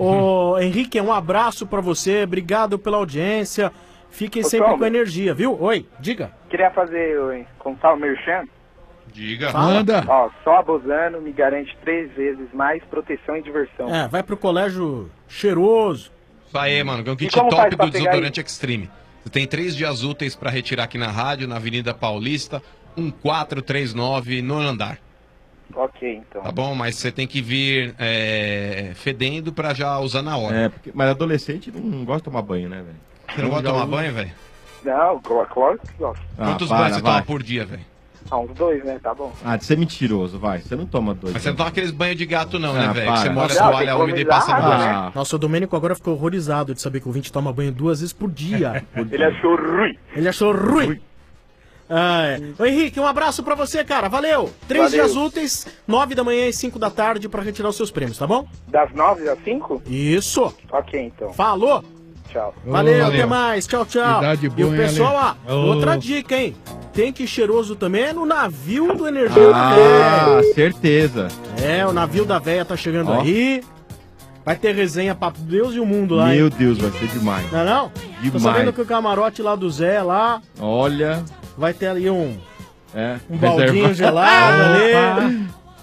Ô, Henrique, um abraço pra você, obrigado pela audiência. Fiquem Ô, sempre Tom. com energia, viu? Oi, diga. Queria fazer, oi, contar o merchan. Diga. Manda. Ó, só a Bozano me garante três vezes mais proteção e diversão. É, vai pro colégio cheiroso. Isso aí, mano, que é um kit como faz top pra do pegar desodorante Extreme. Você tem três dias úteis pra retirar aqui na rádio, na Avenida Paulista, um quatro três nove, no andar. Ok, então. Tá bom? Mas você tem que vir é, fedendo pra já usar na hora. É, porque, mas adolescente não gosta de tomar banho, né, velho? Você não gosta de tomar banho, velho? Não, cl- claro que gosto. Ah, Quantos para, banhos você vai. toma por dia, velho? Ah, uns dois, né? Tá bom. Ah, de ser mentiroso, vai. Você não toma dois. Mas você não toma aqueles banhos de gato não, Ah, né, velho? Que para. você molha Não, a tem toalha que úmida e economizar passa no água, rosto. né? Nossa, o Domênico agora ficou horrorizado de saber que o ouvinte toma banho duas vezes por dia. Ele achou ruim. Ele achou ruim. Ah, é. Ô, Henrique, um abraço pra você, cara. Valeu. Três Valeu. dias úteis, nove da manhã e cinco da tarde pra retirar os seus prêmios, tá bom? Das nove às cinco? Isso. Ok, então. Falou. Tchau. Valeu, Valeu. até mais. Tchau, tchau. Idade E boa, o hein, pessoal, Ale? ó, Ô. outra dica, hein? Tem que ir cheiroso também é no navio do Energia da Ah, Véia. certeza. É, o navio da véia tá chegando Ó. aí. Vai ter resenha pra Deus e o mundo lá, Meu hein? Deus, vai ser demais. Não é não? Tô Demais. sabendo que o camarote lá do Zé, lá, Olha, vai ter ali um, é. um baldinho reserva- gelado ali.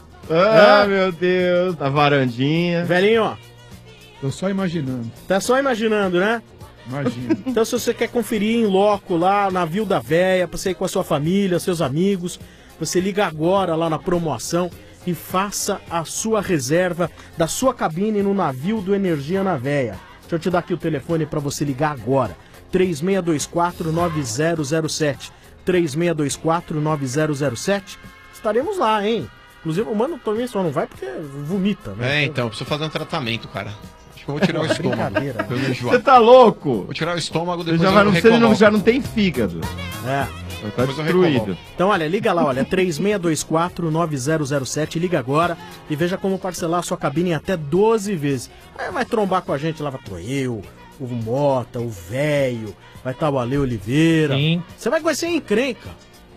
Ah, É. meu Deus, na varandinha. Velhinho, ó, Tô só imaginando. tá só imaginando, né? Imagina. Então, se você quer conferir em loco lá, navio da véia, pra você ir com a sua família, seus amigos, você liga agora lá na promoção e faça a sua reserva da sua cabine no navio do Energia na Véia. Deixa eu te dar aqui o telefone pra você ligar agora. três seis dois quatro nove zero zero sete. três seis dois quatro nove zero zero sete. Estaremos lá, hein? Inclusive, o mano também só não vai porque vomita, né? É, então, eu preciso fazer um tratamento, cara. Acho que eu vou tirar o estômago. Brincadeira. pra eu não enjoar. Você tá louco? Vou tirar o estômago, Você depois já, eu vai, não, você não, recoloco. já não tem fígado. É. Já tá Depois eu destruído. recoloco. Então, olha, liga lá, olha, três seis dois quatro nove zero zero sete, liga agora e veja como parcelar a sua cabine em até doze vezes. Aí vai trombar com a gente lá, vai tô eu, o Mota, o Velho, vai estar o Ale Oliveira. Sim. Você vai conhecer encrenca.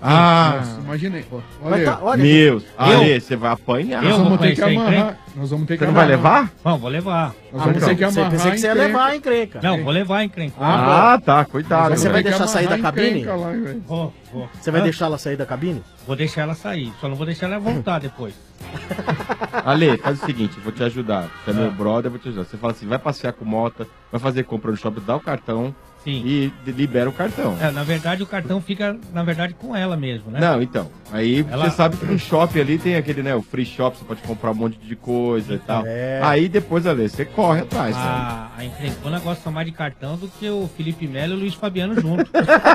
Ah, Nossa, imaginei. Ó, Vai Olha, tá, olha, meu. Ale, você vai apanhar. Eu nós vou vamos ter que conhecer amarrar. encrenca? Nós vamos ter que Você não vai amarrar. levar? Bom, vou levar. Nós Ah, vamos ter que você amarrar. pensei que você ia encrenca. levar a encrenca. Não, vou levar a encrenca. Ah, tá, cuidado. Nós Você vamos vai ter que deixar sair da amarrar a cabine? encrenca lá, velho. Vou, vou. Você vai Hã? deixar ela sair da cabine? Vou deixar ela sair, só não vou deixar ela voltar depois. Ale, faz o seguinte, eu vou te ajudar. Você é meu Ah. brother, eu vou te ajudar. Você fala assim, vai passear com Mota, vai fazer compra no shopping, dá o cartão Sim. e de- libera o cartão. É, na verdade, o cartão fica, na verdade, com ela mesmo, né? Não, então. Aí Ela- você sabe que no shopping ali tem aquele, né, o free shop, você pode comprar um monte de coisa e tal. É. Aí depois, Ale, você corre atrás, sabe? A, a encrencona gosta mais de cartão do que o Felipe Melo e o Luiz Fabiano junto.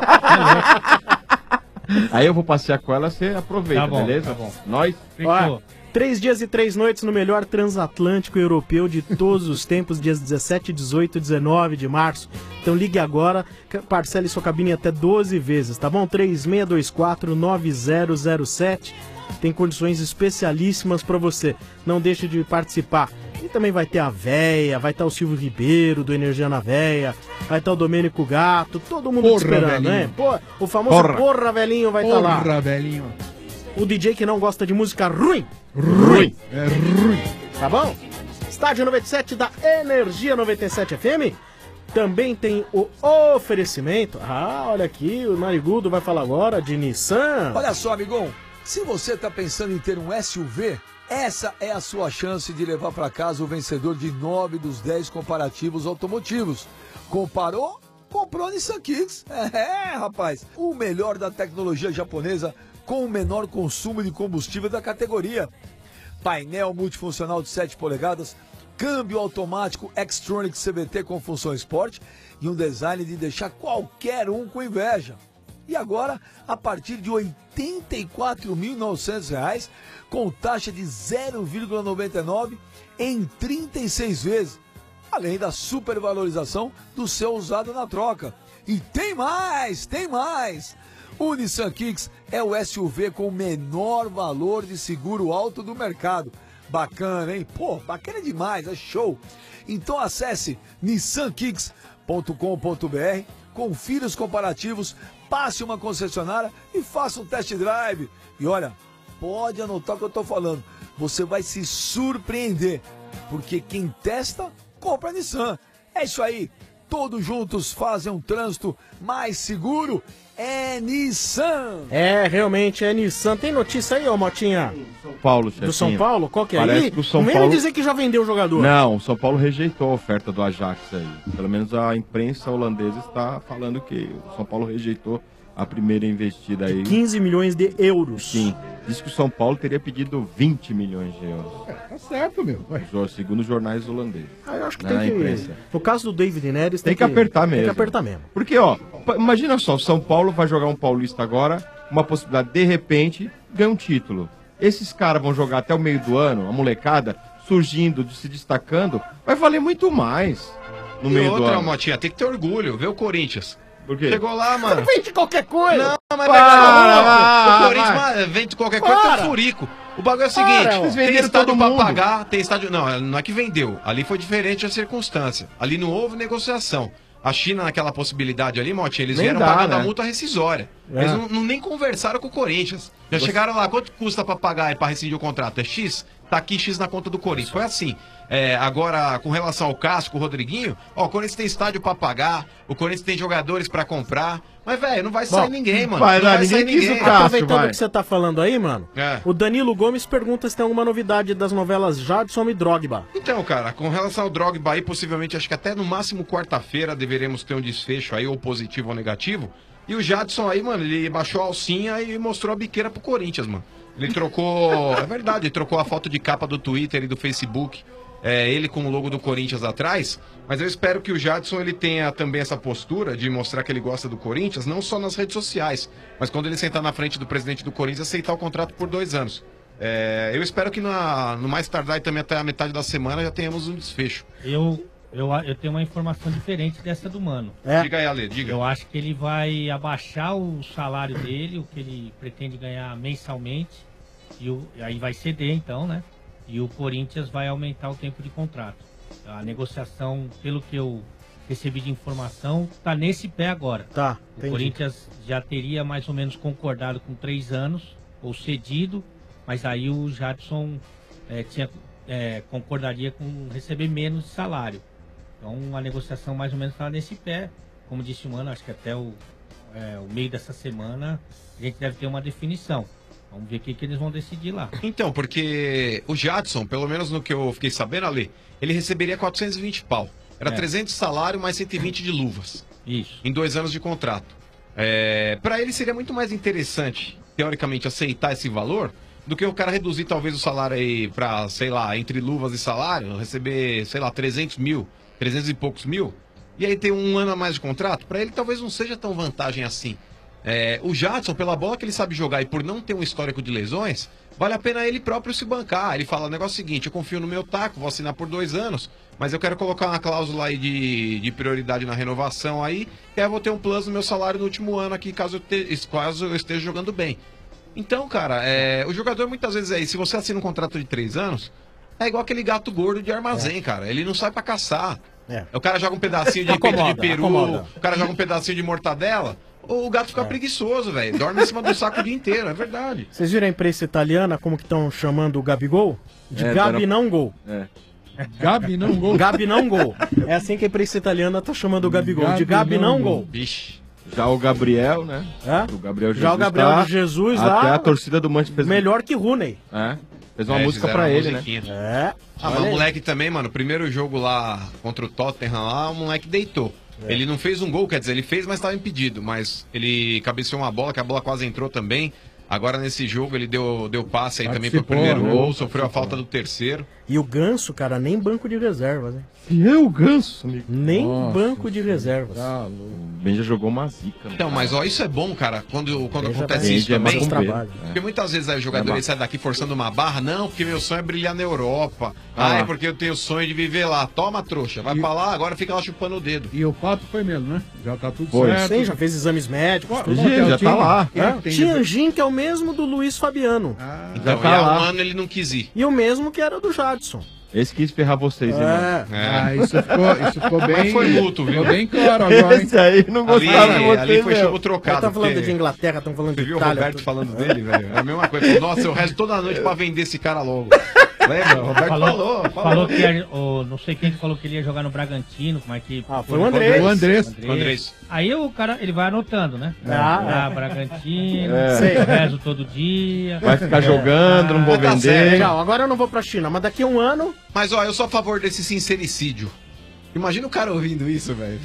Aí eu vou passear com ela, você aproveita, Tá bom, beleza? tá bom. Nós? Fechou. Ó, três dias e três noites no melhor transatlântico europeu de todos os tempos, dias dezessete, dezoito e dezenove de março. Então ligue agora, ca- parcele sua cabine até doze vezes, tá bom? três seis dois quatro nove zero zero sete. Tem condições especialíssimas pra você. Não deixe de participar. E também vai ter a Véia, vai estar o Silvio Ribeiro do Energia na Véia, vai estar o Domênico Gato, todo mundo Porra, te esperando, velhinho. né? Pô, o famoso Porra. porra, velhinho vai estar lá. Porra, velhinho. O D J que não gosta de música ruim, Ruim. É ruim. tá bom? Estádio noventa e sete da Energia noventa e sete F M. Também tem o oferecimento. Ah, olha aqui, o Narigudo vai falar agora de Nissan. Olha só, amigão. Se você está pensando em ter um S U V, essa é a sua chance de levar para casa o vencedor de nove dos dez comparativos automotivos. Comparou? Comprou Nissan Kicks. É, rapaz. O melhor da tecnologia japonesa com o menor consumo de combustível da categoria. Painel multifuncional de sete polegadas, câmbio automático Xtronic C V T com função Sport e um design de deixar qualquer um com inveja. E agora, a partir de oitenta e quatro mil e novecentos reais, com taxa de zero vírgula noventa e nove em trinta e seis vezes, além da supervalorização do seu usado na troca. E tem mais, tem mais! O Nissan Kicks é o S U V com o menor valor de seguro alto do mercado. Bacana, hein? Pô, bacana demais, é show! Então acesse nissan kicks ponto com ponto br, confira os comparativos, passe uma concessionária e faça um test drive. E olha, pode anotar o que eu estou falando, você vai se surpreender, porque quem testa, compra a Nissan. É isso aí, todos juntos fazem um trânsito mais seguro. É Nissan! É, realmente é Nissan. Tem notícia aí, ô Motinha? São Paulo, chefinho. Do São Paulo? Qual que é? Parece Ih, que o São não vem Paulo... me dizer que já vendeu o jogador. Não, o São Paulo rejeitou a oferta do Ajax aí. Pelo menos a imprensa holandesa está falando que o São Paulo rejeitou a primeira investida aí. quinze milhões de euros. Sim. Diz que o São Paulo teria pedido vinte milhões de euros. É, tá certo, meu. Ué. Segundo os jornais holandeses. Ah, eu acho que Na tem que... imprensa. No caso do David Neres, Tem, tem que, que apertar mesmo. Tem que apertar mesmo. Porque, ó, imagina só, o São Paulo vai jogar um Paulista agora, uma possibilidade, de repente, ganhar um título. Esses caras vão jogar até o meio do ano, a molecada, surgindo, se destacando, vai valer muito mais no e meio outra, do ano. Motinha, tem que ter orgulho, vê o Corinthians. Por quê? Chegou lá, mano. Vende qualquer coisa. Não, mas Para, vai, o vai, Corinthians vai. mas, vende qualquer coisa, tem um furico. O bagulho é o seguinte, Para, eles tem venderam estádio todo pra mundo. pagar, tem estádio... Não, não é que vendeu. Ali foi diferente a circunstância. Ali não houve negociação. A China, naquela possibilidade ali, Motinha, eles Nem vieram dá, pagando né? a multa rescisória. É. Eles não, não nem conversaram com o Corinthians. Já Você- chegaram lá, quanto custa pra pagar e pra rescindir o contrato? É X? Tá aqui X na conta do Corinthians. Foi assim. É, agora, com relação ao Casco, o Rodriguinho, ó, o Corinthians tem estádio pra pagar, o Corinthians tem jogadores pra comprar. Mas, velho, não vai sair Bom, ninguém, mano. vai não lá, vai sair ninguém quis ninguém. o Cássio, Aproveitando vai. que você tá falando aí, mano, É. o Danilo Gomes pergunta se tem alguma novidade das novelas Jadson e Drogba. Então, cara, com relação ao Drogba aí, possivelmente, acho que até no máximo quarta-feira deveremos ter um desfecho aí, ou positivo ou negativo. E o Jadson aí, mano, ele baixou a alcinha e mostrou a biqueira pro Corinthians, mano. Ele trocou, é verdade, ele trocou a foto de capa do Twitter e do Facebook, é, ele com o logo do Corinthians atrás, mas eu espero que o Jadson ele tenha também essa postura de mostrar que ele gosta do Corinthians, não só nas redes sociais, mas quando ele sentar na frente do presidente do Corinthians, aceitar o contrato por dois anos. É, eu espero que na, no mais tardar e também até a metade da semana já tenhamos um desfecho. Eu, eu, eu tenho uma informação diferente dessa do Mano. É. Diga aí, Ale, diga. Eu acho que ele vai abaixar o salário dele, o que ele pretende ganhar mensalmente, e, o, e aí vai ceder então, né? E o Corinthians vai aumentar o tempo de contrato. A negociação, pelo que eu recebi de informação, tá nesse pé agora. Tá, O entendi. Corinthians já teria mais ou menos concordado com três anos, ou cedido, mas aí o Jadson eh, tinha, eh, concordaria com receber menos de salário. Então a negociação mais ou menos está nesse pé. Como disse o Mano, acho que até o, eh, o meio dessa semana a gente deve ter uma definição. Vamos ver o que, que eles vão decidir lá. Então, porque o Jadson, pelo menos no que eu fiquei sabendo ali, ele receberia quatrocentos e vinte pau. Era É. trezentos de salário mais cento e vinte de luvas. Isso. Em dois anos de contrato. É, para ele seria muito mais interessante, teoricamente, aceitar esse valor do que o cara reduzir talvez o salário aí pra, sei lá, entre luvas e salário, receber, sei lá, trezentos mil, trezentos e poucos mil, e aí ter um ano a mais de contrato. Para ele talvez não seja tão vantagem assim. É, o Jadson, pela bola que ele sabe jogar e por não ter um histórico de lesões, vale a pena ele próprio se bancar. Ele fala o negócio seguinte: eu confio no meu taco, vou assinar por dois anos, mas eu quero colocar uma cláusula aí de, de prioridade na renovação aí, e aí eu vou ter um plus no meu salário no último ano aqui, caso eu, te, caso eu esteja jogando bem. Então, cara, é, o jogador muitas vezes aí, se você assina um contrato de três anos, é igual aquele gato gordo de armazém, cara. Ele não sai pra caçar. É. O cara joga um pedacinho de peito de Acomoda, peru, acomoda. o cara joga um pedacinho de mortadela, o gato fica preguiçoso, velho. Dorme em cima do saco o dia inteiro, é verdade. Vocês viram a imprensa italiana como que estão chamando o Gabigol? De É, Gabi tá na- não gol. É. Gabi não gol. Gabi não gol. É assim que a imprensa italiana tá chamando o Gabigol. De Gabi não gol. Bicho. Já o Gabriel, né? É? O Gabriel Jesus. Já o Gabriel tá, de Jesus até lá. Até a torcida do Manchester fez melhor que Rooney. É. Fez uma É, música fizeram pra uma ele, musiquinha. né? É. Ah, mas o moleque também, mano, primeiro jogo lá contra o Tottenham lá, o moleque deitou. É. Ele não fez um gol, quer dizer, ele fez, mas estava impedido. Mas ele cabeceou uma bola, que a bola quase entrou também. Agora nesse jogo ele deu, deu passe aí também pro primeiro né? gol, sofreu a falta do terceiro. E o Ganso, cara, nem banco de reservas, hein? E é o Ganso, amigo. Nem Nossa, banco de reservas. Tá, o Benja jogou uma zica. Então, mas ó, isso é bom, cara, quando, quando Benja acontece vai- isso Benja é também. mais trabalho. Porque muitas vezes aí, o jogador É ele sai daqui forçando uma barra, não, porque meu sonho é brilhar na Europa. Ah. Ah, é porque eu tenho o sonho de viver lá. Toma, trouxa, vai E- pra lá, agora fica lá chupando o dedo. E o Pato foi mesmo, né? Já tá tudo Foi. certo. Sim, já fez exames médicos. Qual- tudo. qual que é o já time? tá lá. Quem é que tem Tianjin, que é o mesmo do Luiz Fabiano. Então, tá e há lá. um ano ele não quis ir. E o mesmo que era do Jadson. Esse quis ferrar vocês, hein, É. mano? Ah, isso ficou, isso ficou bem. Mas foi mútuo, viu? Ficou bem claro agora, hein? Esse aí não gostava ali, de você, ali foi meu. jogo trocado. Tá falando porque- de Inglaterra, estão falando Você de viu o Itália. Roberto tudo. falando dele, velho? É a mesma coisa. Nossa, eu resto toda noite pra vender esse cara logo. Lembra? O Roberto falou. Falou, Falou, falou que ia- o, não sei quem que falou que ele ia jogar no Bragantino, como é que... Ah, foi o Andrés. O Andrés. O Andrés. Aí o cara, ele vai anotando, né? Ah, Ah, Bragantino, É. Sei. rezo todo dia. Vai ficar jogando, não vou Ah, tá vender. certo. Legal, agora eu não vou pra China, mas daqui a um ano. Mas ó, eu sou a favor desse sincericídio. Imagina o cara ouvindo isso, velho.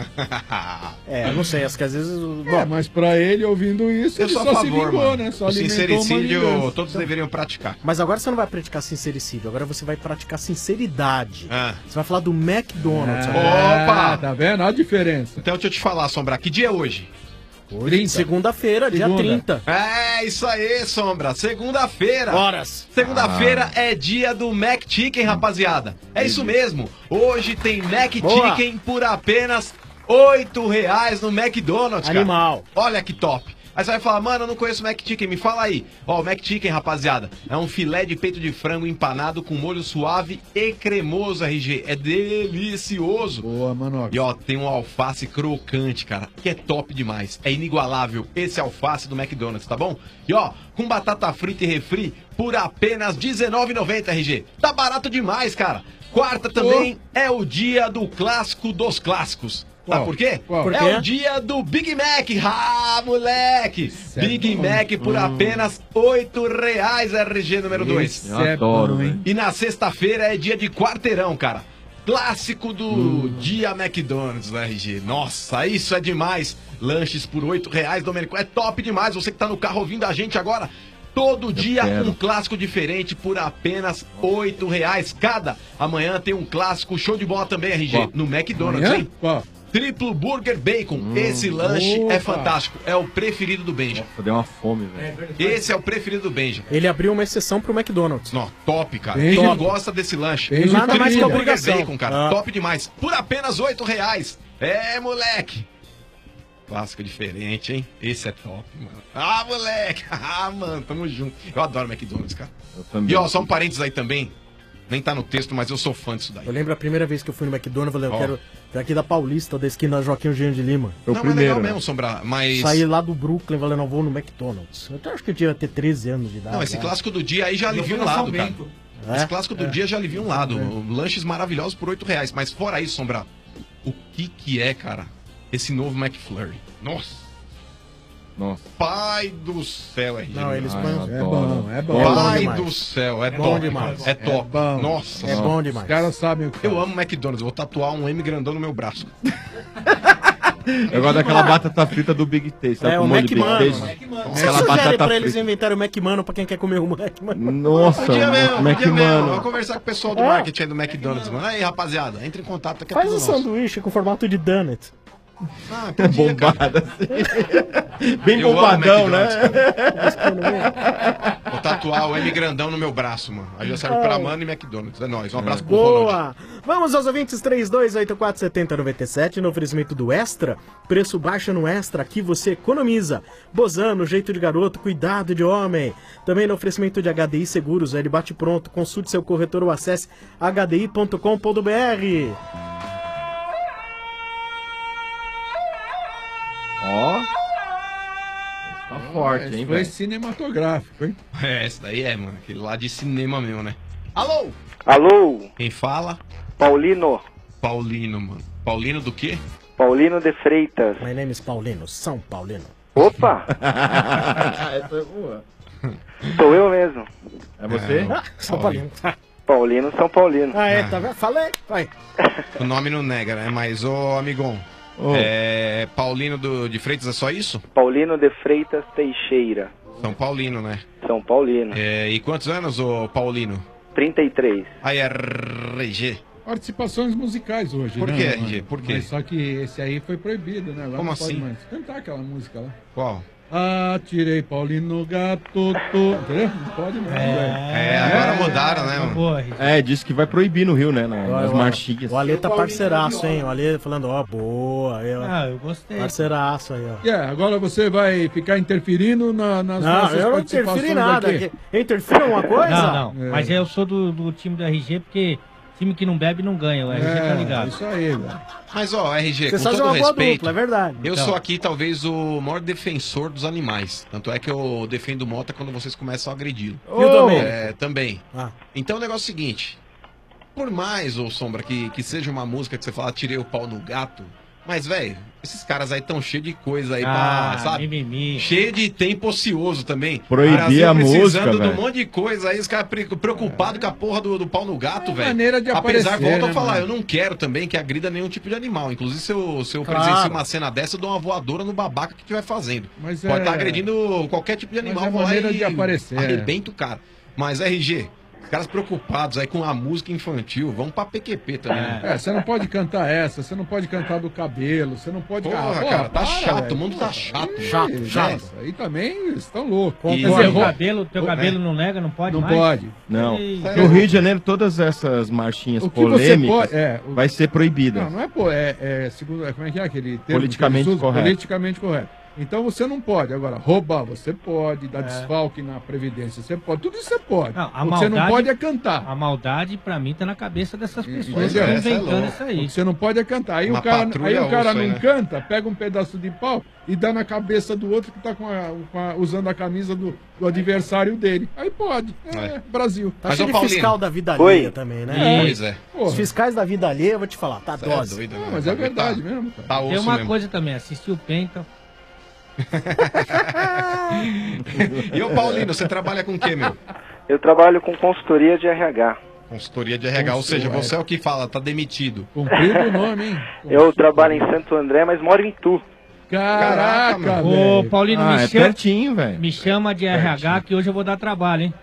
É, eu não sei, acho que às vezes. É, Bom, mas pra ele, ouvindo isso, Eu ele sou só a se favor, vingou, mano. né? Só O alimentou uma sincericídio vingança. todos deveriam praticar. mas agora você não vai praticar sincericídio, agora você vai praticar sinceridade. Ah. Você vai falar do McDonald's. Ah, agora. Opa! Tá vendo? Olha a diferença. Então deixa eu te falar, Sombra, que dia é hoje? Hoje, segunda-feira, dia Segunda. trinta. É, isso aí, Sombra. Segunda-feira. Horas. Segunda-feira é dia do Mac Chicken, rapaziada. É isso mesmo. Hoje tem Mac Boa. Chicken por apenas oito reais no McDonald's, cara. Animal. Olha que top. Aí você vai falar, mano, eu não conheço Mac Chicken, me fala aí. Ó, o Mac Chicken, rapaziada, é um filé de peito de frango empanado com molho suave e cremoso, R G. É delicioso. Boa, mano. E ó, tem um alface crocante, cara, que é top demais. É inigualável esse alface do McDonald's, tá bom? E ó, com batata frita e refri por apenas dezenove reais e noventa centavos, R G. Tá barato demais, cara. Quarta também é o dia do clássico dos clássicos. Sabe Qual? por quê? Qual? Por É quê? o dia do Big Mac. Ah, moleque! é Big bom. Mac por apenas oito reais, R G número dois. Esse Eu é adoro, bom, hein? velho. E na sexta-feira é dia de quarteirão, cara. Clássico do dia McDonald's, né, R G? Nossa, isso é demais. Lanches por oito reais, Domênico. É top demais. Você que tá no carro ouvindo a gente agora. Todo dia quero. um clássico diferente por apenas oito reais cada. Amanhã tem um clássico show de bola também, R G. Qual? No McDonald's, Amanhã? hein? Qual? Triplo Burger Bacon. Esse lanche é Opa. fantástico. É o preferido do Benja. Nossa, deu uma fome, velho. Esse é o preferido do Benja. Ele abriu uma exceção pro McDonald's. Não, top, cara. Bem Quem não top. gosta desse lanche? Bem Nada mais que Triplo Burger obrigação. Bacon, cara. Ah. Top demais. Por apenas oito reais. É, moleque. Clássico diferente, hein? Esse é top, mano. Ah, moleque. Ah, mano, tamo junto. Eu adoro McDonald's, cara. Eu também. E ó, só um parênteses aí também. Nem tá no texto, mas eu sou fã disso daí. Eu lembro a primeira vez que eu fui no McDonald's, eu falei, eu Ó. quero daqui da Paulista, da esquina Joaquim Eugênio de Lima. Foi o Não, mas é primeiro, legal né? mesmo, Sombra, mas... Saí lá do Brooklyn, falei, não, vou no McDonald's. Eu até acho que eu devia ter treze anos de idade. Não, esse né? clássico do dia aí já alivia um lado, cara. É? Esse clássico do dia já alivia um lado. Lanches maravilhosos por oito reais. Mas fora isso, Sombra, o que que é, cara, esse novo McFlurry? Nossa, Nossa. pai do céu, R G. Não, eles Ai, põem... eu É adoro. bom, é bom. É bom Pai demais. do céu, é, bom top. demais. É top. É bom. Nossa, É bom demais. Os caras sabem o que eu faz. amo McDonald's. Vou tatuar um M grandão no meu braço. Eu gosto daquela batata frita do Big Taste. sabe, É, com o molho de Big McMano. Taste? Você Aquela sugere batata pra eles frita. inventarem o McMano pra quem quer comer o McMano? Nossa, Podia mesmo, como é que, podia mesmo. mano? Vou conversar com o pessoal do É. marketing aí do McDonald's, mano. Aí, rapaziada, entre em contato que é Faz tudo um nosso. sanduíche com formato de donut. Ah, podia, cara. Bombada assim. Bem Eu amo bombadão, né? McDonald's, Vou tatuar o M grandão no meu braço, mano. Aí já serve pra Mano e McDonald's. É nóis. Um abraço pro Ronald. Boa! Vamos aos ouvintes três dois oito quatro sete zero nove sete no oferecimento do Extra. Preço baixo no Extra, aqui você economiza. Bozano, jeito de garoto, cuidado de homem. Também no oferecimento de H D I Seguros, ele bate pronto. Consulte seu corretor ou acesse h d i ponto com ponto b r. Ó. Tá forte, Esse hein, foi velho? cinematográfico, hein? É, esse daí é, mano. Aquele lá de cinema mesmo, né? Alô? Alô, Quem fala? Paulino, Paulino, mano. Paulino do quê? Paulino de Freitas. My name is Paulino, São Paulino. Opa! Essa é boa. Sou eu mesmo. É você? Ah, São Paulino. Paulino, São Paulino. Ah, é, tá vendo? Falei, vai. O nome não nega, né? Mas, ô, amigão, Ô. é, Paulino do, de Freitas é só isso? Paulino de Freitas Teixeira. São Paulino, né? São Paulino. É, e quantos anos, ô Paulino? trinta e três. Aí, R G. Participações musicais hoje, Por né? quê, mano? R G? Por quê? Mas só que esse aí foi proibido, né? Agora Como não pode assim? mais cantar aquela música lá. Qual? Ah, tirei Paulino Gato, tô... Entendeu? Não pode mais, velho. É, agora mudaram, né, mano? Boa, É, disse que vai proibir no Rio, né? na- nas Ó, ó, marchinhas. O Ale tá parceiraço, hein? O Ale falando, ó, boa. Aí, ó. Ah, eu gostei. Parceiraço aí, ó. Yeah, agora você vai ficar interferindo na, nas Não, nossas eu não participações interferi em nada. aqui. Eu interfiro em alguma coisa? Não, não. É. Mas eu sou do, do time do R G, porque time que não bebe não ganha. O R G tá É, ligado. isso aí, velho. Mas, ó, R G, Vocês com fazem todo uma boa respeito, dupla, é verdade. eu Então. sou aqui talvez o maior defensor dos animais. Tanto é que eu defendo o Mota quando vocês começam a agredi-lo. E o Domênico? É, também. Ah. Então o negócio é o seguinte. Por mais, ô Sombra, que, que seja uma música que você fala, tirei o pau no gato. Mas, velho, esses caras aí tão cheios de coisa aí Ah, pra, sabe? mimimi. Cheio de tempo ocioso também. Proibir Brasil a precisando música, de um velho. monte de coisa aí, os caras pre- preocupados com a porra do, do pau no gato, É velho. maneira de Apesar, aparecer, volto a né, falar, mano? eu não quero também que agrida nenhum tipo de animal. Inclusive, se eu, se eu Claro. presencio uma cena dessa, eu dou uma voadora no babaca que estiver fazendo. Mas Pode é- estar agredindo qualquer tipo de Mas animal, é eu vou lá maneira e de aparecer. arrebenta o cara. Mas, R G, os caras preocupados aí com a música infantil, vão pra P Q P também. né? É, você não pode cantar essa, você não pode cantar do cabelo, você não pode... Porra, Ah, cara, tá para, chato, velho. o mundo tá chato. Chato, Ih, chato. nossa, aí também eles estão loucos. Quer E- dizer, o Ro- cabelo, teu cabelo não nega, não pode Não mais? pode. Não. Ei. No Rio de Janeiro, todas essas marchinhas O que você polêmicas pode- é, o- vai ser proibida. Não, não é, pô, é, é segundo, é, como é que é aquele termo? Politicamente que eles usam? correto. Politicamente correto. Então você não pode. Agora, roubar, você pode, dar desfalque na Previdência, você pode. Tudo isso você pode. Não, a o que você não maldade- pode é cantar. A maldade, pra mim, tá na cabeça dessas pessoas que Entendeu? estão Essa é inventando louca. isso O aí. que você não pode é cantar. Aí Uma o cara, patrulha aí o cara osso não aí, né? canta, pega um pedaço de pau e dá na cabeça do outro que tá com a- com a- usando a camisa do, do adversário dele. Aí pode. É, É. Brasil. Tá Mas, cheio ô, de Paulinho. fiscal da vida Oi. alheia também, né? Pois é. Porra. Os fiscais da vida alheia, eu vou te falar, tá Cê é dose. doido, Não, né? mas é verdade Tá- mesmo, cara. Tá Tem osso uma mesmo. coisa também, assistir o Penta. E ô Paulino, você trabalha com o quê, meu? Eu trabalho com consultoria de R H. Consultoria de R H, ou seja, você é o que fala, tá demitido. Cumprido o nome, hein? Eu trabalho em Santo André, mas moro em Tu. Caraca, Caraca, Ô, velho. Paulino, Ah, me, é chama, pertinho, velho. me chama de R H que hoje eu vou dar trabalho, hein?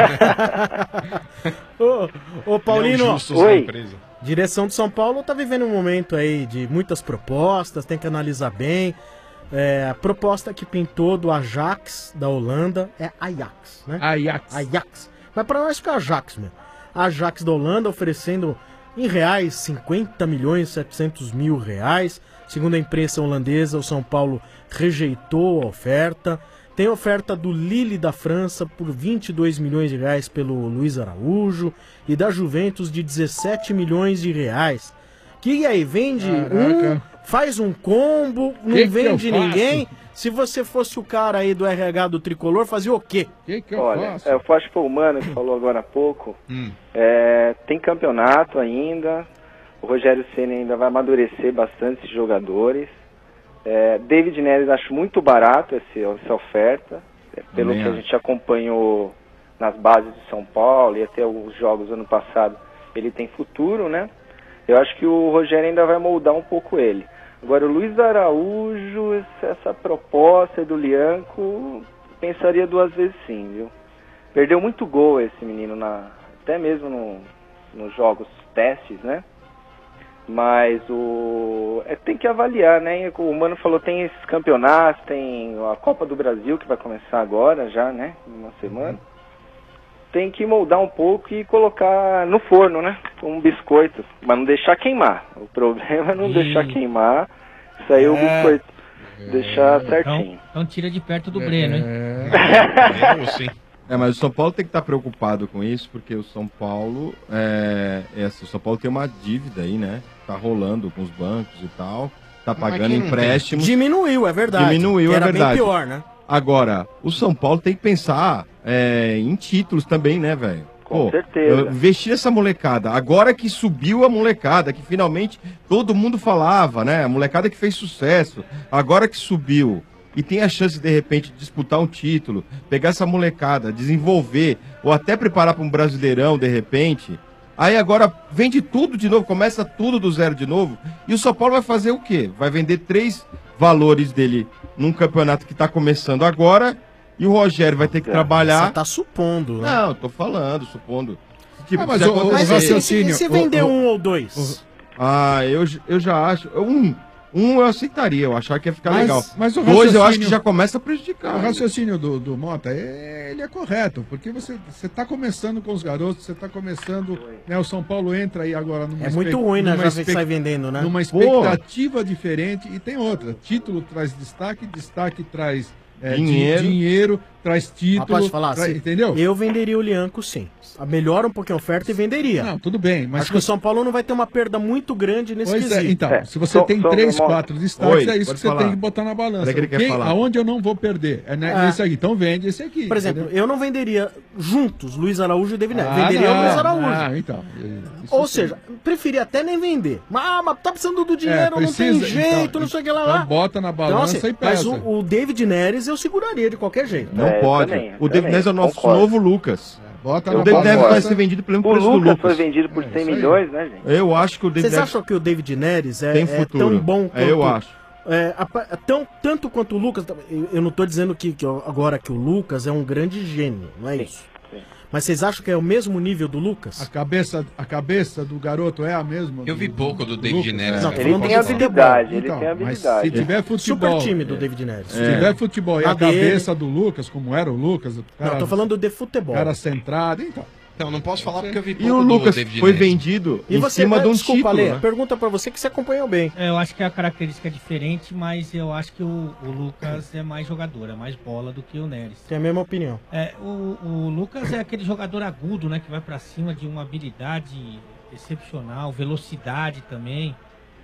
Ô, ô Paulino, Não, justos Oi. na empresa. direção de São Paulo tá vivendo um momento aí de muitas propostas, tem que analisar bem. É, a proposta que pintou do Ajax da Holanda é Ajax, né? Ajax. Ajax. Mas para nós fica Ajax mesmo. Ajax da Holanda oferecendo em reais cinquenta milhões e setecentos mil reais. Segundo a imprensa holandesa, o São Paulo rejeitou a oferta. Tem oferta do Lille da França por vinte e dois milhões de reais pelo Luiz Araújo e da Juventus de dezessete milhões de reais. Que aí vende Caraca. um, faz um combo, não Que que vende eu faço? ninguém. Se você fosse o cara aí do R H do Tricolor, fazia o quê? O que, que eu Olha, faço? eu acho que foi o Mano que falou agora há pouco. Hum. É, tem campeonato ainda. O Rogério Ceni ainda vai amadurecer bastante esses jogadores. É, David Neres acho muito barato esse, essa oferta. É, pelo Também que a acho. gente acompanhou nas bases de São Paulo e até os jogos do ano passado, ele tem futuro, né? Eu acho que o Rogério ainda vai moldar um pouco ele. Agora, o Luiz Araújo, essa, essa proposta do Lianco, pensaria duas vezes sim, viu? Perdeu muito gol esse menino, na, até mesmo no, nos jogos testes, né? Mas o é, tem que avaliar, né? O Mano falou, tem esses campeonatos, tem a Copa do Brasil que vai começar agora já, né? Em uma semana. Tem que moldar um pouco e colocar no forno, né? Um biscoito, mas não deixar queimar. O problema é não Ih. deixar queimar. Isso aí é o É. biscoito. Deixar certinho. Então, então tira de perto do Breno, hein? É, Eu, sim. É, mas o São Paulo tem que estar preocupado com isso, porque o São Paulo é, é assim, o São Paulo tem uma dívida aí, né? Tá rolando com os bancos e tal, tá Mas pagando quem não empréstimos. Diminuiu, é verdade. Diminuiu, que é era verdade. bem pior, né? Agora, o São Paulo tem que pensar é, em títulos também, né, velho? Pô, certeza. Vestir essa molecada. Agora que subiu a molecada, que finalmente todo mundo falava, né? A molecada que fez sucesso. Agora que subiu e tem a chance, de repente, de disputar um título, pegar essa molecada, desenvolver, ou até preparar para um Brasileirão, de repente. Aí agora vende tudo de novo, começa tudo do zero de novo. E o São Paulo vai fazer o quê? Vai vender três valores dele num campeonato que está começando agora. E o Rogério vai ter que trabalhar. Você tá supondo, né? Não, tô falando, supondo. Ah, mas o- o raciocínio- E se vender um ou dois? Ah, eu, eu já acho. Um. Um eu aceitaria, eu achava que ia ficar Mas- legal. mas o Dois eu acho raciocínio- que já começa a prejudicar. O raciocínio do, do Mota, é, ele é correto, porque você está começando com os garotos, você está começando, né, o São Paulo entra aí agora numa É muito ruim, né, numa já ver que expec- sai vendendo, né? Numa Pô. expectativa diferente, e tem outra, título traz destaque, destaque traz é, di- Dinheiro. dinheiro, traz título, Rapaz, falar traz- assim, entendeu? Eu venderia o Lianco, sim. Melhora um pouquinho a oferta e venderia. Não, tudo bem, mas Acho que o São Paulo não vai ter uma perda muito grande nesse Pois é, quesito. então, se você tem três, quatro destaques, é isso que você tem que botar na balança. Peraí que ele quer Quem- falar. aonde eu não vou perder? É ne- É. nesse aqui. Então vende esse aqui. Por exemplo, entendeu? eu não venderia juntos Luiz Araújo e David Neres. Ah, venderia não, o Luiz Araújo. não, então, isso Ou sim. seja, preferia até nem vender. Mas, ah, mas tá precisando do dinheiro, É, não tem precisa, jeito, então, não sei o que lá. então lá. bota na balança assim, e Mas pesa. o, o David Neres eu seguraria de qualquer jeito. Não pode. o David Neres é o nosso concordo. novo Lucas. Bota o na David Neres balança. vai ser vendido pelo mesmo O preço do Lucas Lucas. foi vendido por cem milhões, né, gente? Eu acho que o David Vocês Neres acham que o David Neres é, tem é futuro. tão bom É, eu acho. é, a- tão, tanto quanto o Lucas? Eu, eu não tô dizendo que, que eu- agora que o Lucas é um grande gênio, não é isso? Mas vocês acham que é o mesmo nível do Lucas? A cabeça, a cabeça do garoto é a mesma? Eu vi pouco do David Lucas? Neres. Não, cara. tô falando tem do habilidade, futebol. ele Então, tem mas habilidade. se tiver futebol... Super time do David Neres. Se tiver futebol e Na a cabeça dele. do Lucas, como era o Lucas... O cara, Não, tô falando de futebol. cara centrado, então... Então, não posso falar porque eu vi pouco E o do Lucas David foi Neres. vendido E em você, cima eh, de um desculpa, título, Lê, né? pergunta pra você que você acompanhou bem. É, eu acho que a característica é diferente, mas eu acho que o, o Lucas é mais jogador, é mais bola do que o Neres. Tem a mesma opinião. É, o, o Lucas é aquele jogador agudo, né, que vai pra cima de uma habilidade excepcional, velocidade também.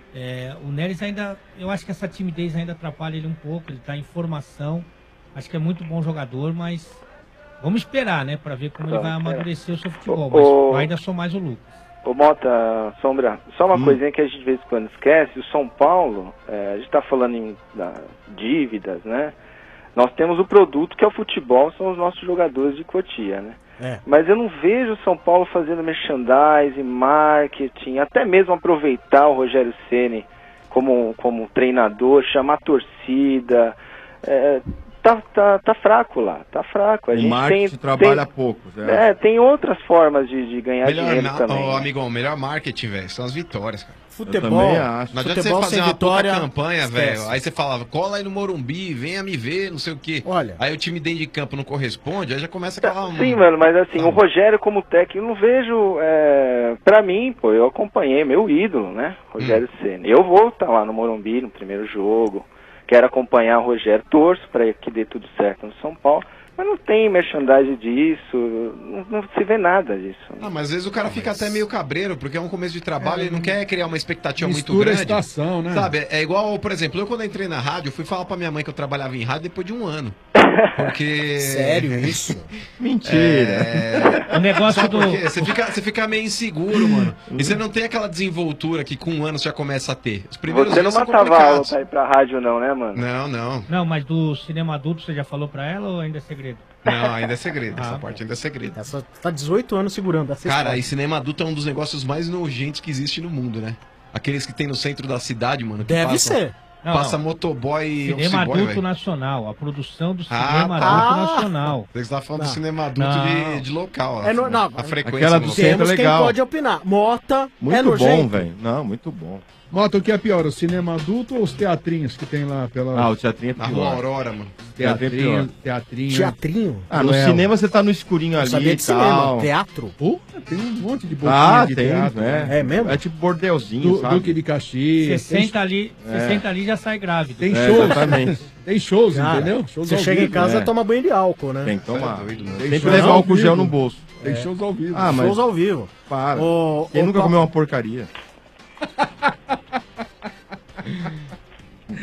É, o Neres ainda, eu acho que essa timidez ainda atrapalha ele um pouco, ele tá em formação. Acho que é muito bom jogador, mas vamos esperar, né, pra ver como ele vai amadurecer o seu futebol. Mas O- eu ainda sou mais o Lucas. Ô Mota, Sombra, só Hum. uma coisinha que a gente de vez em quando esquece, o São Paulo, é, a gente está falando em da, dívidas, né? Nós temos o produto que é o futebol, são os nossos jogadores de Cotia, né? É. Mas eu não vejo o São Paulo fazendo merchandising, marketing, até mesmo aproveitar o Rogério Ceni como, como treinador, chamar a torcida. É, tá, tá, tá fraco lá, tá fraco. A O gente marketing tem, trabalha tem, pouco. né? é, tem outras formas de, de ganhar Melhor, dinheiro na, também. ô, né? amigão, melhor marketing, velho, são as vitórias, cara. Futebol, também acho. Não adianta futebol você fazer sem uma vitória, puta campanha, esquece. velho. Aí você falava, cola aí no Morumbi, venha me ver, não sei o quê. Olha. Aí o time dentro de campo não corresponde, aí já começa aquela... Sim, mano, mas assim, o Rogério como técnico, eu não vejo, é, pra mim, pô, eu acompanhei meu ídolo, né, Rogério Hum. Ceni. Eu vou estar lá no Morumbi, no primeiro jogo, quero acompanhar o Rogério, torço pra que dê tudo certo no São Paulo, mas não tem merchandising disso, não, não se vê nada disso. Ah, mas às vezes o cara fica até meio cabreiro, porque é um começo de trabalho, É, ele não quer criar uma expectativa muito mistura a grande. estação, né? Sabe, é igual, por exemplo, eu quando entrei na rádio, fui falar pra minha mãe que eu trabalhava em rádio depois de um ano. Porque... Sério isso? Mentira. É... O negócio Sabe do... por quê? Você fica, você fica meio inseguro, mano. E você não tem aquela desenvoltura que com um ano você já começa a ter. Os primeiros Você não dias são matava aula complicados. pra ir pra rádio não, né, mano? Não, não. Não, mas do cinema adulto você já falou pra ela ou ainda é segredo? Não, ainda é segredo. Ah, Essa bom. parte ainda é segredo. Essa tá dezoito anos segurando. Essa Cara, história. e cinema adulto é um dos negócios mais nojentos que existe no mundo, né? Aqueles que tem no centro da cidade, mano. Que Deve passam- ser. Não, Passa não. motoboy e Cinema office boy, adulto velho. nacional, a produção do Ah, cinema tá. adulto nacional. Você está falando Não. do cinema adulto Não. de, de local. É a, no- não, a frequência aquela no do local. centro Temos é quem legal. pode opinar. Mota é Muito nojento. bom, velho. Não, muito bom. Mota, o que é pior, o cinema adulto ou os teatrinhos que tem lá pela... Ah, o teatrinho é Na Rua pior. Aurora, mano. teatrinho, teatrinho... Teatrinho? Ah, no Duelo. cinema você tá no escurinho Eu ali sabia e de cinema. tal. Teatro? Pô, tem um monte de boquinha Ah, de tem, teatro. é. É mesmo? É tipo bordelzinho, Du, sabe? Duque de Você Caxias. Tem, senta ali, você É. senta ali e já sai grávido. tem É, shows. exatamente. Tem shows, Cara, entendeu? Shows você ao chega em vivo. casa é. e toma banho de álcool, né? Tem que tomar. É doido, mano. Tem Tem que shows levar ao álcool gel vivo. no bolso. Tem shows ao vivo. Ah, mas Shows ao vivo. para. Ô, Quem ô, nunca Pa- comeu uma porcaria?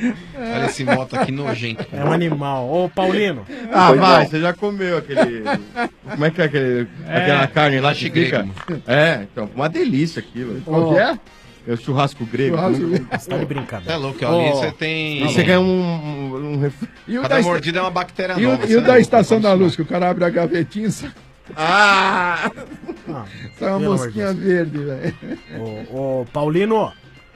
Olha esse moto aqui nojento. É um animal. Ô, Paulino. Ah, Pois vai, não. você já comeu aquele... Como é que é aquele... É. aquela carne lá que Lache fica... grego. É, então, uma delícia aquilo. Qual que é? É o churrasco grego. Churrasco grego. Você tá de brincadeira. É louco, ali você tem... E você ganha um... um, um ref- E o Cada da mordida é uma bactéria E o, nova. e você o não da é Estação louco, da vamos Luz, que o cara abre a gavetinha, sai Ah! sai uma pelo amor mosquinha de verde, velho. Ô, ô, Paulino.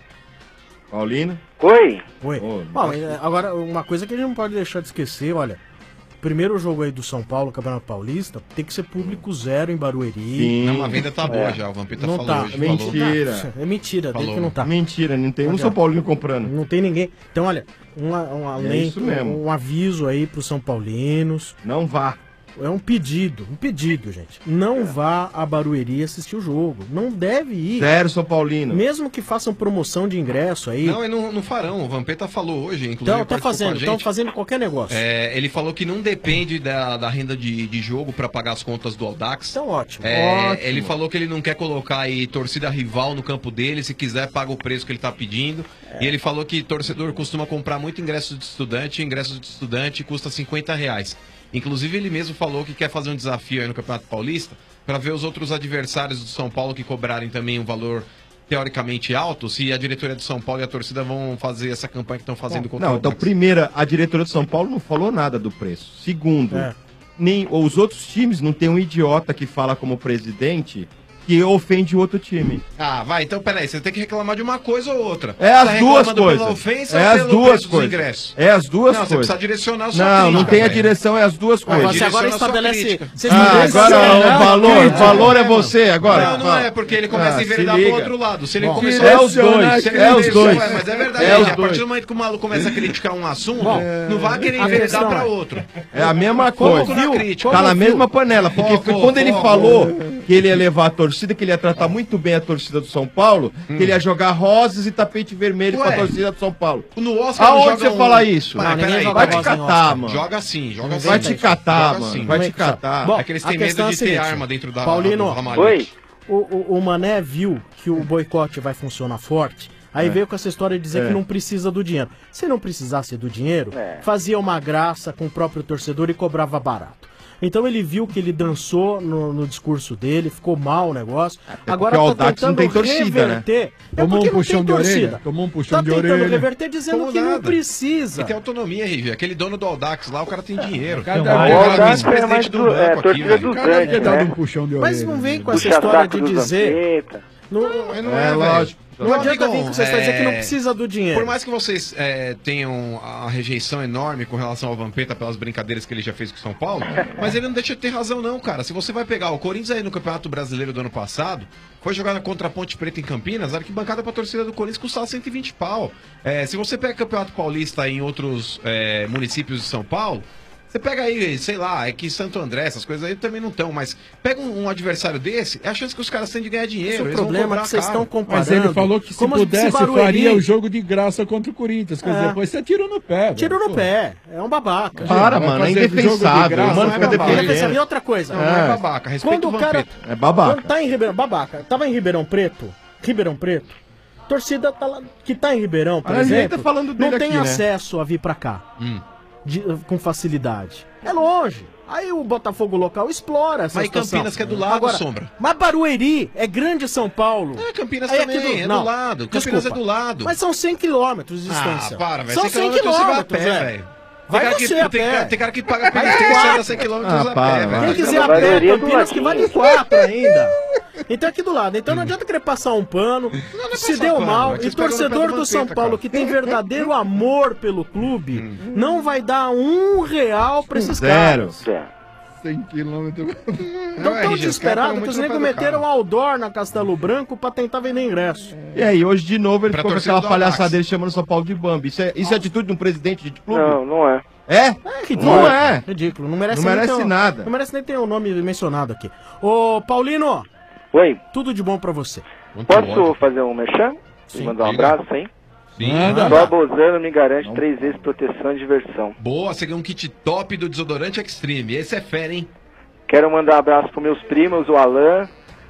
Paulino? Oi. Oi. Ô, Bom, é, agora, uma coisa que a gente não pode deixar de esquecer, olha. Primeiro jogo aí do São Paulo, Campeonato Paulista, tem que ser público zero em Barueri. Sim. Não, a venda tá boa É. já, o Vampeta Não falou tá. hoje. Mentira. Falou. É mentira, dele Falou. que não tá. Mentira, não tem um São Paulino comprando. Não tem ninguém. Então, olha, um, um, além, isso mesmo. um aviso aí pros São Paulinos. Não vá. É um pedido, um pedido, gente. Não vá a Barueri assistir o jogo. Não deve ir. Zero São Paulino. Mesmo que façam promoção de ingresso aí. Não, e não, não farão. O Vampeta falou hoje, inclusive. Então, tá participou com a fazendo, estão gente. fazendo qualquer negócio. É, ele falou que não depende da, da renda de, de jogo para pagar as contas do Audax. Então, ótimo. É, ótimo. Ele falou que ele não quer colocar aí torcida rival no campo dele. Se quiser, paga o preço que ele tá pedindo. É. E ele falou que torcedor costuma comprar muito ingresso de estudante. Ingresso de estudante custa cinquenta reais. Inclusive, ele mesmo falou que quer fazer um desafio aí no Campeonato Paulista para ver os outros adversários do São Paulo que cobrarem também um valor teoricamente alto, se a diretoria do São Paulo e a torcida vão fazer essa campanha que estão fazendo contra Não, o então, Audax. primeiro, a diretoria do São Paulo não falou nada do preço. Segundo, É. nem os outros times não tem um idiota que fala como presidente que ofende o outro time. Ah, vai, então peraí, você tem que reclamar de uma coisa ou outra. É Tá as duas reclamando coisas. pela ofensa É ou as pelo duas preço dos coisas. ingressos? É as duas Não, você coisas. precisa direcionar a sua Não, crítica, não tem a velho. direção, é as duas Agora, coisas. você agora Direciona a sua estabelece. crítica. Vocês Ah, não agora direcionam, o né? valor, o Crítica. valor é você agora. Não, não Fala. é, porque ele começa Ah, a se enveredar pro liga. outro lado. Se ele Bom, começar é a os dois, se ele é os direcionar- dois. Mas é verdade, É os a partir dois. do momento que o maluco começa a criticar um assunto, Bom, não vai querer a enveredar questão pra é- outro. É a mesma Foco coisa. na crítica. Tá na Como mesma viu? panela, porque Foco, quando ele foco. falou que ele ia levar a torcida, que ele ia tratar muito bem a torcida do São Paulo, que ele ia jogar rosas e tapete vermelho Ué. pra torcida do São Paulo. No Oscar não Aonde joga você um- fala isso? Vai, Não, ninguém peraí, joga Vai peraí. te rosa em catar, Oscar. mano. Joga sim, joga Não sim. Vai te catar, Joga mano. sim. Vai te catar. Bom, É que eles a têm medo questão é de a ter seguinte, arma dentro da Paulino, do ramalhete. Oi. O, o, o Mané viu que o boicote vai funcionar forte. Aí É. veio com essa história de dizer É. que não precisa do dinheiro. Se não precisasse do dinheiro, É. fazia uma graça com o próprio torcedor e cobrava barato. Então ele viu que ele dançou no, no discurso dele, ficou mal o negócio. Agora porque o tá Audax não tentando tem torcida, né? reverter. É Tomou porque um não puxão tem de torcida. orelha. Tomou um puxão Tá de tentando orelha. reverter dizendo Como que não nada. precisa. E tem autonomia, R G. Aquele dono do Audax lá, o cara tem dinheiro. Cada um dia- O cara Audax é vice-presidente mais do do, banco é, aqui, torcida velho. dos Cada dia grandes, dá né? um puxão de orelha. Mas não vem com Do essa história chazaco de do dizer. Vampeta. Não, Mas não É, é, lógico. não Meu adianta amigo, vir com essa história de dizer que não é, precisa do dinheiro. Por mais que vocês é, tenham a rejeição enorme com relação ao Vampeta pelas brincadeiras que ele já fez com o São Paulo, mas ele não deixa de ter razão não, cara. Se você vai pegar o Corinthians aí no Campeonato Brasileiro do ano passado, foi jogar contra a Ponte Preta em Campinas, a arquibancada pra torcida do Corinthians custava cento e vinte pau. É, se você pega o Campeonato Paulista em outros é, municípios de São Paulo, você pega aí, sei lá, é que Santo André, essas coisas aí também não estão, mas pega um, um adversário desse, é a chance que os caras têm de ganhar dinheiro. Esse é o eles vão problema cobrar que vocês caro. estão comparando. Mas ele falou que se Como pudesse Barueri- faria o jogo de graça contra o Corinthians. Quer É. dizer, depois você tira no pé. Tiro velho. no Pô. pé. É um babaca. Para, Vai mano, é fazer jogo de indefensável. graça, Mano, não é fica babaca. defendendo. Defesa, e outra coisa. Não, não é babaca, respeita Quando o o cara. Vampeta. É babaca. Quando tá em Ribeirão. Babaca. Tava em Ribeirão Preto. Ribeirão Preto. Torcida tá lá, que tá em Ribeirão, por A gente exemplo. tá falando dele não tem aqui, né? acesso a vir pra cá. Hum. de- com facilidade. É longe. Aí o Botafogo local explora essa Mas situação. Campinas que é do lado, Agora, Sombra. Mas Barueri é grande São Paulo. É, Campinas Aí também, aqui é do lado. Campinas desculpa. é do lado. Mas são cem quilômetros de Ah, distância. para, velho. São cem cem quilômetros você vai a quilômetros, pé, é. velho. Vai tem cara você que, a tem, pé. cara, tem cara que paga Vai penitência quatro. a cem quilômetros Ah, a para, pé, vai. Quem velho. quiser a Mas pé, Barueri é do Campinas que ladinho. vale quatro ainda. Então aqui do lado. Então não adianta querer passar um pano. não é Se passar deu pano, mal. é que E vocês pegam no pé torcedor do do São Vampeta, Paulo cara. que tem verdadeiro amor pelo clube, não vai dar um real pra esses Zero. caras. É. cem quilômetros. Estão é, tão R G, os caras desesperados pegam que os muito no negros pé do meteram cara. outdoor na Castelo Branco pra tentar vender ingresso. E aí, hoje de novo ele Pra ficou com torcida aquela do palhaçada Audax. dele chamando São Paulo de Bambi. Isso é, isso é atitude de um presidente de clube? Não, não é. É? É ridículo. Não é. Ridículo. Não merece, Não nem merece ter o- nada. Não merece nem ter o nome mencionado aqui. Ô, Paulino, Oi, tudo de bom pra você. posso fazer um merchan? Sim. Mandar um Diga. abraço, hein? Sim. Manda. Só Bozano me garante três vezes proteção e diversão. Boa, você ganhou um kit top do desodorante Extreme. Esse é fera, hein? Quero mandar um abraço para meus primos, o Alan,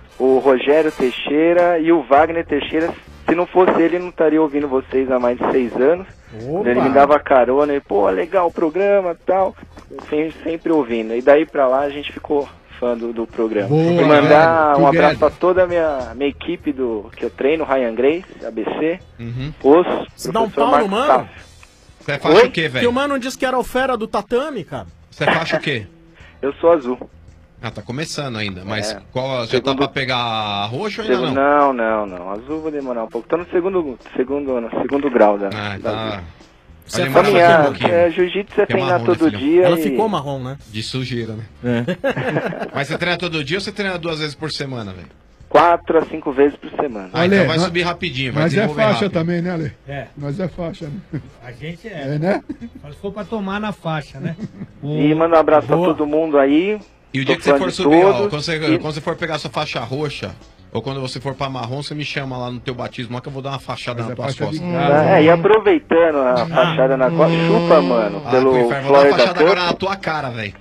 o Rogério Teixeira e o Wagner Teixeira. Se não fosse ele, não estaria ouvindo vocês há mais de seis anos. Ele me dava carona e, pô, legal o programa e tal. Sempre, sempre ouvindo. E daí pra lá a gente ficou fã do, do programa. Boa, e mandar velho. um abraço Together. pra toda a minha, minha equipe do, que eu treino, Ryan Grace, A B C, Uhum. os Você dá um professor pau no Marcos mano? Taff. Você é faixa Oi? o quê, Que velho? o mano disse que era o fera do tatame, cara. Você é faixa o quê? Eu sou azul. Ah, tá começando ainda. Mas É. qual, já tá Segundo- pra pegar roxo ou ainda Segundo- não? não, não, não. Azul vou demorar um pouco. Tô no segundo, segundo, no segundo grau da. Ah, da tá. Você Vai é demorar faixa mais um Caminhar, pouquinho. é, jiu-jitsu você Que é treinar marrom, né, todo filhão? dia. Ela e- ficou marrom, né? De sujeira, né? É. Mas você treina todo dia ou você treina duas vezes por semana, velho? Quatro a cinco vezes por semana. Ah, Ale, então vai nós- subir rapidinho, vai Nós é desenvolver faixa rápido. também, né, Ale? É. Nós é faixa, né? A gente é. É, né? Só se for pra tomar na faixa, né? O- E manda um abraço Boa. pra todo mundo aí. E o Tô dia que você fã for de subir, ó, todos. quando você, E- quando você for pegar sua faixa roxa, ou quando você for pra marrom, você me chama lá no teu batismo, lá que eu vou dar uma fachada Mas nas é tuas faixa de costas. graça. É, e aproveitando a fachada na costa, chupa, mano, Ah, pelo pro inferno, vou dar uma Florida fachada agora Cup. na tua cara, velho.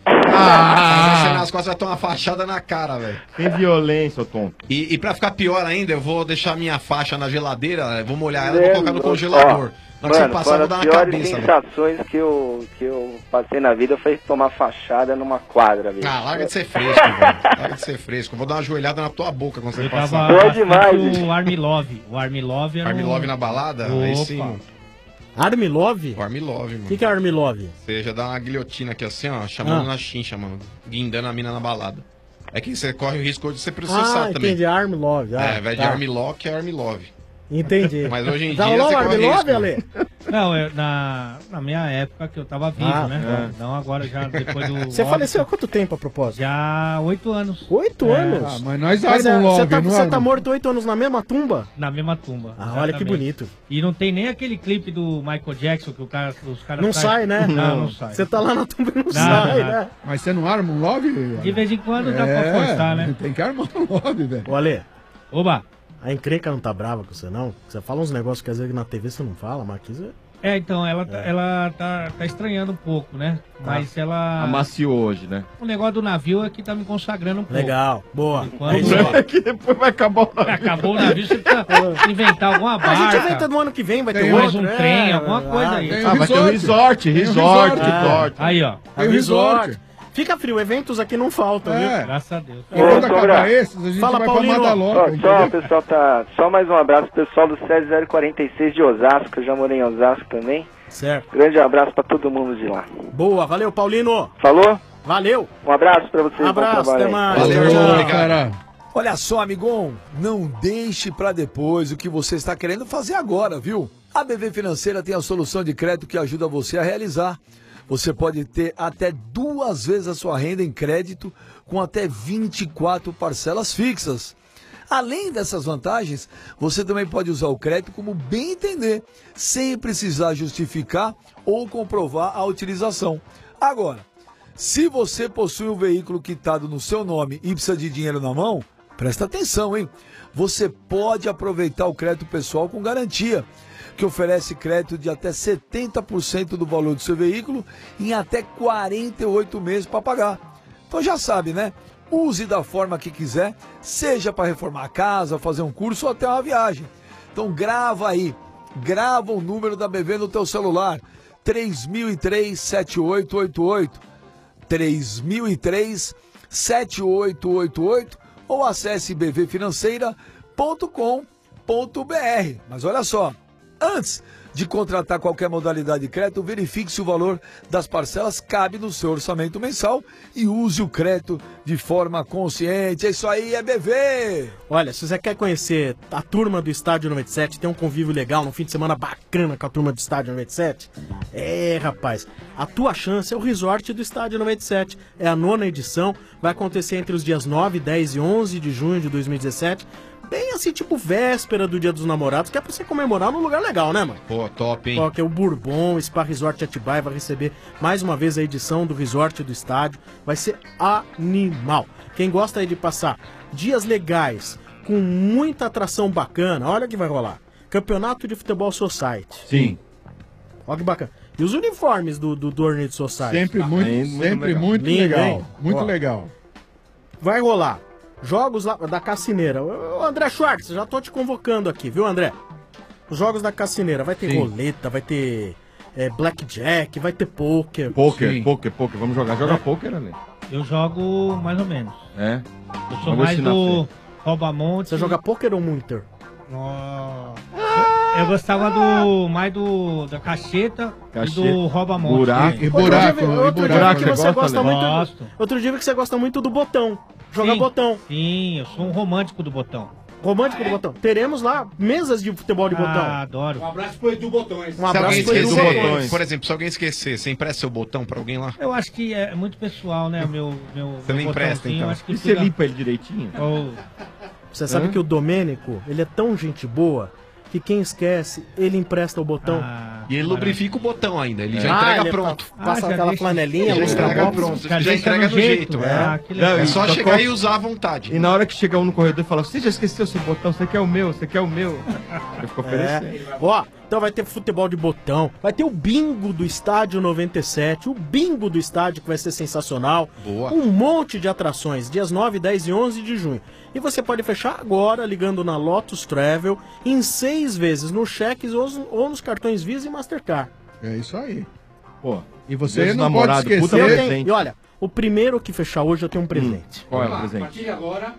Ah! Você nas costas vai tomar uma fachada na cara, velho. Tem violência, ô tonto. E, e pra ficar pior ainda, eu vou deixar minha faixa na geladeira, eu vou molhar ela e É, vou colocar no louco. congelador. Na hora que você Mano, passar, eu foram vou as dar na piores cabeça, velho. sensações que eu, que eu passei na vida foi tomar fachada numa quadra, velho. Ah, larga de ser fresco, velho. Larga de ser fresco. Eu vou dar uma joelhada na tua boca quando você Eu passar. tava Boa bastante demais. o Army Love. O Army Love era Army um... Love na balada? Aí Opa. sim. Army Love? O Army Love, mano. O que, que é Army Love? Você já dá uma guilhotina aqui assim, ó, chamando Ah. na chincha, mano. Guindando a mina na balada. É que você corre o risco de ser processado Ah, também. entendi. Army Love. Ah, É, ao invés de tá. Army Lock, é Army Love. Entendi. Mas hoje em Já dia rolou você o Army corre Love, risco. Ale? Não, eu, na, na minha época que eu tava vivo, Ah, né? Não agora já depois do... Você óbito. faleceu há quanto tempo, a propósito? Já oito anos. Oito É. anos? Ah, mas nós Mas é, armam você logo, tá, não você tá armam? morto oito anos na mesma tumba? Na mesma tumba. Ah, olha que exatamente. bonito. E não tem nem aquele clipe do Michael Jackson que o cara, os caras... Não sai, né? Não, não sai. Você tá lá na tumba e não Nada, sai, nada. né? Mas você não arma um love? De vez em quando dá É, pra forçar, né? Tem que armar um love, velho. Ô, Ale, Oba! a encrenca não tá brava com você, não? Você fala uns negócios que às vezes na T V você não fala, mas aqui você... É, então, ela, tá- ela tá, tá estranhando um pouco, né? Mas ela... Amaciou hoje, né? O negócio do navio é que tá me consagrando um pouco. Legal, boa. Quando- É isso aí. É que depois vai acabar o navio. Acabou o navio, você precisa inventar alguma barca. A gente inventa no ano que vem, vai ter Tem mais outro, um é, trem, alguma ah, coisa aí. tem Ah, vai ter um resort, Tem um resort, resort. resort. Aí, ó. É Tem o um resort. resort. Fica frio, eventos aqui não faltam, É. viu? Graças a Deus. E quando Ô, acabar Sombra. esses, a gente Fala, vai Paulino. pra Madaloca, Ó, só, entendeu? pessoal, tá. Só mais um abraço, pessoal do SESI zero quarenta e seis de Osasco. Eu já morei em Osasco também. Certo. Grande abraço pra todo mundo de lá. Boa, valeu, Paulino. Falou? Valeu. Um abraço pra vocês. bom Abraço, trabalho até aí. mais. Valeu, Tchau, tchau, tchau. obrigado. Cara, Olha só, amigão, não deixe para depois o que você está querendo fazer agora, viu? A B V Financeira tem a solução de crédito que ajuda você a realizar. Você pode ter até duas vezes a sua renda em crédito com até vinte e quatro parcelas fixas. Além dessas vantagens, você também pode usar o crédito como bem entender, sem precisar justificar ou comprovar a utilização. Agora, se você possui um veículo quitado no seu nome e precisa de dinheiro na mão, presta atenção, hein? Você pode aproveitar o crédito pessoal com garantia, que oferece crédito de até setenta por cento do valor do seu veículo em até quarenta e oito meses para pagar. Então já sabe, né? Use da forma que quiser, seja para reformar a casa, fazer um curso ou até uma viagem. Então grava aí, grava o número da B V no teu celular, três mil e três, sete oito oito oito, três mil e três, sete oito oito oito ou acesse b v financeira ponto com ponto b r. Mas olha só, antes de contratar qualquer modalidade de crédito, verifique se o valor das parcelas cabe no seu orçamento mensal e use o crédito de forma consciente. É isso aí, é B V! Olha, se você quer conhecer a turma do Estádio noventa e sete, tem um convívio legal, num fim de semana bacana com a turma do Estádio noventa e sete, é, rapaz, a tua chance é o resort do Estádio noventa e sete. É a nona edição, vai acontecer entre os dias nove, dez e onze de junho de dois mil e dezessete. Bem assim, tipo véspera do Dia dos Namorados, que é pra você comemorar num lugar legal, né, mano? Pô, top, hein? Ó, que é o Bourbon, Spa Resort Atibaia, vai receber mais uma vez a edição do Resort do Estádio. Vai ser animal. Quem gosta aí de passar dias legais, com muita atração bacana, olha que vai rolar. Campeonato de Futebol Society. Sim. Olha que bacana. E os uniformes do, do, do Ornate Society. sempre muito, Aí, muito sempre legal. muito Lindo, legal. hein? Muito Ó. legal. Vai rolar jogos lá da Cassineira. Ô, André Schwartz, já tô te convocando aqui, viu, André? Os jogos da cassineira, vai ter Sim. roleta, vai ter é, blackjack, vai ter poker. Poker, Sim. poker, poker. Vamos jogar. Joga poker, Ale. Eu jogo mais ou menos. É. Eu sou Vamos mais ensinar do você. rouba-monte. Você joga poker ou Munter? Eu gostava do mais do da cacheta, Cacheta, e do rouba-monte. buraco. E buraco, Outro dia, e outro dia buraco. que você Você gosta gosta, muito. Gosto. Outro dia que você gosta muito do botão. Jogar Sim. botão. Sim, eu sou um romântico do botão. Romântico do botão. Teremos lá mesas de futebol de Ah, botão. adoro. Um abraço pro Edu Botões. Um Se alguém abraço pro Edu esquecer, Botões. por exemplo, se alguém esquecer, você empresta seu botão pra alguém lá? Eu acho que é muito pessoal, né? O meu, meu, Você meu não empresta, botãozinho, então. eu acho que E você fica- limpa ele direitinho? Oh, Você sabe Hã? que o Domênico, ele é tão gente boa que quem esquece, ele empresta o botão. ah, E ele lubrifica o botão ainda, ele já Ah, entrega ele pronto. pa- Passa Ah, já aquela deixa- flanelinha, Já lustra entrega box. pronto, Já já deixa entrega no no jeito, jeito. é. é. Ah, que legal. É só Só chegar coloca- e usar à vontade. E na hora que chega um no corredor e fala, você já esqueceu seu botão, você quer o meu, você quer o meu. Eu fico oferecendo. É. Ó, então vai ter futebol de botão, vai ter o bingo do Estádio noventa e sete, o bingo do estádio que vai ser sensacional. Boa. Um monte de atrações, dias nove, dez e onze de junho. E você pode fechar agora ligando na Lotus Travel em seis vezes nos cheques ou, ou nos cartões Visa e Mastercard. É isso aí. Pô, E você Deus não namorado, pode puta Eu esquecer. presente. tenho, e olha, o primeiro que fechar hoje eu tenho um presente. qual é o A presente? partir de agora,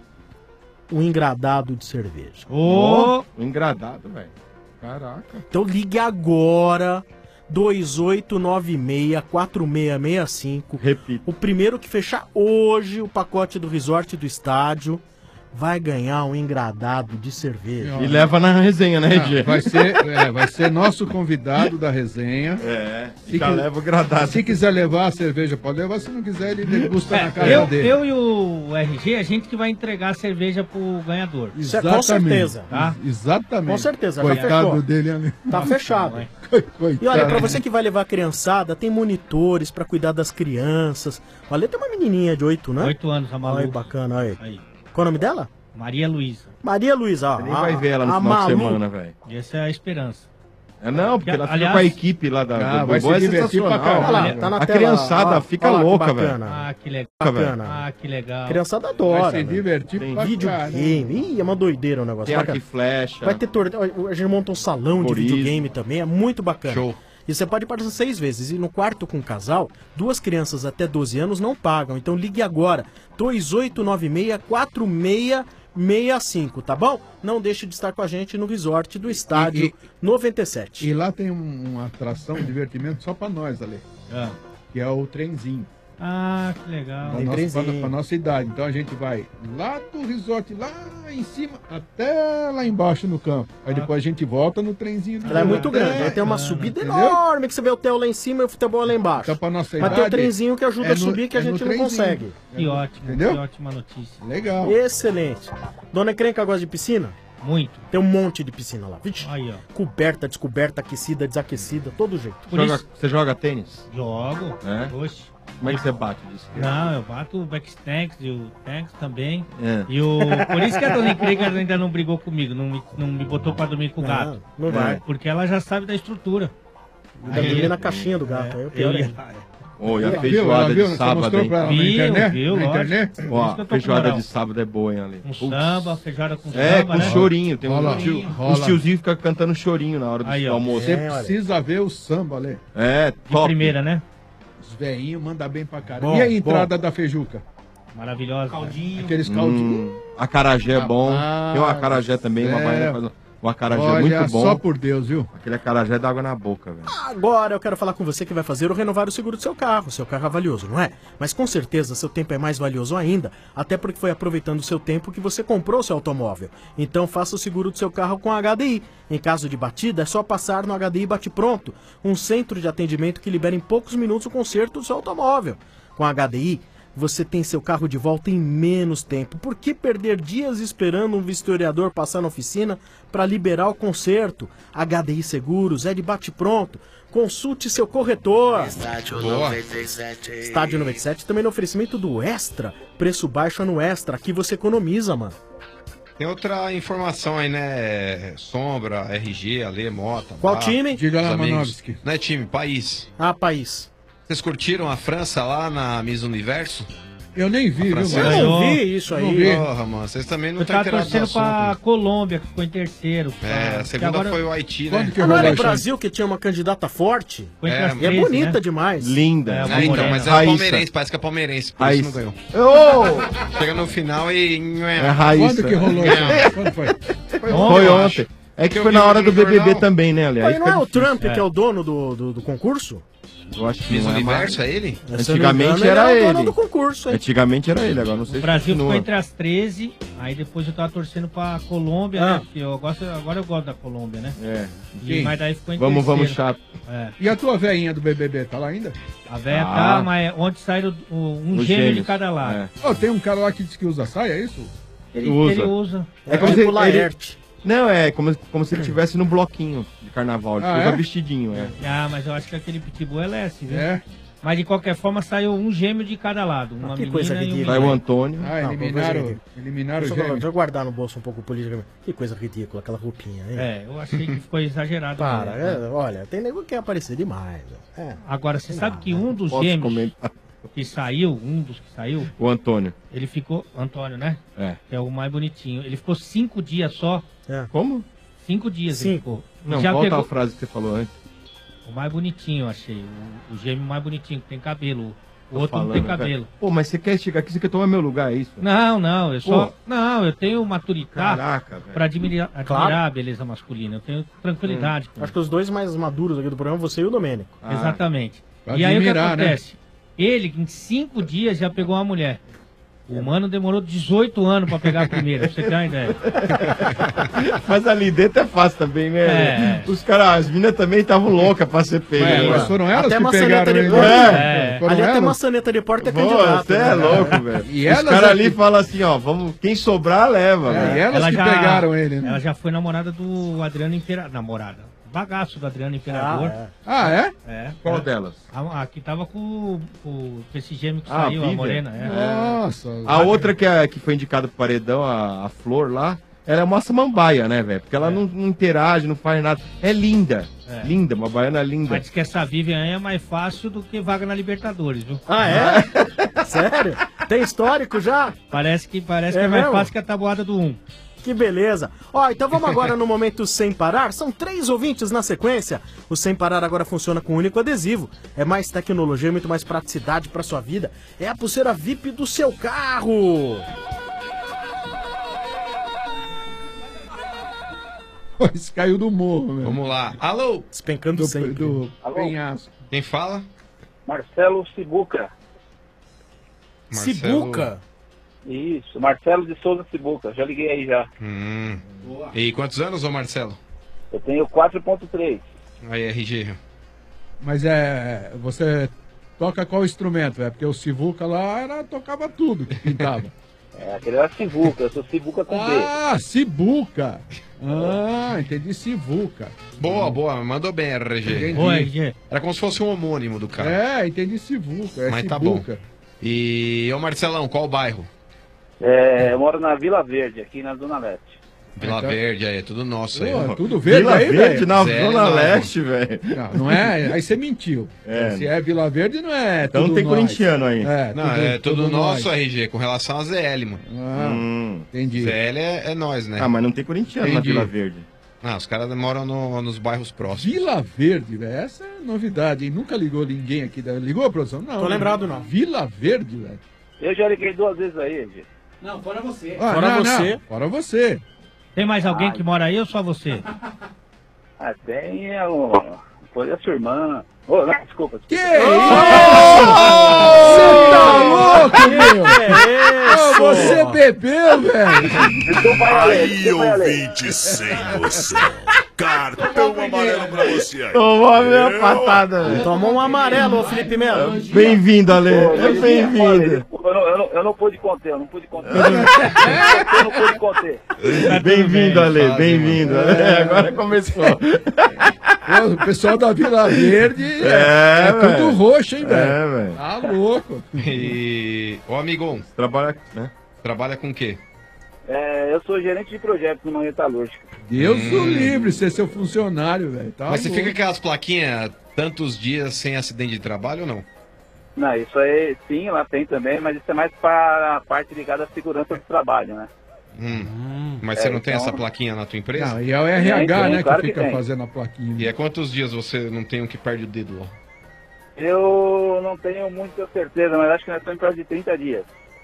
Um engradado de cerveja. Ô, O engradado, velho. Caraca. Então ligue agora, dois oito nove seis, quatro seis seis cinco. Repito. O primeiro que fechar hoje o pacote do resort do estádio vai ganhar um engradado de cerveja. E leva na resenha, né, Ah, Regi? vai, ser, é, vai ser nosso convidado da resenha. É, Se já que- leva o gradado. Se quiser levar a cerveja, pode levar. Se não quiser, ele degusta é, na casa eu, dele. eu e o R G, a gente que vai entregar a cerveja pro ganhador. Isso é com certeza. Tá? Exatamente. Com certeza, já Coitado fechou. dele ali. Tá fechado. Coitado. E olha, pra você que vai levar a criançada, tem monitores pra cuidar das crianças. Olha, tem uma menininha de oito, né? Oito anos, a Olha Malu. aí, bacana, aí. Aí. Qual o nome dela? Maria Luísa. Maria Luísa, ó. Você nem a- vai ver ela no a final de Malu. semana, velho. Essa é a esperança. É, não, porque ela fica Aliás- com a equipe lá da Ah, do vai Bobó, se é divertir pra sensacional. caralho. Olha lá, tá na A tela, criançada ó, fica olha lá que louca, bacana. velho. Ah, que legal. Bacana. Ah, que legal. A criançada Vai adora. se né? divertir Tem pra Videogame. Ih, é uma doideira o negócio. Tem arco Bacana. e flecha. Vai ter torneio. A gente monta um salão de Terrorismo. videogame também, é muito bacana. Show. E você pode participar seis vezes. E no quarto com casal, duas crianças até doze anos não pagam. Então ligue agora. dois oito nove seis, quatro seis seis cinco, tá bom? Não deixe de estar com a gente no resort do estádio E- e- noventa e sete. E lá tem um- uma atração, um divertimento só pra nós, Ale. Ah. Que é o trenzinho. Ah, que legal. Pra, Tem nossa, trenzinho. pra, pra nossa idade. Então a gente vai lá do resort, lá em cima, até lá embaixo no campo. Aí depois a gente volta no trenzinho. de Ela é novo. muito grande. É, Aí tem uma subida entendeu? enorme que você vê o hotel lá em cima e o futebol lá embaixo. Então pra nossa Mas idade. tem o trenzinho que ajuda é a subir que a é no gente não trenzinho. consegue. Que ótimo, Entendeu? que ótima notícia. Legal. Excelente. Dona Encrenca gosta de piscina? Muito. Tem um monte de piscina lá. Vixe. Aí, ó. Coberta, descoberta, aquecida, desaquecida, todo jeito. Por Joga- isso- Você joga tênis? Jogo. É? Oxe. Como é que você bate disso? Não, eu bato o backstanks e o tanks também. É. E o... Por isso que a dona Encrenca ainda não brigou comigo, não me, não me botou pra dormir com o gato. Não, não vai. Porque ela já sabe da estrutura. Ainda dormir na caixinha do gato. Aí é o pior eu ia- ainda. Ô, e a Ela viu? feijoada Ela viu? de Você sábado, mostrou hein? pra ela na Viu, internet? viu, na lógico. internet? Por Ó, isso que eu a tô com feijoada moral. de sábado é boa, hein, Ale? Um samba, feijoada com É, samba, com né? chorinho. Tem um Rola, tio, rola. os tiozinhos ficam cantando chorinho na hora do Aí, ó. almoço. Você É, olha. precisa ver o samba, Ale. É, De top. primeira, né? Os velhinhos mandam bem pra caramba. Bom, E a entrada da feijuca? Maravilhosa. caldinho. Aqueles caldinhos. Hum, acarajé é bom. Rapaz, Tem um acarajé também, uma é. baiana faz um- um acarajé Olha, muito bom. só por Deus, viu? Aquele acarajé dá água na boca, velho. Agora eu quero falar com você que vai fazer ou renovar o seguro do seu carro. Seu carro é valioso, não é? Mas com certeza seu tempo é mais valioso ainda, até porque foi aproveitando o seu tempo que você comprou seu automóvel. Então faça o seguro do seu carro com a H D I. Em caso de batida, é só passar no H D I Bate Pronto, um centro de atendimento que libera em poucos minutos o conserto do seu automóvel. Com a H D I, você tem seu carro de volta em menos tempo. Por que perder dias esperando um vistoriador passar na oficina para liberar o conserto? H D I Seguros é de bate-pronto. Consulte seu corretor. Estádio Boa. noventa e sete. Estádio noventa e sete também no oferecimento do Extra. Preço baixo é no Extra. Aqui você economiza, mano. Tem outra informação aí, né? Sombra, R G, Ale, Mota. Qual Bá, time? Diga lá, os amigos. Manovski. Não é time, país. Ah, país. Vocês curtiram a França lá na Miss Universo? Eu nem vi, viu, Francesa. mano? Eu não vi isso aí. Não vi. Porra, mano, vocês também não Eu estão tava enterados do torcendo assunto. pra né? Colômbia, que ficou em terceiro. É, a Que segunda agora- foi o Haiti, Quando né? que Ah, não era o rolou Brasil que tinha uma candidata forte? Ficou entre É, as E é treze, bonita né? demais. Linda. É, É, uma então, morena. mas é Raíssa. palmeirense, parece que é palmeirense, por Raíssa. isso não ganhou. Ô! Chega no final e... É a Raíssa. Quando que rolou isso? aí? Quando foi? Foi Foi eu ontem. acho. É que Eu foi vi na hora no do B B B jornal. também, né, aliás? Mas não é o Trump É. que é o dono do, do, do concurso? Eu acho que Miss não é Universo, mais. é ele? Se eu não me Antigamente engano, era é o dono ele. do concurso, hein? Antigamente era ele, agora não sei O se Brasil continua. ficou entre as treze, aí depois eu tava torcendo pra Colômbia, Ah. né? Porque eu gosto, agora eu gosto da Colômbia, né? É. E, Sim. mas daí ficou em Vamos, vamos, terceiro. chato. É. E a tua veinha do B B B, tá lá ainda? A véia Ah. tá, mas ontem saíram o- um Os gêmeo de gêmeos. cada lado. É. Oh, tem um cara lá que diz que usa saia, é isso? Ele, Usa. ele usa. É como se tipo ele- Laerte. Não, é como, como se ele estivesse no bloquinho de carnaval. Ele Ah, usa é? vestidinho, é. Ah, mas eu acho que aquele pitbull é leste, viu? É. Mas de qualquer forma saiu um gêmeo de cada lado. Uma que menina coisa e um ridícula. Vai o menino. Antônio. Ah, Não, eliminaram, vou ver eliminaram o Deixa eu, gêmeo. deixa eu guardar no bolso um pouco politicamente. Que coisa ridícula, aquela roupinha, hein? É, eu achei que ficou exagerado. Para, mesmo, né? é, olha, tem nego que quer aparecer demais. É. Agora, você sabe que um dos Posso gêmeos comentar? que saiu, um dos que saiu, O Antônio. ele ficou. Antônio, né? É. Que é o mais bonitinho. Ele ficou cinco dias só. É. Como? Cinco dias ele Cinco. ficou. Não, Já volta pegou a frase que você falou antes. o mais bonitinho, eu achei. O, o gêmeo mais bonitinho, que tem cabelo. O Tô outro não falando, tem velho. cabelo. Pô, mas você quer chegar aqui, você quer tomar meu lugar, é isso? Não, não, eu só. Pô. Não, eu tenho maturidade Caraca, velho. pra admirar, admirar a beleza masculina. Eu tenho tranquilidade com Acho que os dois mais maduros aqui do programa, você e o Domênico. Ah, Exatamente. pra E aí o que admirar, né? acontece? Ele, em cinco dias, já pegou uma mulher. O mano demorou dezoito anos pra pegar a primeira, pra você ter uma ideia. Mas ali dentro é fácil também, né? É. Os caras, as meninas também estavam loucas pra ser pega. Ué, né? mas foram elas Até que maçaneta pegaram de ele. porta. É. Foram Ali até elas? maçaneta de porta é Pô, candidato. você é né? louco, velho. E Os elas caras é ali que- falam assim, ó, vamos, quem sobrar, leva, É, velho. e elas que pegaram ele, né? Ela já foi namorada do Adriano Imperador. Namorada. Bagaço do Adriano Imperador. Ah, é? É. Qual é. delas? A, a que tava com, com esse gêmeo que Ah, saiu, a Vivian? morena. É. Nossa. A outra que, é, que foi indicada pro paredão, a, a Flor lá, ela é uma samambaia, né, velho? Porque ela não, não interage, não faz nada. É linda. É. Linda, uma baiana linda. Mas diz que essa Vivian aí é mais fácil do que vaga na Libertadores, viu? Ah, é? Sério? Tem histórico já? Parece que, parece É que é mais mesmo? fácil que a tabuada do um. Que beleza. Ó, então vamos agora no momento Sem Parar. São três ouvintes na sequência. O Sem Parar agora funciona com um único adesivo. É mais tecnologia, muito mais praticidade pra sua vida. É a pulseira V I P do seu carro. Isso caiu do morro, meu. Vamos lá. Alô? Despencando Do, sempre. do Alô? penhasco. Quem fala? Marcelo Cibuca. Marcelo. Sibuca. Isso, Marcelo de Souza Cibuca. Já liguei aí já. Hum. E quantos anos, ô Marcelo? Eu tenho quatro ponto três. Aí, R G. Mas é. Você toca qual instrumento? É porque o Sivuca lá era, tocava tudo que pintava. É, aquele era Cibuca. Eu sou Cibuca com B. Ah, Sibuca. Ah, entendi, Sivuca. Boa, boa. Mandou bem, R G. Entendi. Oi, G. Era como se fosse um homônimo do cara. É, entendi Sivuca. É Mas tá Sibuca. bom. E, ô Marcelão, qual bairro? É, eu moro na Vila Verde, aqui na Zona Leste. Vila Então- Verde, aí, é tudo nosso aí. Pô, tudo verde Vila aí, Verde velho. na Zé, Zona não. Leste, velho. Não, não é. Aí você mentiu. É. Se é Vila Verde, não é. Então tudo tem nós. corintiano aí. É, Não, é tudo nosso, R G, com relação a Z L, mano. Ah, Hum. entendi. Z L é, é nós, né? Ah, mas não tem corintiano na Entendi. Vila Verde. Ah, os caras moram no- nos bairros próximos. Vila Verde, velho. Essa é novidade, hein? Nunca ligou ninguém aqui. Da... Ligou, produção? Não. Tô lembrado, não. Vila Verde, velho. Eu já liguei duas vezes aí, G. Não, fora você. Ah, Fora não, você. não. Fora você. Tem mais alguém Ai. que mora aí ou só você? Ah, tem é, o... Foi a sua irmã. Ô, não, desculpa. Que desculpa. isso? Você tá louco, meu? É Ô, isso. você bebeu, velho? Desculpa aí, Ale, Aí, desculpa aí, Ale. ouvinte sem noção. Cartão amarelo pra você aí. Tomou a minha patada, velho. Tomou um amarelo, ô Felipe Melo. Bem-vindo, Ale. Ô, É Olha, bem-vindo. desculpa, eu, não, eu, não, eu não pude conter, eu não pude conter. eu não pude conter. Bem-vindo, Ale. Fase, Bem-vindo. É, agora começou. Pô, o pessoal da Vila Verde é, É, é tudo velho. roxo, hein, velho? É, velho. Tá louco. E. Ô, amigão, Trabalha, né? trabalha com o quê? É, eu sou gerente de projetos numa metalúrgica. Deus o livre ser seu funcionário, velho. Tá Mas você louco. fica com aquelas plaquinhas tantos dias sem acidente de trabalho ou não? Não, isso aí sim, lá tem também, mas isso é mais para a parte ligada à segurança do trabalho, né? Hum. Mas É, você não tem então- essa plaquinha na tua empresa? Não, e é o R H, Tem, tem, né, claro que que fica tem. fazendo a plaquinha. E é quantos dias você não tem um que perde o dedo lá? Eu não tenho muita certeza, mas acho que nós estamos em prazo de trinta dias.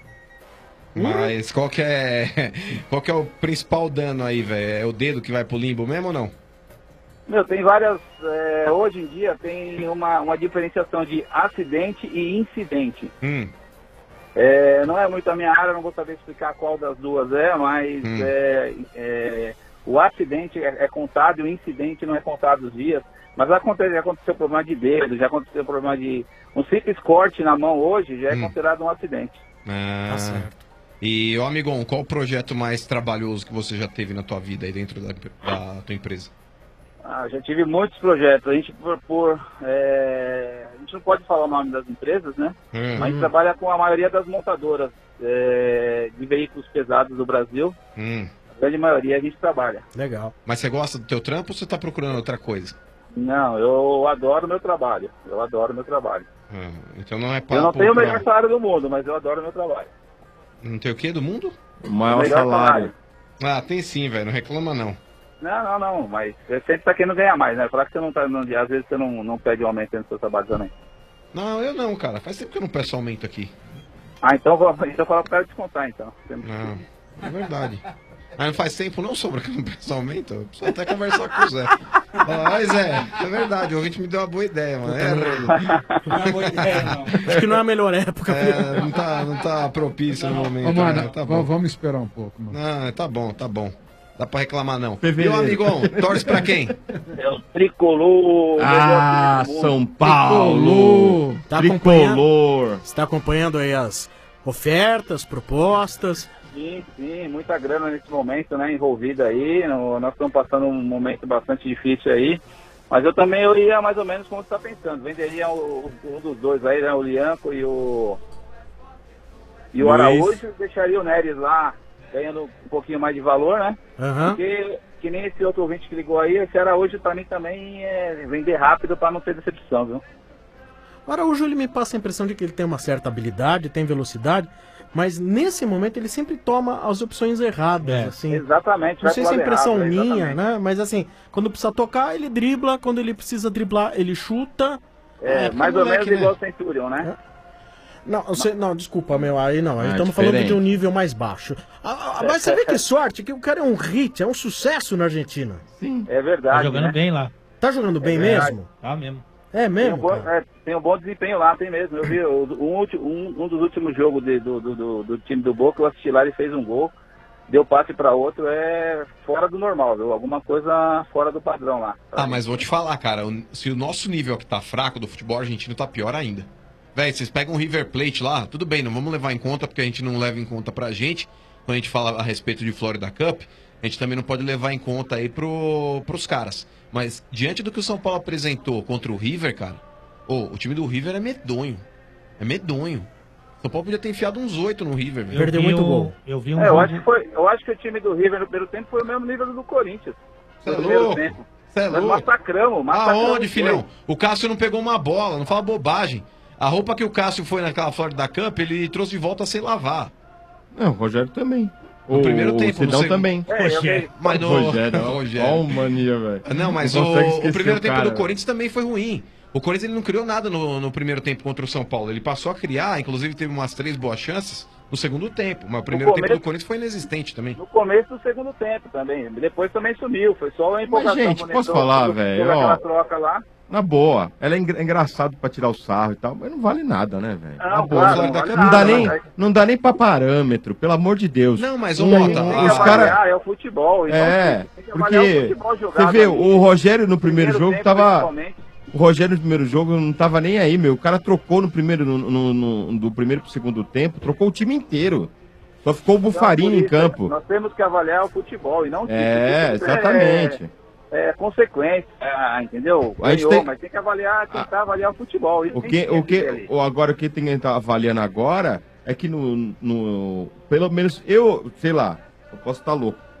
Mas qual que é qual que é o principal dano aí, velho? É o dedo que vai pro limbo mesmo ou não? Meu, tem várias. é, hoje em dia tem uma, uma diferenciação de acidente e incidente. Hum. É, não é muito a minha área, não vou saber explicar qual das duas é, mas Hum. é, é, o acidente é, é contado e o incidente não é contado os dias. Mas acontece, já aconteceu problema de dedo, já aconteceu problema de. Um simples corte na mão hoje já é Hum. considerado um acidente. Ah. Tá certo. E, ô amigão, qual o projeto mais trabalhoso que você já teve na tua vida aí dentro da, da tua empresa? Ah, já tive muitos projetos. A gente, por, por, é, a gente não pode falar o nome das empresas, né? Hum. Mas a gente trabalha com a maioria das montadoras é, de veículos pesados do Brasil. Hum. A grande maioria a gente trabalha. Legal. Mas você gosta do teu trampo ou você tá procurando outra coisa? Não, eu adoro meu trabalho. Eu adoro meu trabalho. Ah, então não é papo Eu não tenho o pra- melhor salário do mundo, mas eu adoro meu trabalho. Não tem o quê do mundo? O maior Melhor salário. Ah, tem sim, velho. Não reclama não. Não, não, não, mas é sempre pra quem não ganha mais, né? Falar que você não tá, não, às vezes você não, não pede um aumento no seu trabalho também. Não, eu não, cara. Faz tempo que eu não peço aumento aqui. Ah, então, vou- então fala pro cara descontar, então. Não, é verdade. Mas não faz tempo não, Sombra, que eu não peço aumento. Eu preciso até conversar com o Zé. Falar, "Ai, Zé, é verdade, o ouvinte me deu uma boa ideia, mano. É, Não é boa ideia, não. Acho que não é a melhor época. É, não tá, não tá propício no momento. Ô, mano, né? Tá v- bom. vamos esperar um pouco, mano. Ah, tá bom, tá bom. Dá pra reclamar não. Fevereiro. E o amigão, torce pra quem? É o tricolor. Ah, melhor time do mundo. São Paulo! Tá Tricolor! Você tá acompanhando aí as ofertas, propostas? Sim, sim, muita grana nesse momento, né, envolvida aí. No- nós estamos passando um momento bastante difícil aí. Mas eu também eu ia mais ou menos como você está pensando. Venderia o, o- um dos dois aí, né, o Lianco e o e o Luiz. Araújo. Deixaria o Neres lá ganhando um pouquinho mais de valor, né? Aham. Porque que nem esse outro ouvinte que ligou aí, esse Araújo para mim também é vender rápido para não ter decepção, viu? O Araújo, ele me passa a impressão de que ele tem uma certa habilidade, tem velocidade, mas nesse momento ele sempre toma as opções erradas, assim. Exatamente. Não vai sei pro se é lado impressão errado, minha, exatamente. né? Mas assim, quando precisa tocar, ele dribla, quando ele precisa driblar, ele chuta. É, mais ou moleque, menos igual né? o Centurion, né? Não, você, não, desculpa, meu, aí não, aí Ah, é estamos falando diferente. de um nível mais baixo. Ah, ah, mas você vê que sorte, que o cara é um hit, é um sucesso na Argentina. Sim. É verdade. Tá jogando né? bem lá. Tá jogando bem É verdade. mesmo? Tá mesmo. É Tem um, mesmo? bom, cara? é, tem um bom desempenho lá, tem mesmo. Eu vi o- um, ulti- um, um dos últimos jogos de- do, do, do, do time do Boca, eu assisti lá, ele fez um gol, deu passe para outro, é fora do normal, viu? Alguma coisa fora do padrão lá. Ah, mas vou te falar, cara, o- se o nosso nível aqui tá fraco do futebol argentino, tá pior ainda. Véi, vocês pegam um River Plate lá, tudo bem, não vamos levar em conta, porque a gente não leva em conta pra gente, quando a gente fala a respeito de Florida Cup, a gente também não pode levar em conta aí pro, pros caras. Mas, diante do que o São Paulo apresentou contra o River, cara, ô, o time do River é medonho. É medonho. O São Paulo podia ter enfiado uns oito no River, velho. Perdeu vi muito o- gol. Eu vi um É, eu, jogo- acho que foi, eu acho que o time do River no primeiro tempo foi o mesmo nível do Corinthians. Cê é no primeiro louco? tempo. Cê é Nós louco? massacramos, massacramos. Aonde, os filhão? dois. O Cássio não pegou uma bola, não fala bobagem. A roupa que o Cássio foi naquela Florida Cup, ele trouxe de volta sem lavar. Não, o Rogério também. No o, primeiro tempo, O Sidão no segundo- também. É, eu vi. Mas no... Rogério, ó, Rogério. ó, mania, velho. Não, mas Não o, consegue o esquecer primeiro o tempo cara, do Corinthians também foi ruim. O Corinthians ele não criou nada no, no primeiro tempo contra o São Paulo. Ele passou a criar, inclusive teve umas três boas chances no segundo tempo. Mas o primeiro começo- tempo do Corinthians foi inexistente também. No começo do segundo tempo também. Depois também sumiu. Foi só a empolgação. gente, quando posso entrou, falar, quando velho, teve ó. aquela troca lá. Na boa. Ela é engra- engraçado pra tirar o sarro e tal, mas não vale nada, né, velho? Não, Na boa. claro, não, não vale dá nada, nem, mas- não dá nem pra parâmetro, pelo amor de Deus. Não, mas, ô, Um- Mota, Tem que os avaliar, caras. é o futebol. Então, É, tem que avaliar o porque futebol você jogado vê, ali. o Rogério no primeiro, jogo tempo, tava. principalmente. O Rogério no primeiro jogo não tava nem aí, meu. O cara trocou no primeiro, no, no- no- do primeiro pro segundo tempo, trocou o time inteiro. Só ficou o Bufarini Então, em por isso, campo. Nós temos que avaliar o futebol e não o time. É, Porque isso exatamente. É, é consequência, ah, entendeu? A gente Ganhou, tem- mas tem que avaliar, tentar avaliar o futebol. Isso O tem que, o ter que, ali. o, agora, o que tem que estar avaliando agora é que no, no. Pelo menos eu, sei lá, eu posso estar louco.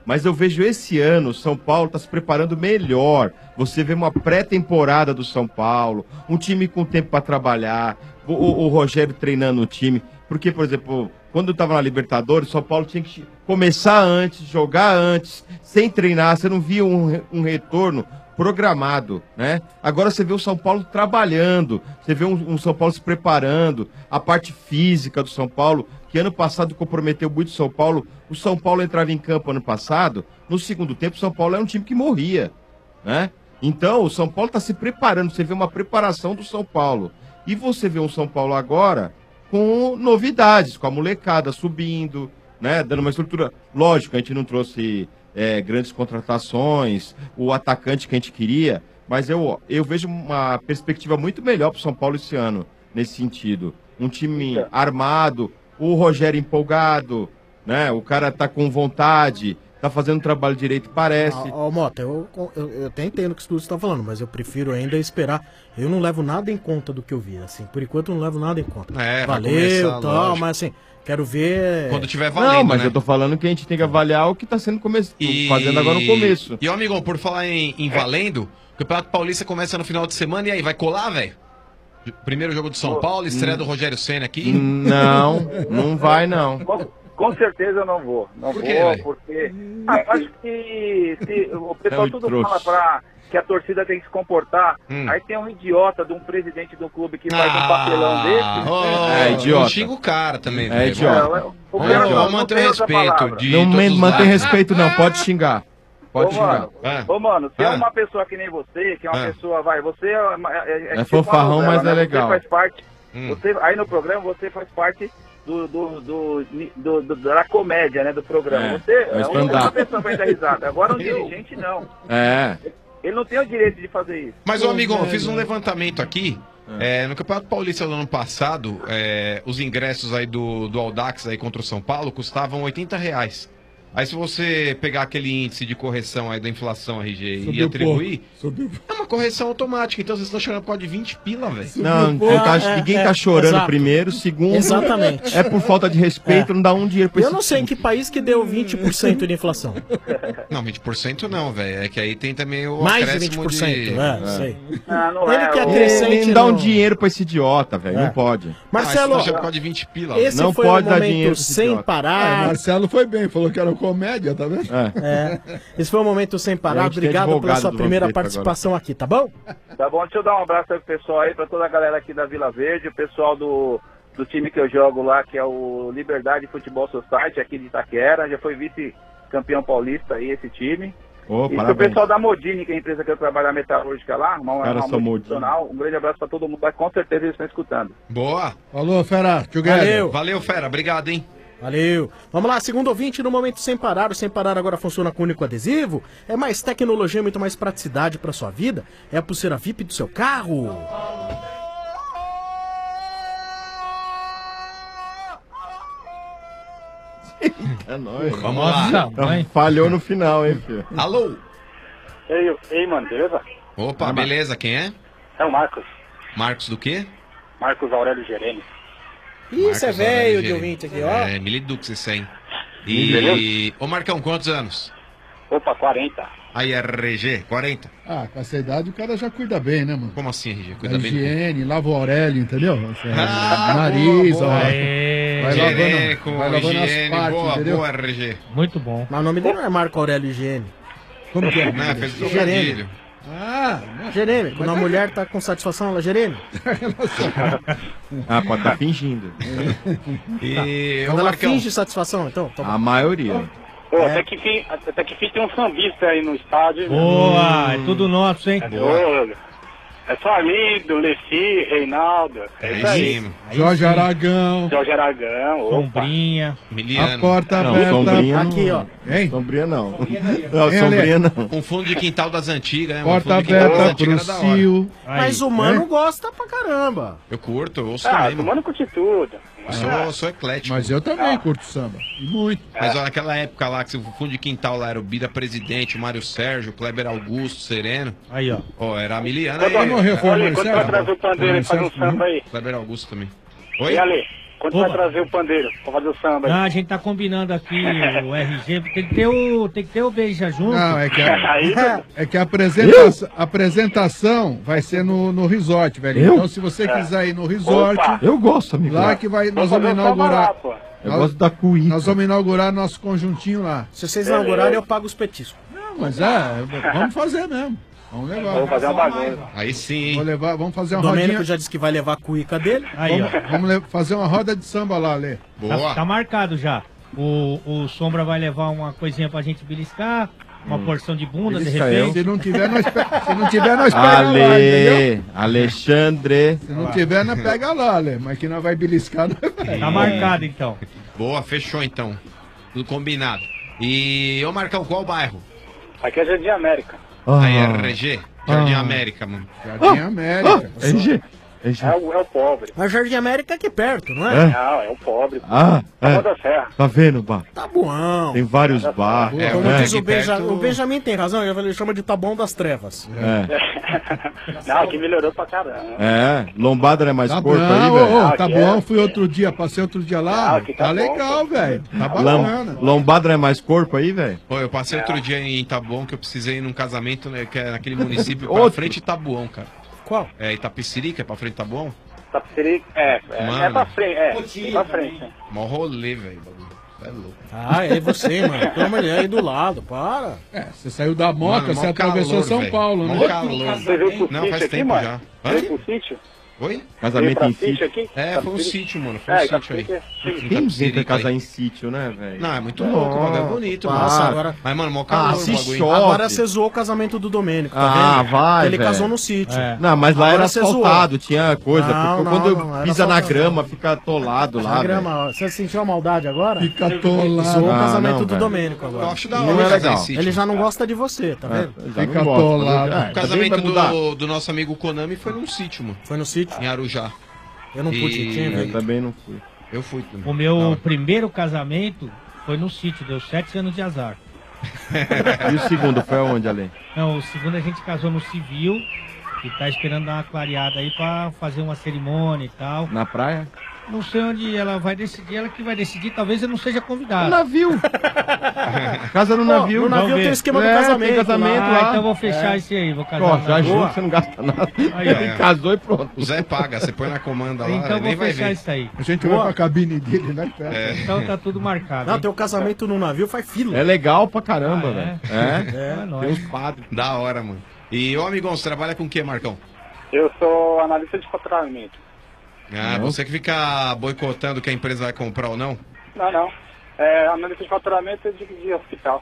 Mas eu vejo esse ano o São Paulo tá se preparando melhor. Você vê uma pré-temporada do São Paulo, um time com tempo para trabalhar, o, o, o Rogério treinando o time. Porque, por exemplo, quando eu tava na Libertadores, o São Paulo tinha que começar antes, jogar antes, sem treinar, você não via um, um retorno programado, né? Agora você vê o São Paulo trabalhando, você vê um, um São Paulo se preparando, a parte física do São Paulo, que ano passado comprometeu muito o São Paulo. O São Paulo entrava em campo ano passado, no segundo tempo o São Paulo era um time que morria, né? Então o São Paulo está se preparando, você vê uma preparação do São Paulo. E você vê um São Paulo agora com novidades, com a molecada subindo, né? Dando uma estrutura. Lógico, a gente não trouxe é, grandes contratações, o atacante que a gente queria, mas eu, eu vejo uma perspectiva muito melhor para o São Paulo esse ano, nesse sentido. Um time armado, o Rogério empolgado, né? O cara tá com vontade, tá fazendo um trabalho direito, parece. Ó, Mota, eu, eu, eu até entendo o que você está falando, mas eu prefiro ainda esperar. Eu não levo nada em conta do que eu vi, assim. Por enquanto eu não levo nada em conta. É, vai Valeu, começar, tal, lógico. mas assim, quero ver... Quando tiver valendo, Não, mas né? eu tô falando que a gente tem que avaliar o que tá sendo come... E- fazendo agora no começo. E, ó, amigão, por falar em, em valendo, o Campeonato Paulista começa no final de semana, e aí, vai colar, velho? Primeiro jogo do São Paulo, estreia do Rogério Ceni aqui? Não, não vai não. Com, com certeza eu não vou. Não Por vou, quê, velho? porque ah, eu acho que se, o pessoal É um tudo trouxa. fala pra, que a torcida tem que se comportar. Hum. Aí tem um idiota de um presidente do clube que faz um Ah, papelão desse. ô, É idiota. Não xinga o cara também, É velho. idiota. Não, o Vamos- cara não- vamos não manter o tem outra respeito palavra. de Não todos men- os mantém lados. respeito não, pode xingar. Pode Ô, xingar. mano, É. ô, mano, se é. É. uma pessoa que nem você, que é uma É. pessoa, vai, você é, é, É tipo uma fanfarrão, novela, mas né? é legal. Você faz parte, Hum. você, aí no programa você faz parte do, do, do, do- do- da comédia, né, do programa. É, Você é é stand-up. uma pessoa que vai dar risada. Agora um dirigente não. É. Ele não tem o direito de fazer isso. Mas, ô, amigão, eu fiz um levantamento aqui. É, no Campeonato Paulista do ano passado, é, os ingressos aí do, do Audax aí contra o São Paulo custavam oitenta reais. Aí se você pegar aquele índice de correção aí da inflação, R G, e Subiu atribuir, pouco. Subiu é uma correção automática. Então vocês estão chorando por causa de vinte pila, velho. Não, não É, tá- é, ninguém é, tá chorando exato. primeiro, segundo. Exatamente. É por falta de respeito, É. não dá um dinheiro pra Eu esse não sei em que país que deu vinte por cento de inflação. Não, vinte por cento não, velho. É que aí tem também o Mais de acréscimo vinte por cento, de... é, sei. Ah, não Ele é, que o- acrescente Ele não dá um no- dinheiro pra esse idiota, velho. É. Não pode. Marcelo, Ah, você tá por causa de vinte pila, esse Não foi pode um dar dinheiro momento pra esse sem idiota. Ah, parar. Marcelo foi bem, falou que era comédia, tá vendo? É. É, esse foi um momento sem E a parar. gente tem Obrigado pela advogado sua do primeira Vampeta participação aqui, tá bom? Tá bom, deixa eu dar um abraço aí pro pessoal aí, pra toda a galera aqui da Vila Verde, o pessoal do, do time que eu jogo lá, que é o Liberdade Futebol Society, aqui de Itaquera, já foi vice-campeão paulista aí esse time. Ô, E pro parabéns. pessoal da Modini, que é a empresa que eu trabalho, a metalúrgica lá, uma, Caras uma são multinacional. Um grande abraço pra todo mundo lá, com certeza eles estão escutando. Boa. Falou, fera. Together. Valeu. Valeu, fera. Obrigado, hein? Valeu. Vamos lá, segundo ouvinte, no momento sem parar. O sem parar agora funciona com único adesivo. É mais tecnologia, muito mais praticidade para sua vida. É a pulseira V I P do seu carro. É nóis. Vamos lá. Então, falhou no final, hein, filho. Alô? Ei, ei, mano, beleza? Opa, beleza. Quem é? É o Marcos, Marcos do quê? Marcos Aurélio Gerene. Isso é Marcos velho Aurélio de Gerene. ouvinte aqui, ó. É, Milidux esse aí. E... Beleza? Ô, Marcão, quantos anos? Opa, quarenta. Aí, R G, quarenta. Ah, com essa idade o cara já cuida bem, né, mano? Como assim, R G? Da Cuida bem do quê? higiene, lava o Aurélio, entendeu? É, Ah, nariz, boa, ó. boa. Vai Higiênico, lavando, vai lavando as higiene, partes, boa, entendeu? boa, R G. Muito bom. Mas o nome dele não é Marco Aurélio Higiene. Como que é? Não, fez Gerene. trocadilho. Ah, Gerene, quando a mulher tá com satisfação, ela é Gerene. Ah, pode estar fingindo. E, ô, Quando ela Marcão, finge satisfação, então. tá bom. A maioria. Pô, até, que fim, até que fim tem um sambista aí no estádio. Boa, é tudo nosso, hein? Ô, é só amigo, Leci, Reinaldo. É aí isso aí. sim, Jorge Aragão. Jorge Aragão, opa. Sombrinha. A Miliano. porta Não, aberta. sombrinha não. Aqui, ó. Hein? Sombrinha não. Não, Hein, sombrinha Ale? não. Um fundo de quintal das antigas, né? Um Porta fundo de quintal das aberta antigas pro era da hora. Cio. Mas o mano gosta pra caramba. Eu curto, eu ouço Ah, também, mano. tomando curte tudo. Eu sou, sou eclético. Mas eu também curto samba. E muito. Mas ó, naquela época lá, que o fundo de quintal lá era o Bira Presidente, o Mário Sérgio, o Kleber Augusto, Sereno. Aí, ó. Ó, era a Miliana Quando aí. morreu, foi o Olha, quando Marcelo? vai trazer o pandeiro aí, faz um samba aí. Kleber Augusto também. E Oi? Ale, Quando Opa. vai trazer o pandeiro pra fazer o samba? Ah, a gente tá combinando aqui o R G, tem que ter o, tem que ter o Beija junto. Não, é que a, é que a apresentação, a apresentação vai ser no, no resort, velho. Eu? Então, se você quiser ir no resort, Opa. Eu gosto, amigo. lá que vai, nós Vou vamos fazer um samba inaugurar. lá, pô. Eu nós, gosto da cuíca. nós vamos inaugurar nosso conjuntinho lá. Se vocês inaugurarem, eu pago os petiscos. Não, mas é, vamos fazer mesmo. Vamos levar. Vamos fazer uma bagunça. Aí sim. Vou levar, vamos fazer O uma Domênico rodinha. já disse que vai levar a cuíca dele. Aí, ó. Vamos, vamos le- fazer uma roda de samba lá, Lê. Tá, tá marcado já. O, o Sombra vai levar uma coisinha pra gente beliscar, uma porção de bunda, de Belisca repente. eu. Se não tiver, nós, pe- se não tiver, nós pega lá, Ale, entendeu? Alexandre. Se não tiver, nós pega lá, Lê. Mas que nós vai beliscar, nós vai. Tá marcado, então. Boa, fechou então. Tudo combinado. E, ô Marcão, qual bairro? Aqui é Jardim América. Aí, Ah. R G? Jardim Ah. América, mano. Jardim América. Ah, R G. R G. É o, é o pobre. Mas Jardim América é aqui perto, não É? é? Não, é o pobre. Ah, Tá é. da Serra. Tá vendo, Bah? Tá bom. Tem vários bar. É, Como né? diz o, aqui Benja- perto- o Benjamin tem razão, ele chama de Taboão das Trevas. É. Não, aqui melhorou pra caramba. É. Lombada não é mais Tá corpo bom, aí, ô, velho? ô, Ah, tá aqui bom, é. fui outro dia, passei outro dia lá. Ah, aqui tá tá bom, legal, pô. velho. Tá Lam- bacana. Lombada não é mais corpo aí, velho? Pô, eu passei outro dia em Itabuão que eu precisei ir num casamento, né, que é naquele município pra Outro. frente de Itabuão, cara. Qual? É Itapeciri, que é pra frente de Itabuão? Tapiceri, é, é, Mano. é pra frente, é, é pra frente. né? Mó rolê, velho. bagulho. É louco. Ah, é você, mano. Pelo amor de Deus, aí do lado, para. É, você saiu da Moca, Mano, você mó atravessou calor, São velho. Paulo, Mó né? calor. Você veio pro Não, sítio faz aqui, tempo mano? já. Veio Hã? pro sítio? Oi? Casamento Veio em pra sítio sítio. aqui? É, foi um Tapiceri? sítio, mano. Foi um É, sítio aí. Tapiceri, sim. Quem vem Itapeciri, pra casar aí. em sítio, né, velho? Não, é muito louco, o bagulho é bonito, mano. Nossa, agora. Mas, mano, mó calor Ah, o se bagulho. chove. Agora você zoou o casamento do Domênico, tá Ah, vendo? vai, Porque ele velho. casou no sítio. É. Não, mas lá Agora era você zoou. asfaltado, tinha coisa. Não, porque não, quando não, era pisa na asfaltado. grama, fica atolado lá. Na velho. grama, você sentiu a maldade agora? Fica atolado. Zoou o Ah, casamento não, do velho. Domênico Eu agora. acho da Não hora é casar legal. em sítio. Ele já não gosta de você, tá vendo? É, já Fica não gosto, atolado. mas- O é, também casamento vai mudar. do, do nosso amigo Konami foi num sítio, mano. Foi no sítio? Em Arujá. Eu não pude ir, tinha, Eu velho. também não fui. Eu fui também. O meu Não. primeiro casamento foi no sítio, deu sete anos de azar. E o segundo foi aonde, Ale? Não, o segundo a gente casou no civil e tá esperando dar uma clareada aí pra fazer uma cerimônia e tal. Na praia? Não sei onde ela vai decidir, ela que vai decidir, talvez eu não seja No convidado. navio. Casa no navio. No navio Vamos tem ver. o esquema do É, casamento. tem casamento lá. lá. Ah, então eu vou fechar É. esse aí, vou casar. Ó, no já navio. junto, você não gasta nada. Aí, ó. Ele casou e pronto. O Zé paga, você põe na comanda lá, Então eu nem vou vai fechar ver. isso aí. A gente Boa. vai pra cabine dele, né? É. Então tá tudo marcado. Não, hein? tem o casamento no navio, faz fila. É legal pra caramba, Ah, velho. é? É. É, Tem nóis. uns padres. Da hora, mano. E, ô amigão, você trabalha com o que, Marcão? Eu sou analista de faturamento. Ah, Não. você que fica boicotando que a empresa vai comprar ou não? Não, não. É, analista de faturamento de, de hospital.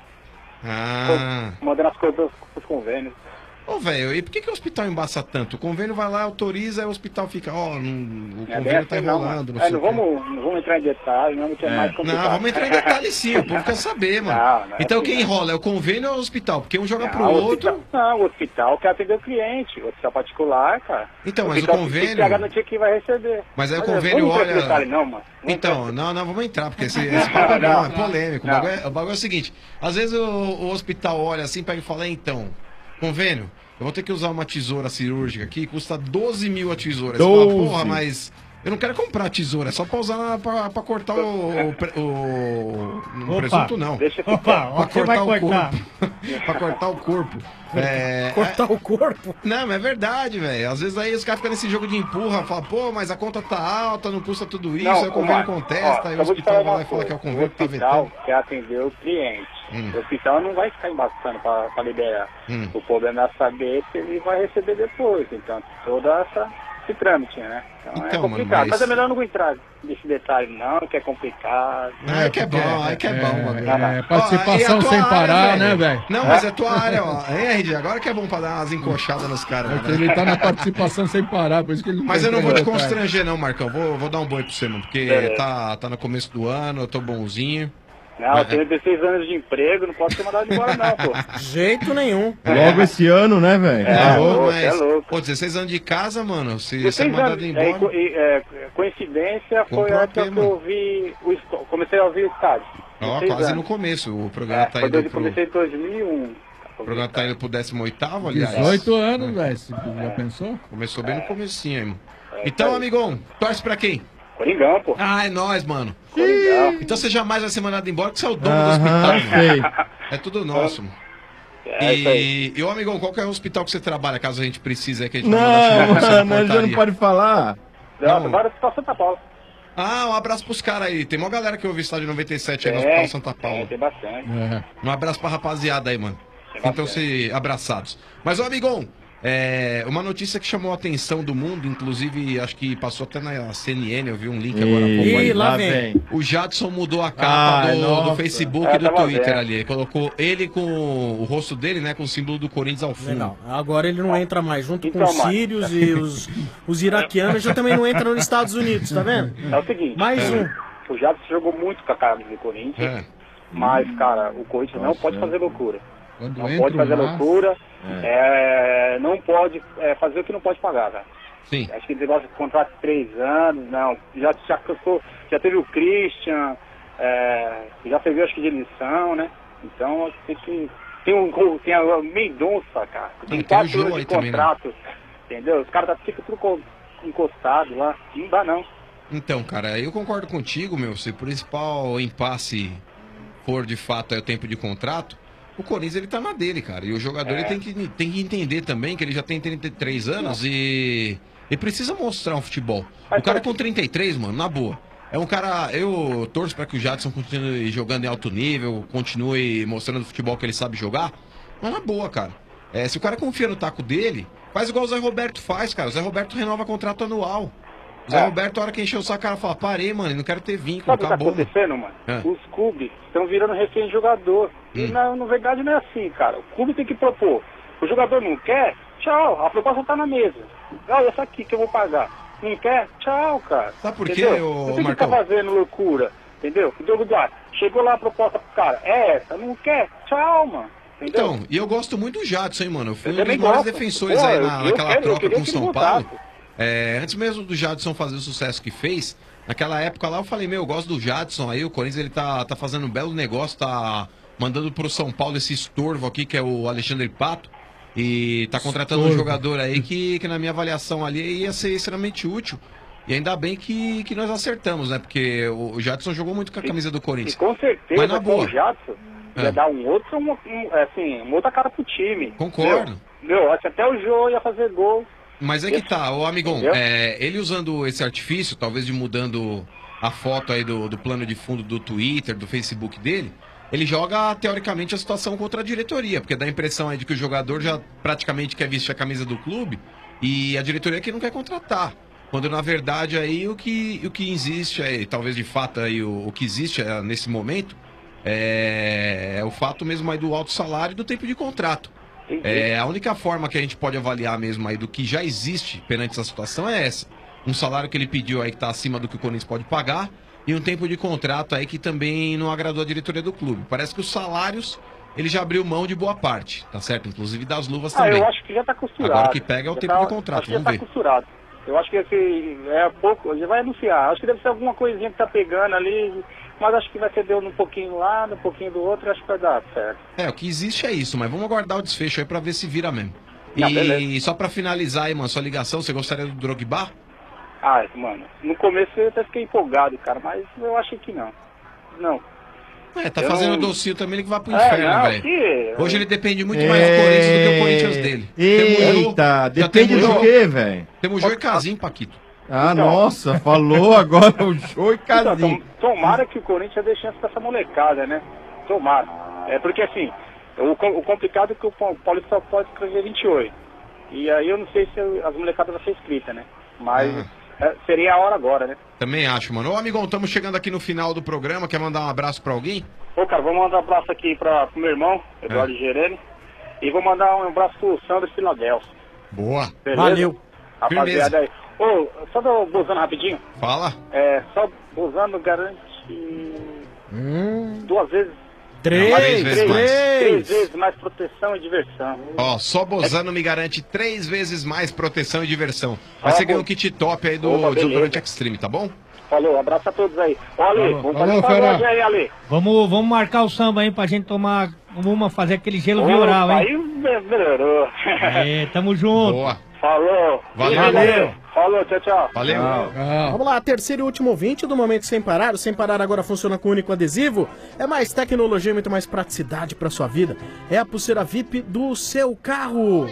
Ah. Tô mandando as coisas pros convênios. Ô, velho, e por que, que o hospital embaça tanto? O convênio vai lá, autoriza, aí o hospital fica, ó, não- o É bem convênio tá assim, não, enrolando, não é, sei não o quê. vamos, não vamos entrar em detalhes, não, que é, É. mais complicado. Não, vamos entrar em detalhes sim, o povo quer saber, mano. Não, não é Então assim, quem não. enrola é o convênio ou o hospital? Porque um joga Não, pro o outro. hospital- não, o hospital quer atender o cliente. O hospital particular, cara. Então, mas o hospital convênio- Tem que ter a garantia que vai receber. Mas aí o é, convênio vamos entrar em olha- detalhe, não, mano. Vamos Então, não, não, vamos entrar, porque esse, esse papo é bom, é polêmico. O Não. bagulho é, o bagulho é o seguinte: às vezes o, o hospital olha assim, pega e fala, então, convênio, eu vou ter que usar uma tesoura cirúrgica aqui, custa doze mil a tesoura. Aí Você fala, doze. porra, mas eu não quero comprar tesoura, é só pra usar na, pra, pra cortar o, o, pre- o, o Opa. presunto, não. Deixa eu Opa, ó, Pra você vai cortar o cortar. corpo. Pra cortar o corpo. É, Cortar o corpo. não, mas é verdade, velho. Às vezes aí os caras ficam nesse jogo de empurra, falam, pô, mas a conta tá alta, não custa tudo isso, aí o convênio Marcos, contesta, ó, aí o eu vou te hospital falar vai lá uma e fala que é o coisa. convênio que tá O hospital vetando. quer atender o cliente. Hum. O hospital não vai ficar embaçando para liberar. Hum. O problema é saber se ele vai receber depois. Então, toda essa esse trâmite, né? Então, Então, é mano, complicado. mas- mas... é melhor não entrar nesse detalhe, não, que é complicado. Ai, que é bom, ai, que é bom, mano. É, Ó, participação e a tua sem área, parar, velho? né, velho? Não, mas é tua área, ó. Hein, R G, agora que é bom pra dar umas encoxadas nos caras. É né? que ele tá na participação sem parar, por isso que ele não Mas tá eu não vou te entrando em detalhe. constranger, não, Marcão. Vou, vou dar um boi pra você, mano. Porque Beleza. tá, tá no começo do ano, eu tô bonzinho. Não, eu tenho dezesseis anos de emprego, não posso ser mandado embora, não, pô. Jeito nenhum. Logo esse ano, né, velho? É, Tá louco, louco. mas, é louco. Pô, dezesseis anos de casa, mano. Se você é dezesseis mandado anos. embora. É, co- e, é, coincidência foi Comprou a a época P, que eu mano. ouvi o esco- comecei a ouvir o estádio. Ó, dezesseis quase anos. no começo. O programa É, tá foi indo dois- pro. comecei em dois mil e um. O programa tá indo pro décimo oitavo, aliás. dezoito anos, velho. você Já pensou? Começou bem no comecinho aí, mano. Então, amigão, torce pra quem? Coringão, pô. Ah, é nóis, mano. Coringão. Então você jamais vai ser mandado embora, porque você é o dono do Aham, hospital. sei. mano. É tudo nosso, mano. É isso E, e ô amigão, qual que é o hospital que você trabalha, caso a gente precise aí, que a gente vai Não, mandar chamar você na mano, já não portaria? pode falar. Não, agora é Santa Paula. Ah, um abraço pros caras aí. Tem uma galera que ouve o Estádio noventa e sete aí no É, Hospital Santa Paula. é, tem bastante. Um abraço pra rapaziada aí, mano. Então se abraçados. Mas, ô amigão, é, uma notícia que chamou a atenção do mundo, inclusive acho que passou até na C N N, eu vi um link agora há pouco Ih, aí. lá vem. O Jadson mudou a capa Ah, do, nossa. do Facebook É, e do tava Twitter vendo. ali. Ele colocou ele com o rosto dele, né, com o símbolo do Corinthians ao fundo. Legal. Agora ele não entra mais junto com Então, os Márcio. sírios e os, os iraquianos já também não entram nos Estados Unidos, tá vendo? É o seguinte. Mais é, um. O Jadson jogou muito com a cara do Corinthians, É. mas, cara, o Corinthians não Nossa, pode é. fazer loucura. Quando Não entra pode fazer o Márcio- loucura. É, não pode é, fazer o que não pode pagar, cara. Sim. Acho que esse negócio de contrato de três anos, não. Já, já, cansou, já teve o Christian, é, já teve acho que de lição, né? Então acho que tem que. Tem, um, tem a Mendonça, cara. Tem Tem quatro o Jô anos aí de também, né? contrato. Entendeu? Os caras tá, ficam tudo co- encostado lá. Não dá não. Então, cara, eu concordo contigo, meu. Se o principal impasse for de fato é o tempo de contrato, o Corinthians ele tá na dele, cara. E o jogador É. ele tem, que, tem que entender também que ele já tem trinta e três anos e ele precisa mostrar um futebol. Mas o cara sabe com trinta e três, mano, na boa. É um cara. Eu torço pra que o Jadson continue jogando em alto nível, continue mostrando o futebol que ele sabe jogar. Mas na boa, cara. É, se o cara confia no taco dele, faz igual o Zé Roberto faz, cara. O Zé Roberto renova contrato anual. O Zé É. Roberto, a hora que encheu o saco, o cara fala, parei, mano, não quero ter vínculo, Sabe o que tá acabou. mano." acontecendo, mano? É. Os clubes estão virando refém de jogador. E Hum. na, na verdade não é assim, cara. O clube tem que propor. O jogador não quer, tchau, a proposta tá na mesa. Olha, essa aqui que eu vou pagar. Não quer? Tchau, cara. Sabe por quê, Entendeu? ô, Não tem que Marcão? ficar fazendo loucura. Entendeu? O Diogo Duarte chegou lá a proposta pro cara. É essa, não quer? Tchau, mano. Entendeu? Então, e eu gosto muito do Jadson, hein, mano. Eu fui Eu um dos também maiores gosto. defensores Pô, aí eu- na, eu naquela quero- eu troca queria com o que São ele Paulo. voltasse. É, antes mesmo do Jadson fazer o sucesso que fez, naquela época lá eu falei, meu, eu gosto do Jadson aí, o Corinthians ele tá, tá fazendo um belo negócio, tá mandando pro São Paulo esse estorvo aqui, que é o Alexandre Pato, e tá contratando um Estorvo. jogador aí que, que na minha avaliação ali ia ser extremamente útil. E ainda bem que, que nós acertamos, né? Porque o Jadson jogou muito com a camisa do E Corinthians. com certeza, Mas na com boa. o Jadson, É. ia dar um outro, um, um, assim, uma outra cara pro time. Concordo. Meu, meu, acho que até o Jô ia fazer gol. Mas é que tá, ô amigão, Entendeu? é, ele usando esse artifício, talvez de mudando a foto aí do, do plano de fundo do Twitter, do Facebook dele, ele joga teoricamente a situação contra a diretoria, porque dá a impressão aí de que o jogador já praticamente quer vestir a camisa do clube e a diretoria que não quer contratar. Quando na verdade aí o que, o que existe aí, talvez de fato aí o, o que existe é, nesse momento é, é o fato mesmo aí do alto salário e do tempo de contrato. É, a única forma que a gente pode avaliar mesmo aí do que já existe perante essa situação é essa. Um salário que ele pediu aí que está acima do que o Corinthians pode pagar e um tempo de contrato aí que também não agradou a diretoria do clube. Parece que os salários ele já abriu mão de boa parte, tá certo? Inclusive das luvas Ah, também. eu acho que já tá costurado. Agora o que pega é o Já tempo tá- de contrato, acho que já vamos tá ver. costurado. Eu acho que esse é pouco, já vai anunciar. Acho que deve ser alguma coisinha que tá pegando ali, mas acho que vai ser deu um pouquinho lá, um pouquinho do outro, acho que vai dar certo. É, o que existe é isso, mas vamos aguardar o desfecho aí pra ver se vira mesmo. Não, E beleza. só pra finalizar aí, mano, sua ligação, você gostaria do Drogba? Ah, mano, no começo eu até fiquei empolgado, cara, mas eu acho que não. Não. É, tá Eu fazendo não- docinho também, ele que vai pro É, inferno, não, velho. que- Hoje ele depende muito mais do Corinthians do que o Corinthians dele. Eita, já depende temos do Jô. quê, velho? Temos Jô e Casim, Paquito. Ah, Então. nossa, falou agora o Jô e Então, Casim. tom- tomara que o Corinthians dê chance pra essa molecada, né? Tomara. É porque assim, o, com- o complicado é que o Pa- Paulista só pode escrever vinte e oito. E aí eu não sei se as molecadas vão ser inscritas, né? Mas é, seria a hora agora, né? Também acho, mano. Ô, amigão, estamos chegando aqui no final do programa. Quer mandar um abraço pra alguém? Ô, cara, vou mandar um abraço aqui pra, pro meu irmão, Eduardo É. Gerene. E vou mandar um abraço pro Sandro Filadelfo. Boa. Beleza? Valeu. Rapaziada aí. Ô, só do Bozano rapidinho. Fala. É, só Bozano garante duas vezes. Três Não, vezes três, mais. três vezes mais proteção e diversão. Ó, só Bozano me garante três vezes mais proteção e diversão. Mas Ah, você ganha bom. o kit top aí do Opa, beleza. Desodorante Extreme, tá bom? Falou, abraço a todos aí. Ô, Ale, Falou. vamos Falou, fazer um Fera. pagode aí, Ale. Vamos, vamos marcar o samba aí pra gente tomar uma, fazer aquele gelo Opa, vioral, aí hein? me- melhorou. É, tamo junto. Boa. Falou. Valeu. Valeu. Falou, tchau, tchau. Valeu. Vamos lá, terceiro e último ouvinte do Momento Sem Parar. O Sem Parar agora funciona com único adesivo. É mais tecnologia e muito mais praticidade pra sua vida. É a pulseira V I P do seu carro.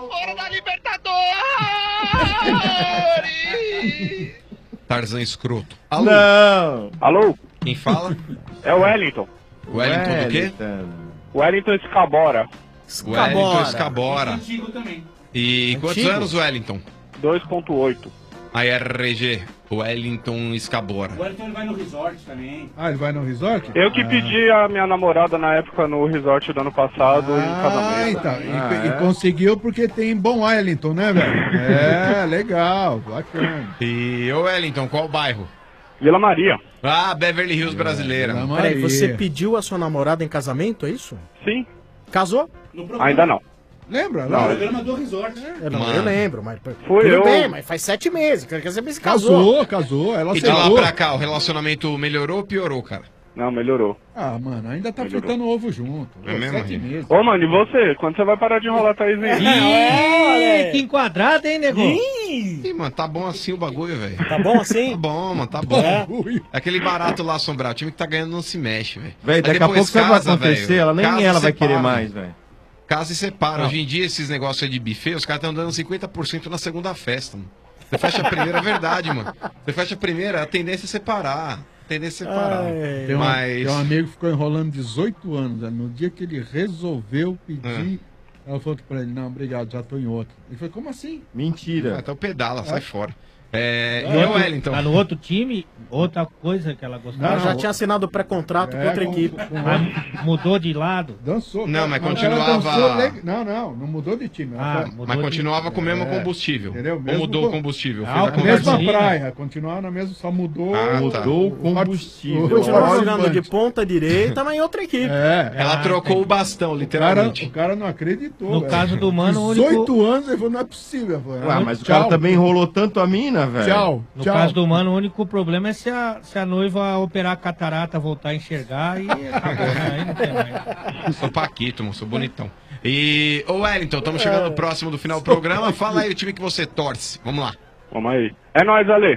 Tarzan escroto. Alô? Não. Alô? Quem fala? É o Wellington. Wellington do quê? Wellington Escabora. Wellington Escabora. Antigo também. E quantos Antigo? anos, Wellington? dois ponto oito. A R G, Wellington Escabora. O Wellington ele vai no resort também. Ah, ele vai no resort? Eu que Ah. pedi a minha namorada na época no resort do ano passado em Ah, casamento. então. E, Ah, e é? conseguiu porque tem bom Wellington, né, velho? É, legal, bacana. E, ô Wellington, qual bairro? Vila Maria. Ah, Beverly Hills brasileira. Vila Peraí, Maria. você pediu a sua namorada em casamento, é isso? Sim. Casou? Ainda não. Lembra? Não. Não. Programa do resort, né? Eu, não, Mano. eu lembro, mas. Foi tudo eu. bem, mas faz sete meses. Quer dizer, se casou. Casou, casou. Ela E de lá aceitou. pra cá, o relacionamento melhorou ou piorou, cara? Não, melhorou. Ah, mano, ainda tá Melhorou. fritando ovo junto. É mesmo, Sete Rino? meses. Ô, mano, e você? Quando você vai parar de enrolar a Thaísinha? Ih, que enquadrado, hein, nego? Ih, mano, tá bom assim o bagulho, velho. Tá bom assim? Tá bom, mano, tá bom. É. Ui. Aquele barato lá, Sombrar, o time que tá ganhando não se mexe, velho. Velho, Aí daqui a depois pouco sabe o que vai casa, acontecer, velho. ela nem Casa ela vai separa. querer mais, velho. Casa e separa. Hoje em dia, esses negócios aí de buffet, os caras estão dando cinquenta por cento na segunda festa, mano. Você fecha a primeira, é verdade, mano. Você fecha a primeira, a tendência é separar. A tendência é separar. Ai, Tem um, Mas. tem um amigo que ficou enrolando dezoito anos. né? No dia que ele resolveu pedir, ela falou pra ele: não, obrigado, já tô em outro. Ele falou: como assim? Mentira. Ah, então pedala, sai fora. É, No e o outro- Wellington? Tá no outro time, outra coisa que ela gostava. Ela já tinha assinado o pré-contrato com outra com- equipe. com- Ah, mudou de lado. Dançou. Não, mas o cara continuava- dançou leg- Não, não, não mudou de time. Ela Ah, foi- mudou Mas de- continuava com o mesmo É, combustível. entendeu? Ou Mesmo mudou com- o combustível? Ah, Fez a com mesma conversão. praia, continuava na mesma, só mudou. Ah, mudou o combustível. Continuava Óleo jogando de bante. ponta direita, mas em outra equipe. É. Ela trocou o bastão, O cara, literalmente. o cara não acreditou. No velho. caso do Mano, o único- dezoito anos, ele falou: não é possível. Eu falei, Ué, "Ah, mas o tchau, cara também enrolou tanto a mina, velho. Tchau, No tchau. caso do Mano, o único problema é se a, se a noiva operar a catarata, voltar a enxergar e acabou, né? Aí não tem mais. Sou Paquito, mano, sou bonitão. E, ô Wellington, estamos chegando próximo do final do programa. Fala aí o time que você torce. Vamos lá. Vamos aí. É nóis, Ale.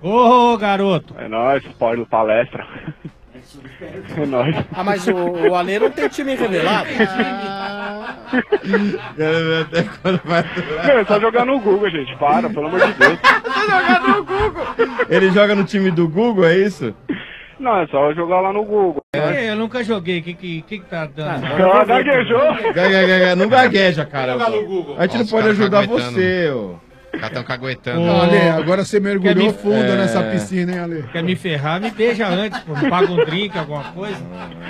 Ô, garoto! É nóis, spoiler palestra. É nóis. Ah, mas o, o Ale não tem time revelado. Até quando vai Meu, é só jogar no Google, gente. Para, pelo amor de Deus. Ele joga no time do Google, é isso? Não, é só jogar lá no Google. É, eu nunca joguei. O que, que, que, que tá dando? Ah, gaguejou? Gagueja, não gagueja, cara. Joga no Google. A gente Ó, não os pode caras ajudar caguetando. você, ô. Os caras estão caguetando. Não, Ale, agora você mergulhou Quer me- fundo É. nessa piscina, hein, Ale? Quer me ferrar? Me beija antes, pô. Me paga um drink, alguma coisa.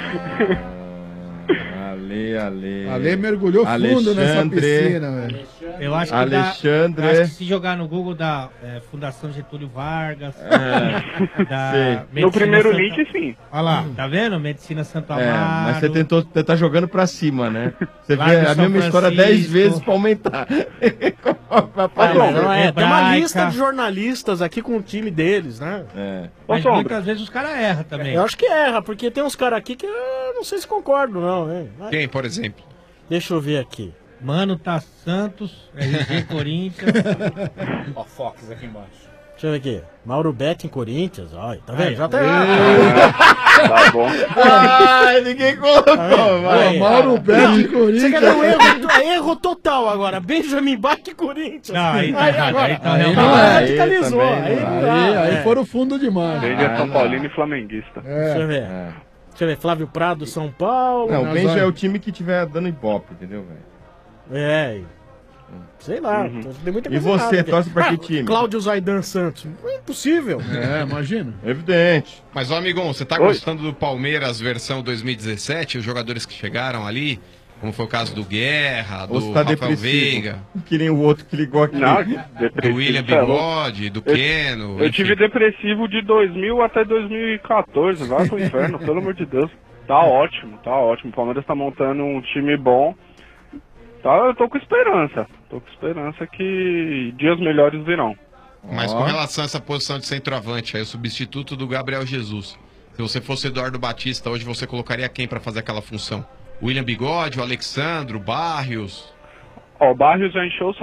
Ale, Ale. Ale mergulhou fundo nessa Alexandre. piscina, velho. Eu acho que Alexandre. Dá, eu acho que se jogar no Google da é, Fundação Getúlio Vargas, É. da Sei. Medicina No primeiro Santa- link, sim. Olha lá, tá vendo? Medicina Santo É, Amaro. mas você tentou, você tá jogando pra cima, né? Você vê Largo a São mesma história Francisco. dez vezes pra aumentar. Ah, mas não é, tem uma Hebraica. lista de jornalistas aqui com o time deles, né? É. Mas Ô, Sombra. muitas vezes os caras erram também. Eu acho que erra, porque tem uns caras aqui que eu não sei se concordo, não, hein? Vai. Quem, por exemplo? Deixa eu ver aqui. Mano, tá Santos, R G Corinthians. Ó, Fox aqui embaixo. Deixa eu ver aqui. Mauro Betti em Corinthians, olha, tá vendo? Aí, Já tá. Tá bom. Ai, ninguém colocou, vai. Aí, Mauro Betti Você Corinthians. quer ver um erro, erro total agora? Benjamin Bach e Corinthians. Não, aí tá errado, agora, aí tá aí realmente- não, Aí radicalizou. também Aí, não não Aí, dá, aí é. foram fundo demais. Benja é São Paulino e flamenguista. Deixa eu É. ver. É. Deixa eu ver. Flávio Prado, São Paulo. Não, o Nós Benja vai- é o time que tiver dando ibope, entendeu, velho? É. Sei lá. Tem muita E coisa você, errada aqui. torce pra que Ah, time? Cláudio Zaidan Santos. É impossível. É, imagina. Evidente. Mas, ó, amigão, você tá Oi. gostando do Palmeiras versão dois mil e dezessete? Os jogadores que chegaram ali, como foi o caso do Guerra, do Ou você tá Rafael depressivo? Veiga, Que nem o outro que ligou aqui. Não, do depressivo. William tá louco. Bigode, do Eu- Keno. Eu enfim. tive depressivo de dois mil até dois mil e quatorze. Vai pro inferno, pelo amor de Deus. Tá ótimo, tá ótimo. O Palmeiras tá montando um time bom. Tá, eu tô com esperança. Tô com esperança que dias melhores virão. Mas Ó. com relação a essa posição de centroavante, aí o substituto do Gabriel Jesus. Se você fosse Eduardo Batista, hoje você colocaria quem pra fazer aquela função? O William Bigode, o Alexandro, o Barrios? Ó, o Barrios já encheu o saco.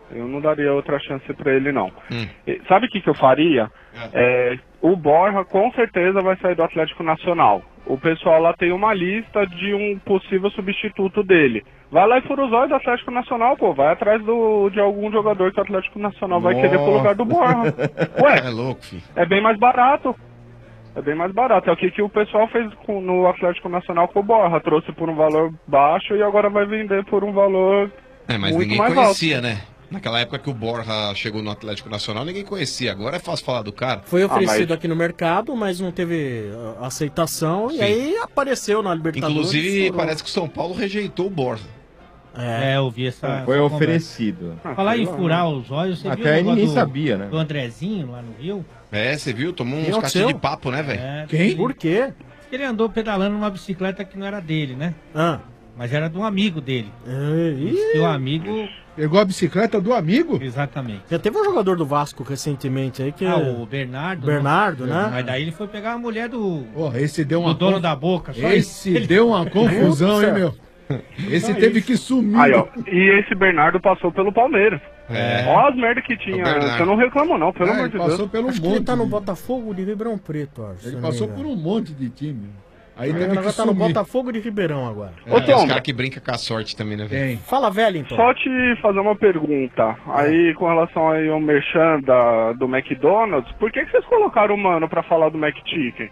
Eu não daria outra chance pra ele, não. Hum. E sabe o que, que eu faria? É, o Borja com certeza vai sair do Atlético Nacional. O pessoal lá tem uma lista de um possível substituto dele. Vai lá e fura os olhos do Atlético Nacional, pô. Vai atrás do, de algum jogador que o Atlético Nacional vai querer pro lugar do Borja. Ué, É louco, filho. é bem mais barato. É bem mais barato. É o que, que o pessoal fez com, no Atlético Nacional com o Borja. Trouxe por um valor baixo e agora vai vender por um valor É, mas muito ninguém mais conhecia, alto. né? Naquela época que o Borja chegou no Atlético Nacional, ninguém conhecia. Agora é fácil falar do cara. Foi oferecido aqui no mercado, mas não teve uh, aceitação. Sim. E aí apareceu na Libertadores. Inclusive, foram- parece que o São Paulo rejeitou o Borja. É, eu vi essa. Foi essa oferecido. conversa. Falar em furar os olhos, você Até viu o aí negócio ninguém do, sabia, né? do Andrezinho lá no Rio? É, você viu? Tomou Que uns aconteceu? cacete de papo, né, velho? É, Quem? Por quê? Ele andou pedalando numa bicicleta que não era dele, né? Ah. Mas era de um amigo dele. E o amigo. Pegou a bicicleta do amigo? Exatamente. Já teve um jogador do Vasco recentemente aí que. Ah, o Bernardo. Bernardo, né? Mas daí ele foi pegar a mulher do. Porra, esse deu uma do dono conf- da boca. Só Esse isso. deu uma confusão, hein, meu? Esse teve que sumir. Aí, ó, e esse Bernardo passou pelo Palmeiras. É. Olha as merda que tinha. Bernardo. Eu não reclamo, não, pelo É, amor ele de passou Deus. pelo Acho que ele tá no Botafogo de Ribeirão Preto, acho. se Ele eu não me passou engano. por um monte de time. Aí Ele teve que agora tá no sumir. Botafogo de Ribeirão agora. É, tem os caras que brincam com a sorte também, né, velho? Fala, Wellington. Só te fazer uma pergunta. Aí, com relação aí ao merchan da, do McDonald's, por que, que vocês colocaram o mano pra falar do McChicken?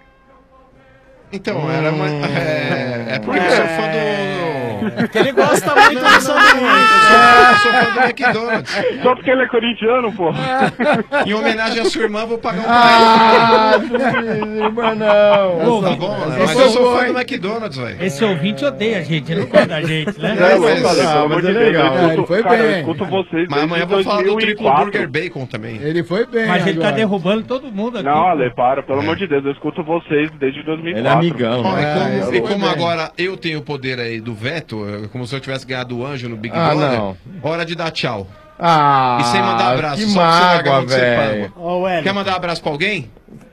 Então, era uma... É, é porque eu sou fã do... Porque ele gosta muito do sanduíche. Eu sou fã do McDonald's. Só porque ele é corintiano, pô. Em homenagem à sua irmã, vou pagar um Ah, pra irmã, não. Tá bom, né? Mas Esse eu sou foi- fã do McDonald's, velho. Esse ouvinte odeia a gente, ele não gosta da gente, né? Não, mas, mas- pelo ah, amor mas de é Deus, legal. eu escuto- Ele foi cara, eu bem. escuto vocês Mas amanhã eu vou desde falar do dois mil e triplo quatro. burger bacon também. Ele foi bem. Mas ele tá agora. derrubando todo mundo aqui. Não, Ale, para, É. pelo amor de Deus, eu escuto vocês desde dois mil e quatro. Ele é amigão, Ó, né? e como, É, e foi como bem. agora eu tenho o poder aí do veto, é como se eu tivesse ganhado o anjo no Big Ah, Brother, não. hora de dar tchau. Ah, E sem mandar abraço, que só pra você largar mágoa, onde você velho. parou. Ó, Wellington. Quer mandar um abraço pra alguém?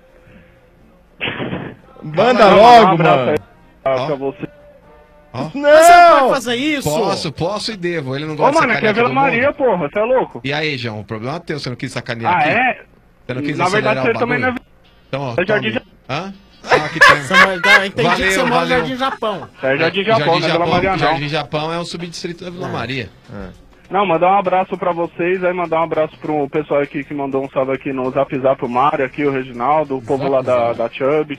Manda Não, logo, um abraço mano. aí pra pra você. Mas você não pode Não! fazer isso. Posso, posso e devo. Ele não Ô, gosta mano, de aqui é sacanear Vila todo mundo. Maria, porra, você é louco? E aí, João, o problema é teu, você não quis sacanear Ah, aqui? é? Você não quis Na verdade, acelerar você o também não é... bagulho? Então, ó, É Jardim tome. Hã? Ah, que tem. Você mora- tá, entendi Valeu, que você mora no valeu. Jardim Japão. É Jardim Japão, não é Vila Maria, não. Jardim Japão é o subdistrito da Vila Maria. Não, mandar um abraço pra vocês, aí mandar um abraço pro pessoal aqui que mandou um salve aqui no Zap Zap, o Mário aqui, o Reginaldo, o povo lá da, da Chubb.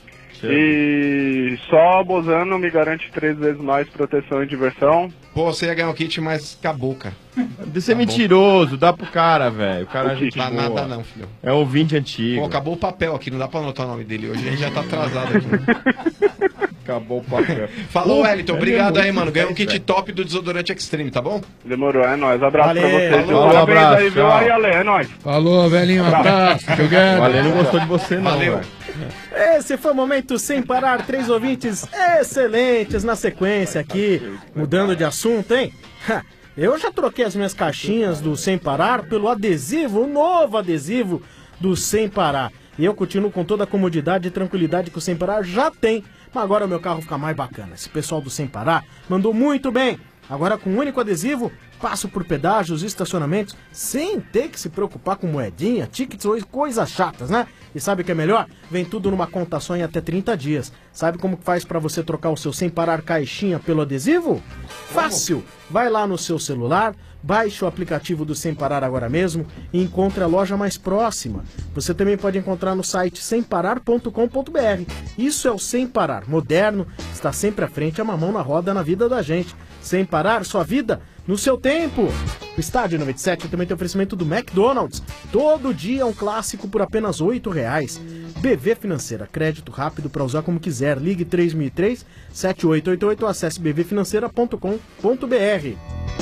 E só Bozano me garante três vezes mais proteção e diversão. Pô, você ia ganhar o kit, mas acabou, cara. De ser mentiroso, dá pro cara, velho. O cara é O gente kit. Dá boa. nada não, filho. É um ouvinte antigo. Pô, acabou o papel aqui, não dá pra anotar o nome dele. Hoje a gente já tá atrasado aqui. Acabou o papel. Falou, Pô, Wellington. ele é Obrigado muito aí, mano. Ganhou um eficaz, kit velho. top do desodorante Extreme, tá bom? Demorou, é nóis. Abraço Valeu, pra vocês. viu? falou, Parabéns abraço, aí, viu? tchau. Aí, Ale, é nóis. Falou, velhinho, um abraço. Jogando. Valeu, não gostou de você, não, Valeu. velho. Esse foi o momento sem parar. Três ouvintes excelentes na sequência aqui. Mudando de assunto, hein? Ha, eu já troquei as minhas caixinhas do Sem Parar pelo adesivo, o novo adesivo do Sem Parar. E eu continuo com toda a comodidade e tranquilidade que o Sem Parar já tem. Mas agora o meu carro fica mais bacana. Esse pessoal do Sem Parar mandou muito bem. Agora com um único adesivo, passo por pedágios e estacionamentos sem ter que se preocupar com moedinha, tickets ou coisas chatas, né? E sabe o que é melhor? Vem tudo numa conta só em até trinta dias. Sabe como que faz pra você trocar o seu Sem Parar caixinha pelo adesivo? Fácil! Vai lá no seu celular, baixe o aplicativo do Sem Parar agora mesmo e encontre a loja mais próxima. Você também pode encontrar no site sem parar ponto com ponto br. Isso é o Sem Parar, moderno, está sempre à frente, a mamão na roda na vida da gente. Sem Parar, sua vida no seu tempo. O Estádio noventa e sete também tem oferecimento do McDonald's. Todo dia um clássico por apenas oito reais. B V Financeira, crédito rápido para usar como quiser. Ligue três mil e três, sete oito oito oito ou acesse b v financeira ponto com ponto br.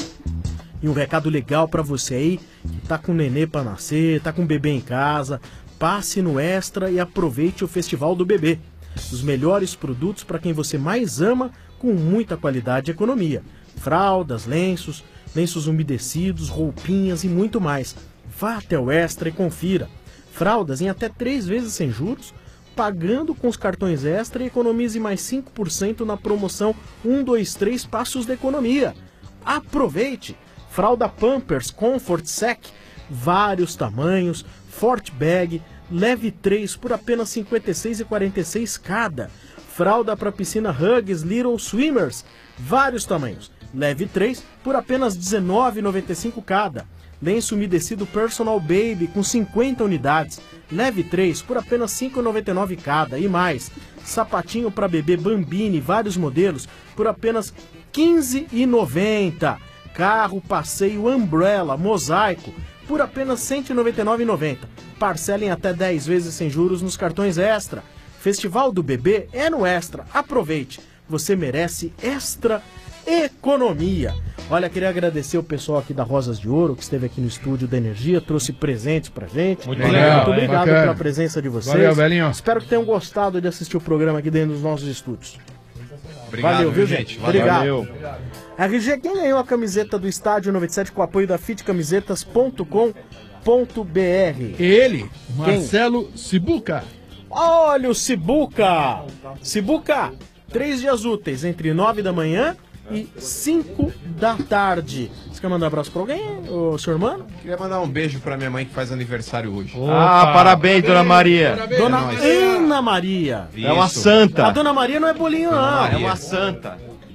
E um recado legal pra você aí que tá com nenê pra nascer, tá com bebê em casa, passe no Extra e aproveite o Festival do Bebê. Os melhores produtos para quem você mais ama, com muita qualidade e economia. Fraldas, lenços, lenços umedecidos, roupinhas e muito mais. Vá até o Extra e confira. Fraldas em até três vezes sem juros, pagando com os cartões Extra e economize mais cinco por cento na promoção um, dois, três Passos da Economia. Aproveite! Fralda Pampers Comfort Sec, vários tamanhos, Forte Bag, leve três por apenas cinquenta e seis reais e quarenta e seis centavos cada. Fralda para piscina Huggies Little Swimmers, vários tamanhos, leve três por apenas dezenove reais e noventa e cinco centavos cada. Lenço umedecido Personal Baby com cinquenta unidades, leve três por apenas cinco reais e noventa e nove centavos cada. E mais, sapatinho para bebê Bambini, vários modelos, por apenas quinze reais e noventa centavos. Carro passeio Umbrella Mosaico, por apenas cento e noventa e nove reais e noventa centavos. Parcelem até dez vezes sem juros nos cartões Extra. Festival do Bebê é no Extra. Aproveite, você merece Extra Economia. Olha, queria agradecer o pessoal aqui da Rosas de Ouro, que esteve aqui no estúdio da Energia, trouxe presentes pra gente. Muito legal, Muito obrigado bacana. pela presença de vocês. Valeu, velhinho. Espero que tenham gostado de assistir o programa aqui dentro dos nossos estúdios. Obrigado, Valeu, viu, viu, gente? gente? Valeu. Obrigado. Valeu. R G, quem ganhou a camiseta do Estádio noventa e sete com apoio da fit camisetas ponto com ponto b r? Ele, Quem? Marcelo Cibuca. Olha o Cibuca! Cibuca, três dias úteis, entre nove da manhã e cinco da tarde. Você quer mandar um abraço pra alguém, ô seu irmão? Queria mandar um beijo pra minha mãe que faz aniversário hoje. Ah, parabéns, dona Maria. Parabéns. Dona É nóis. Ana Maria. É uma santa. A Dona Maria não é bolinho, não. É uma santa.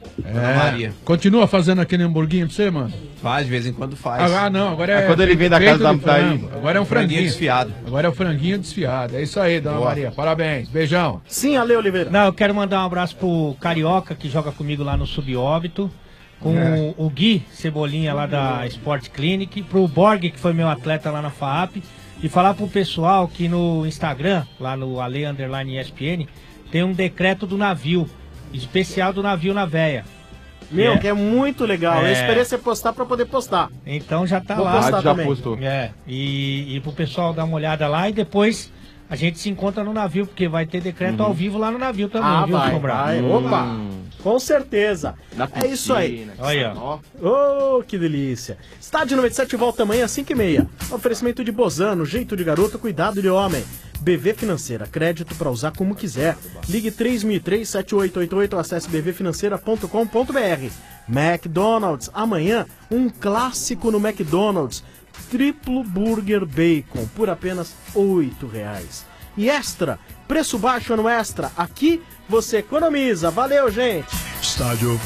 É, Maria. Continua fazendo aquele hamburguinho pra você, mano? Faz, de vez em quando faz. Ah, não, agora é. É quando ele vem da feito casa do da- daí. frango. Agora é um Franguinho franguinho. desfiado. Agora é o franguinho desfiado. É isso aí, dona Boa. Maria. Parabéns. Beijão. Sim, Ale Oliveira. Não, eu quero mandar um abraço pro Carioca, que joga comigo lá no Subóbito, com É. o Gui Cebolinha lá da Sport Clinic, pro Borg, que foi meu atleta lá na F A A P, e falar pro pessoal que no Instagram, lá no Ale Underline E S P N, tem um decreto do navio, especial do navio na véia. Meu, É. que é muito legal. Eu É. esperei você postar pra poder postar. Então já tá Vou lá. postar já também. postou. É, e, e pro pessoal dar uma olhada lá e depois a gente se encontra no navio, porque vai ter decreto ao vivo lá no navio também, Ah, viu, vai, Sombra? vai. Opa! Com certeza. Na É isso aí. piscina, Olha. ó. Oh, que delícia. Estádio noventa e sete volta amanhã às cinco e meia. Oferecimento de Bozano, jeito de garoto, cuidado de homem. B V Financeira, crédito para usar como quiser. Ligue três mil e três, sete oito oito oito ou acesse b v financeira ponto com ponto b r. McDonald's, amanhã um clássico no McDonald's. Triplo Burger Bacon por apenas oito reais. E Extra, preço baixo no Extra. Aqui você economiza. Valeu, gente. Estádio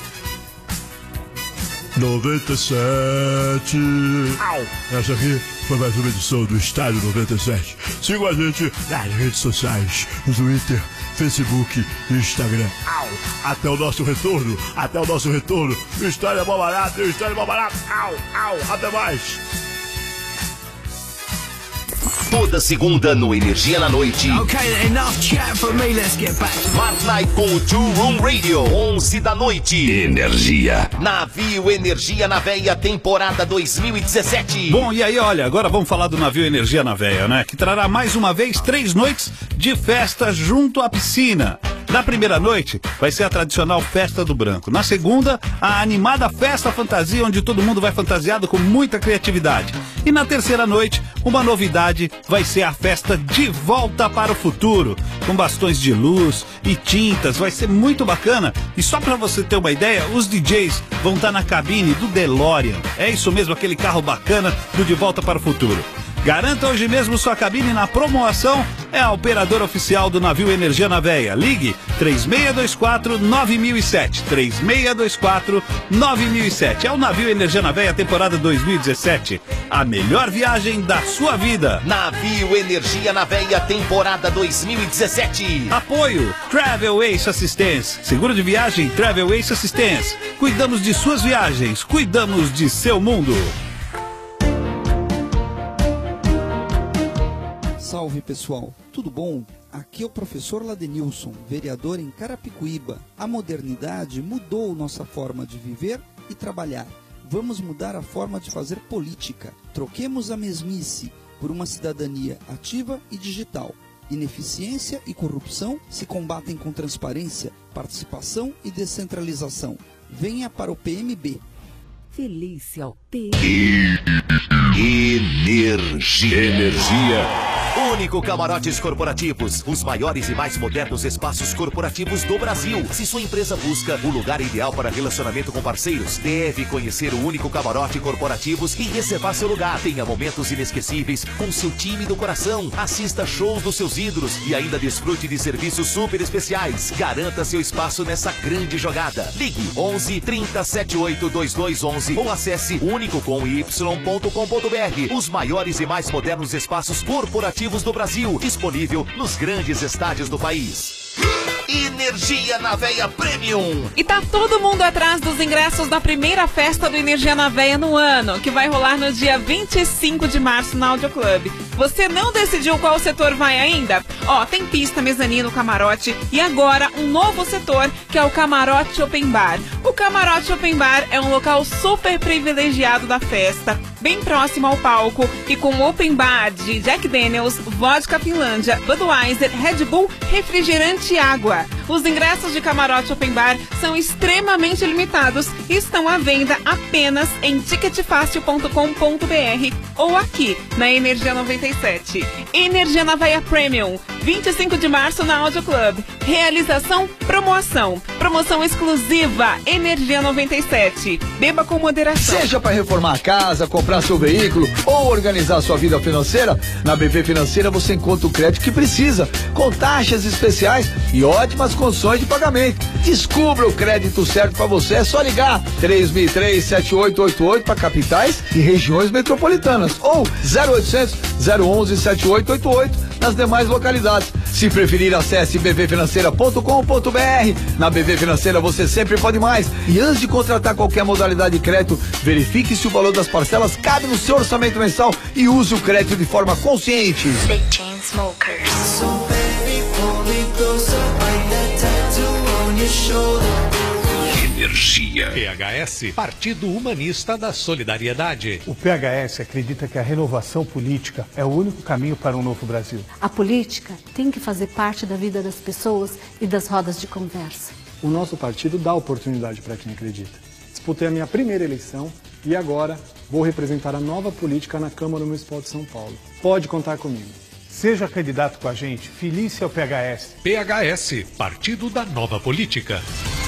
noventa e sete. Essa aqui foi mais uma edição do Estádio noventa e sete. Siga a gente nas redes sociais, no Twitter, Facebook e Instagram. Até o nosso retorno, até o nosso retorno. O Estádio é bom barato, o Estádio é bom barato. Au, au, até mais. Toda segunda no Energia na Noite. Okay, enough chat for me, let's get back. Smart Night com o Two Room Radio, onze da noite. Energia. Navio Energia na Veia, temporada dois mil e dezessete. Bom, e aí, olha, agora vamos falar do navio Energia na Veia, né? Que trará mais uma vez três noites de festa junto à piscina. Na primeira noite vai ser a tradicional Festa do Branco. Na segunda, a animada Festa Fantasia, onde todo mundo vai fantasiado com muita criatividade. E na terceira noite, uma novidade vai ser a festa De Volta para o Futuro, com bastões de luz e tintas. Vai ser muito bacana. E só para você ter uma ideia, os D Js vão estar na cabine do DeLorean. É isso mesmo, aquele carro bacana do De Volta para o Futuro. Garanta hoje mesmo sua cabine na promoção. É a operadora oficial do navio Energia na Veia. Ligue três seis dois quatro, nove mil e sete. três seis dois quatro, nove mil e sete. É o navio Energia na Veia, temporada dois mil e dezessete. A melhor viagem da sua vida. Navio Energia na Veia, temporada dois mil e dezessete. Apoio Travel Ace Assistance. Seguro de viagem Travel Ace Assistance. Cuidamos de suas viagens, cuidamos de seu mundo. Salve pessoal, tudo bom? Aqui é o professor Ladenilson, vereador em Carapicuíba. A modernidade mudou nossa forma de viver e trabalhar. Vamos mudar a forma de fazer política. Troquemos a mesmice por uma cidadania ativa e digital. Ineficiência e corrupção se combatem com transparência, participação e descentralização. Venha para o P M B. Felícia Alteiro. Energia. Energia Único Camarotes Corporativos, os maiores e mais modernos espaços corporativos do Brasil. Se sua empresa busca o lugar ideal para relacionamento com parceiros, deve conhecer o Único Camarote Corporativos e reservar seu lugar. Tenha momentos inesquecíveis com seu time do coração. Assista shows dos seus ídolos e ainda desfrute de serviços super especiais. Garanta seu espaço nessa grande jogada. Ligue onze, trinta, setenta e oito, vinte e dois onze ou acesse único com y ponto com ponto br. Os maiores e mais modernos espaços corporativos do Brasil, disponível nos grandes estádios do país. Energia na Veia Premium. E tá todo mundo atrás dos ingressos da primeira festa do Energia na Veia no ano, que vai rolar no dia vinte e cinco de março na Audio Club. Você não decidiu qual setor vai ainda? Ó, tem pista, mezanino, camarote e agora um novo setor, que é o Camarote Open Bar. O Camarote Open Bar é um local super privilegiado da festa, bem próximo ao palco e com open bar de Jack Daniels, vodka Finlândia, Budweiser, Red Bull, refrigerante e água. Os ingressos de Camarote Open Bar são extremamente limitados e estão à venda apenas em ticket fácil ponto com ponto br ou aqui na Energia noventa e sete. Energia na Veia Premium, vinte e cinco de março na Audio Club. Realização promoção. Promoção exclusiva Energia noventa e sete. Beba com moderação. Seja para reformar a casa, comprar seu veículo ou organizar sua vida financeira, na B V Financeira você encontra o crédito que precisa, com taxas especiais e ótimas condições de pagamento. Descubra o crédito certo para você, é só ligar três mil e três, sete oito oito oito para capitais e regiões metropolitanas ou zero oitocentos, zero onze, sete oito oito oito nas demais localidades. Se preferir, acesse b v financeira ponto com ponto br. Na B V Financeira você sempre pode mais. E antes de contratar qualquer modalidade de crédito, verifique se o valor das parcelas cabe no seu orçamento mensal e use o crédito de forma consciente. Big Chain Smokers. So baby, pull me closer, bring that tattoo on your shoulder. Energia. P H S, Partido Humanista da Solidariedade. O P H S acredita que a renovação política é o único caminho para um novo Brasil. A política tem que fazer parte da vida das pessoas e das rodas de conversa. O nosso partido dá oportunidade para quem acredita. Disputei a minha primeira eleição e agora vou representar a nova política na Câmara Municipal de São Paulo. Pode contar comigo. Seja candidato com a gente, feliz ao P H S. P H S, Partido da Nova Política.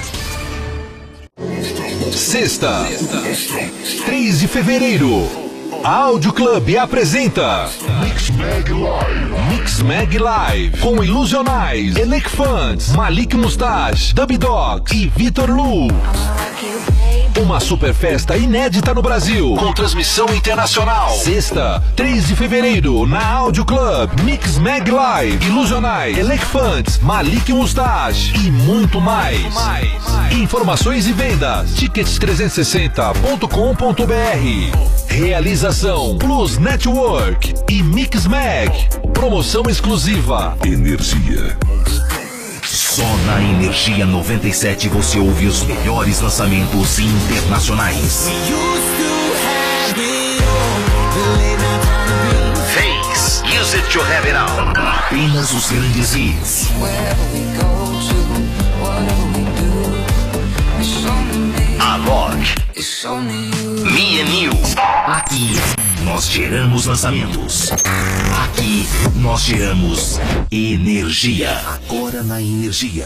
Sexta, três de fevereiro, a Audio Club apresenta Mix Mag Live. Mix Mag Live com Ilusionais, Elec Fans, Malik Mustache, Dub Dogs e Vitor Lu. Uma super festa inédita no Brasil, com transmissão internacional. Sexta, três de fevereiro, na Audio Club, Mix Mag Live, Ilusionais, Elec Fans, Malik Mustache e muito mais. Informações e vendas, tickets trezentos e sessenta ponto com ponto br. Realização Plus Network e Mix Mag. Promoção exclusiva Energia. Só na Energia noventa e sete você ouve os melhores lançamentos internacionais. Face, Use It to Have It All. Apenas os grandes hits. Alok, Me and You. Aqui nós geramos lançamentos. Aqui nós geramos energia. Agora na Energia.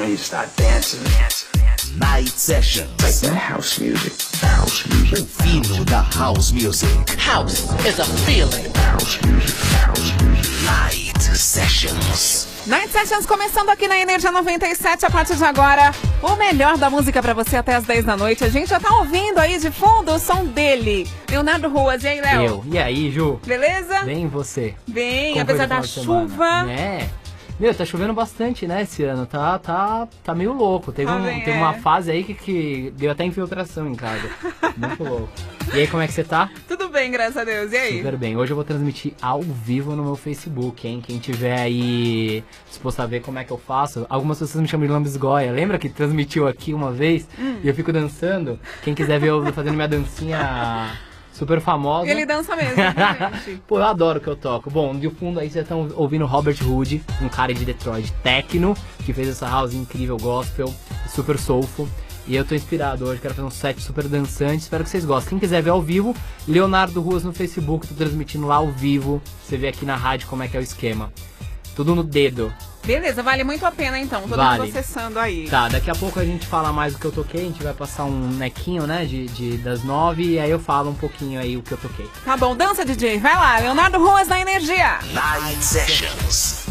Night Sessions. House music. House music. O fino da House Music. House is a feeling. House music. House music. Night Sessions. Night Sessions começando aqui na Energia noventa e sete a partir de agora. O melhor da música pra você até as dez da noite. A gente já tá ouvindo aí de fundo o som dele. Leonardo Ruas. E aí, Léo? Eu. E aí, Ju? Beleza? Bem, você? Bem, Como apesar da chuva. É. Meu, tá chovendo bastante, né, esse ano. Tá, tá, tá meio louco. Teve, Tá um, bem, teve é. uma fase aí que, que deu até infiltração em casa. Muito louco. E aí, como é que você tá? Tudo bem, graças a Deus. E aí? Super bem. Hoje eu vou transmitir ao vivo no meu Facebook, hein? Quem tiver aí disposto a ver como é que eu faço. Algumas pessoas me chamam de lambisgoia. Lembra que transmitiu aqui uma vez? Hum. E eu fico dançando. Quem quiser ver eu fazendo minha dancinha super famosa. Ele dança mesmo, gente. Pô, eu adoro o que eu toco. Bom, de fundo aí vocês estão ouvindo Robert Hood, um cara de Detroit, techno, que fez essa house incrível, gospel, super soulful. E eu tô inspirado hoje, quero fazer um set super dançante, espero que vocês gostem. Quem quiser ver ao vivo, Leonardo Ruas no Facebook, tô transmitindo lá ao vivo. Você vê aqui na rádio como é que é o esquema. Tudo no dedo. Beleza, vale muito a pena então, todo Vale. mundo acessando aí. Tá, daqui a pouco a gente fala mais do que eu toquei, a gente vai passar um nequinho, né, de, de, das nove, e aí eu falo um pouquinho aí o que eu toquei. Tá bom, dança, D J, vai lá, Leonardo Ruas na Energia. Night Sessions.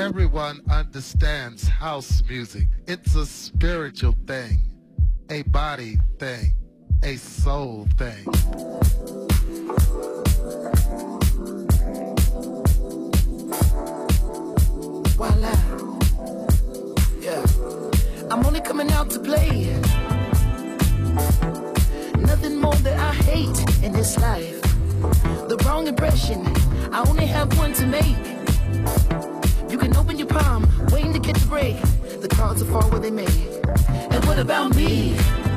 everyone understands house music. It's a spiritual thing, a body thing, a soul thing. Voila. Yeah. I'm only coming out to play. Nothing more that I hate in this life. The wrong impression, I only have one to make. You can open your palm, waiting to catch a break. The cards will fall where they may. And what about me?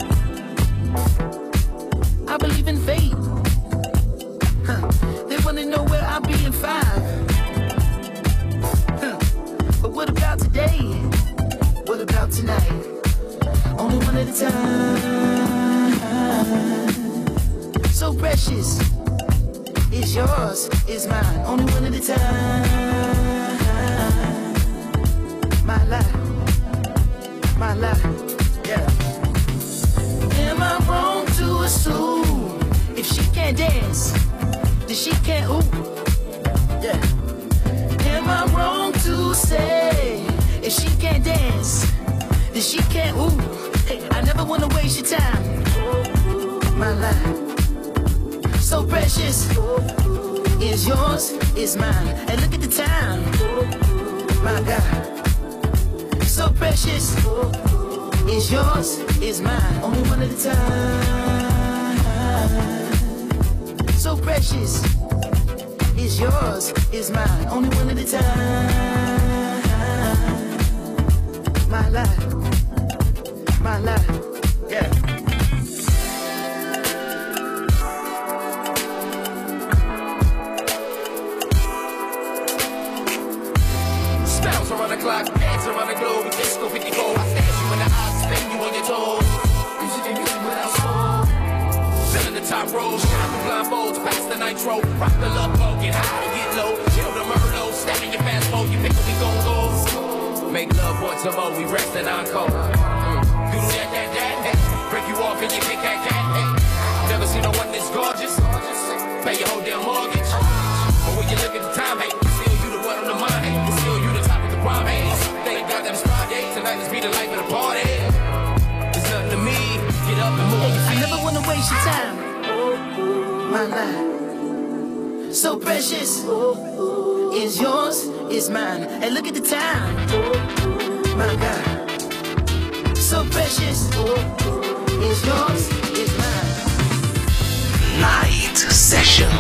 I believe in fate. Huh. They wanna know where I'll be in five. Huh. But what about today? What about tonight? Only one at a time. So precious. It's yours, it's mine. Only one at a time. My life, my life, yeah. Am I wrong to assume if she can't dance, then she can't ooh? Yeah. Am I wrong to say if she can't dance, then she can't ooh? Hey, I never wanna waste your time. My life, so precious, is yours, is mine. And look at the time, my God. So precious, is yours, is mine. Only one at a time. So precious, is yours, is mine. Only one at a time. My life, my life, yeah. Spells around the clock, dance around the globe, disco fifty-four. I stash you in the eyes, spin you on your toes. Music and music without soul. Selling the top road, shine the blindfolds, pass the nitro. Rock the love boat, get high and get low. Chill the Merlot, step in your fast mode, you pick where we gon' go. Make love once a more, we rest and encore. Mm. Do that, that, that, that. Break you off and you kick that cat. Hey. Never seen no one this gorgeous. Pay your whole damn mortgage. But when you look at the time, hey, still you the one on the mind, hey. It's still you the top of the prime, hey. Thank God that it's Friday, tonight let's be the life of the party. It's nothing to me, get up and move your I feet. never wanna waste your time. My life, so precious, is yours, is mine. And look at the time, my God. So precious, is yours, is mine. Night Session.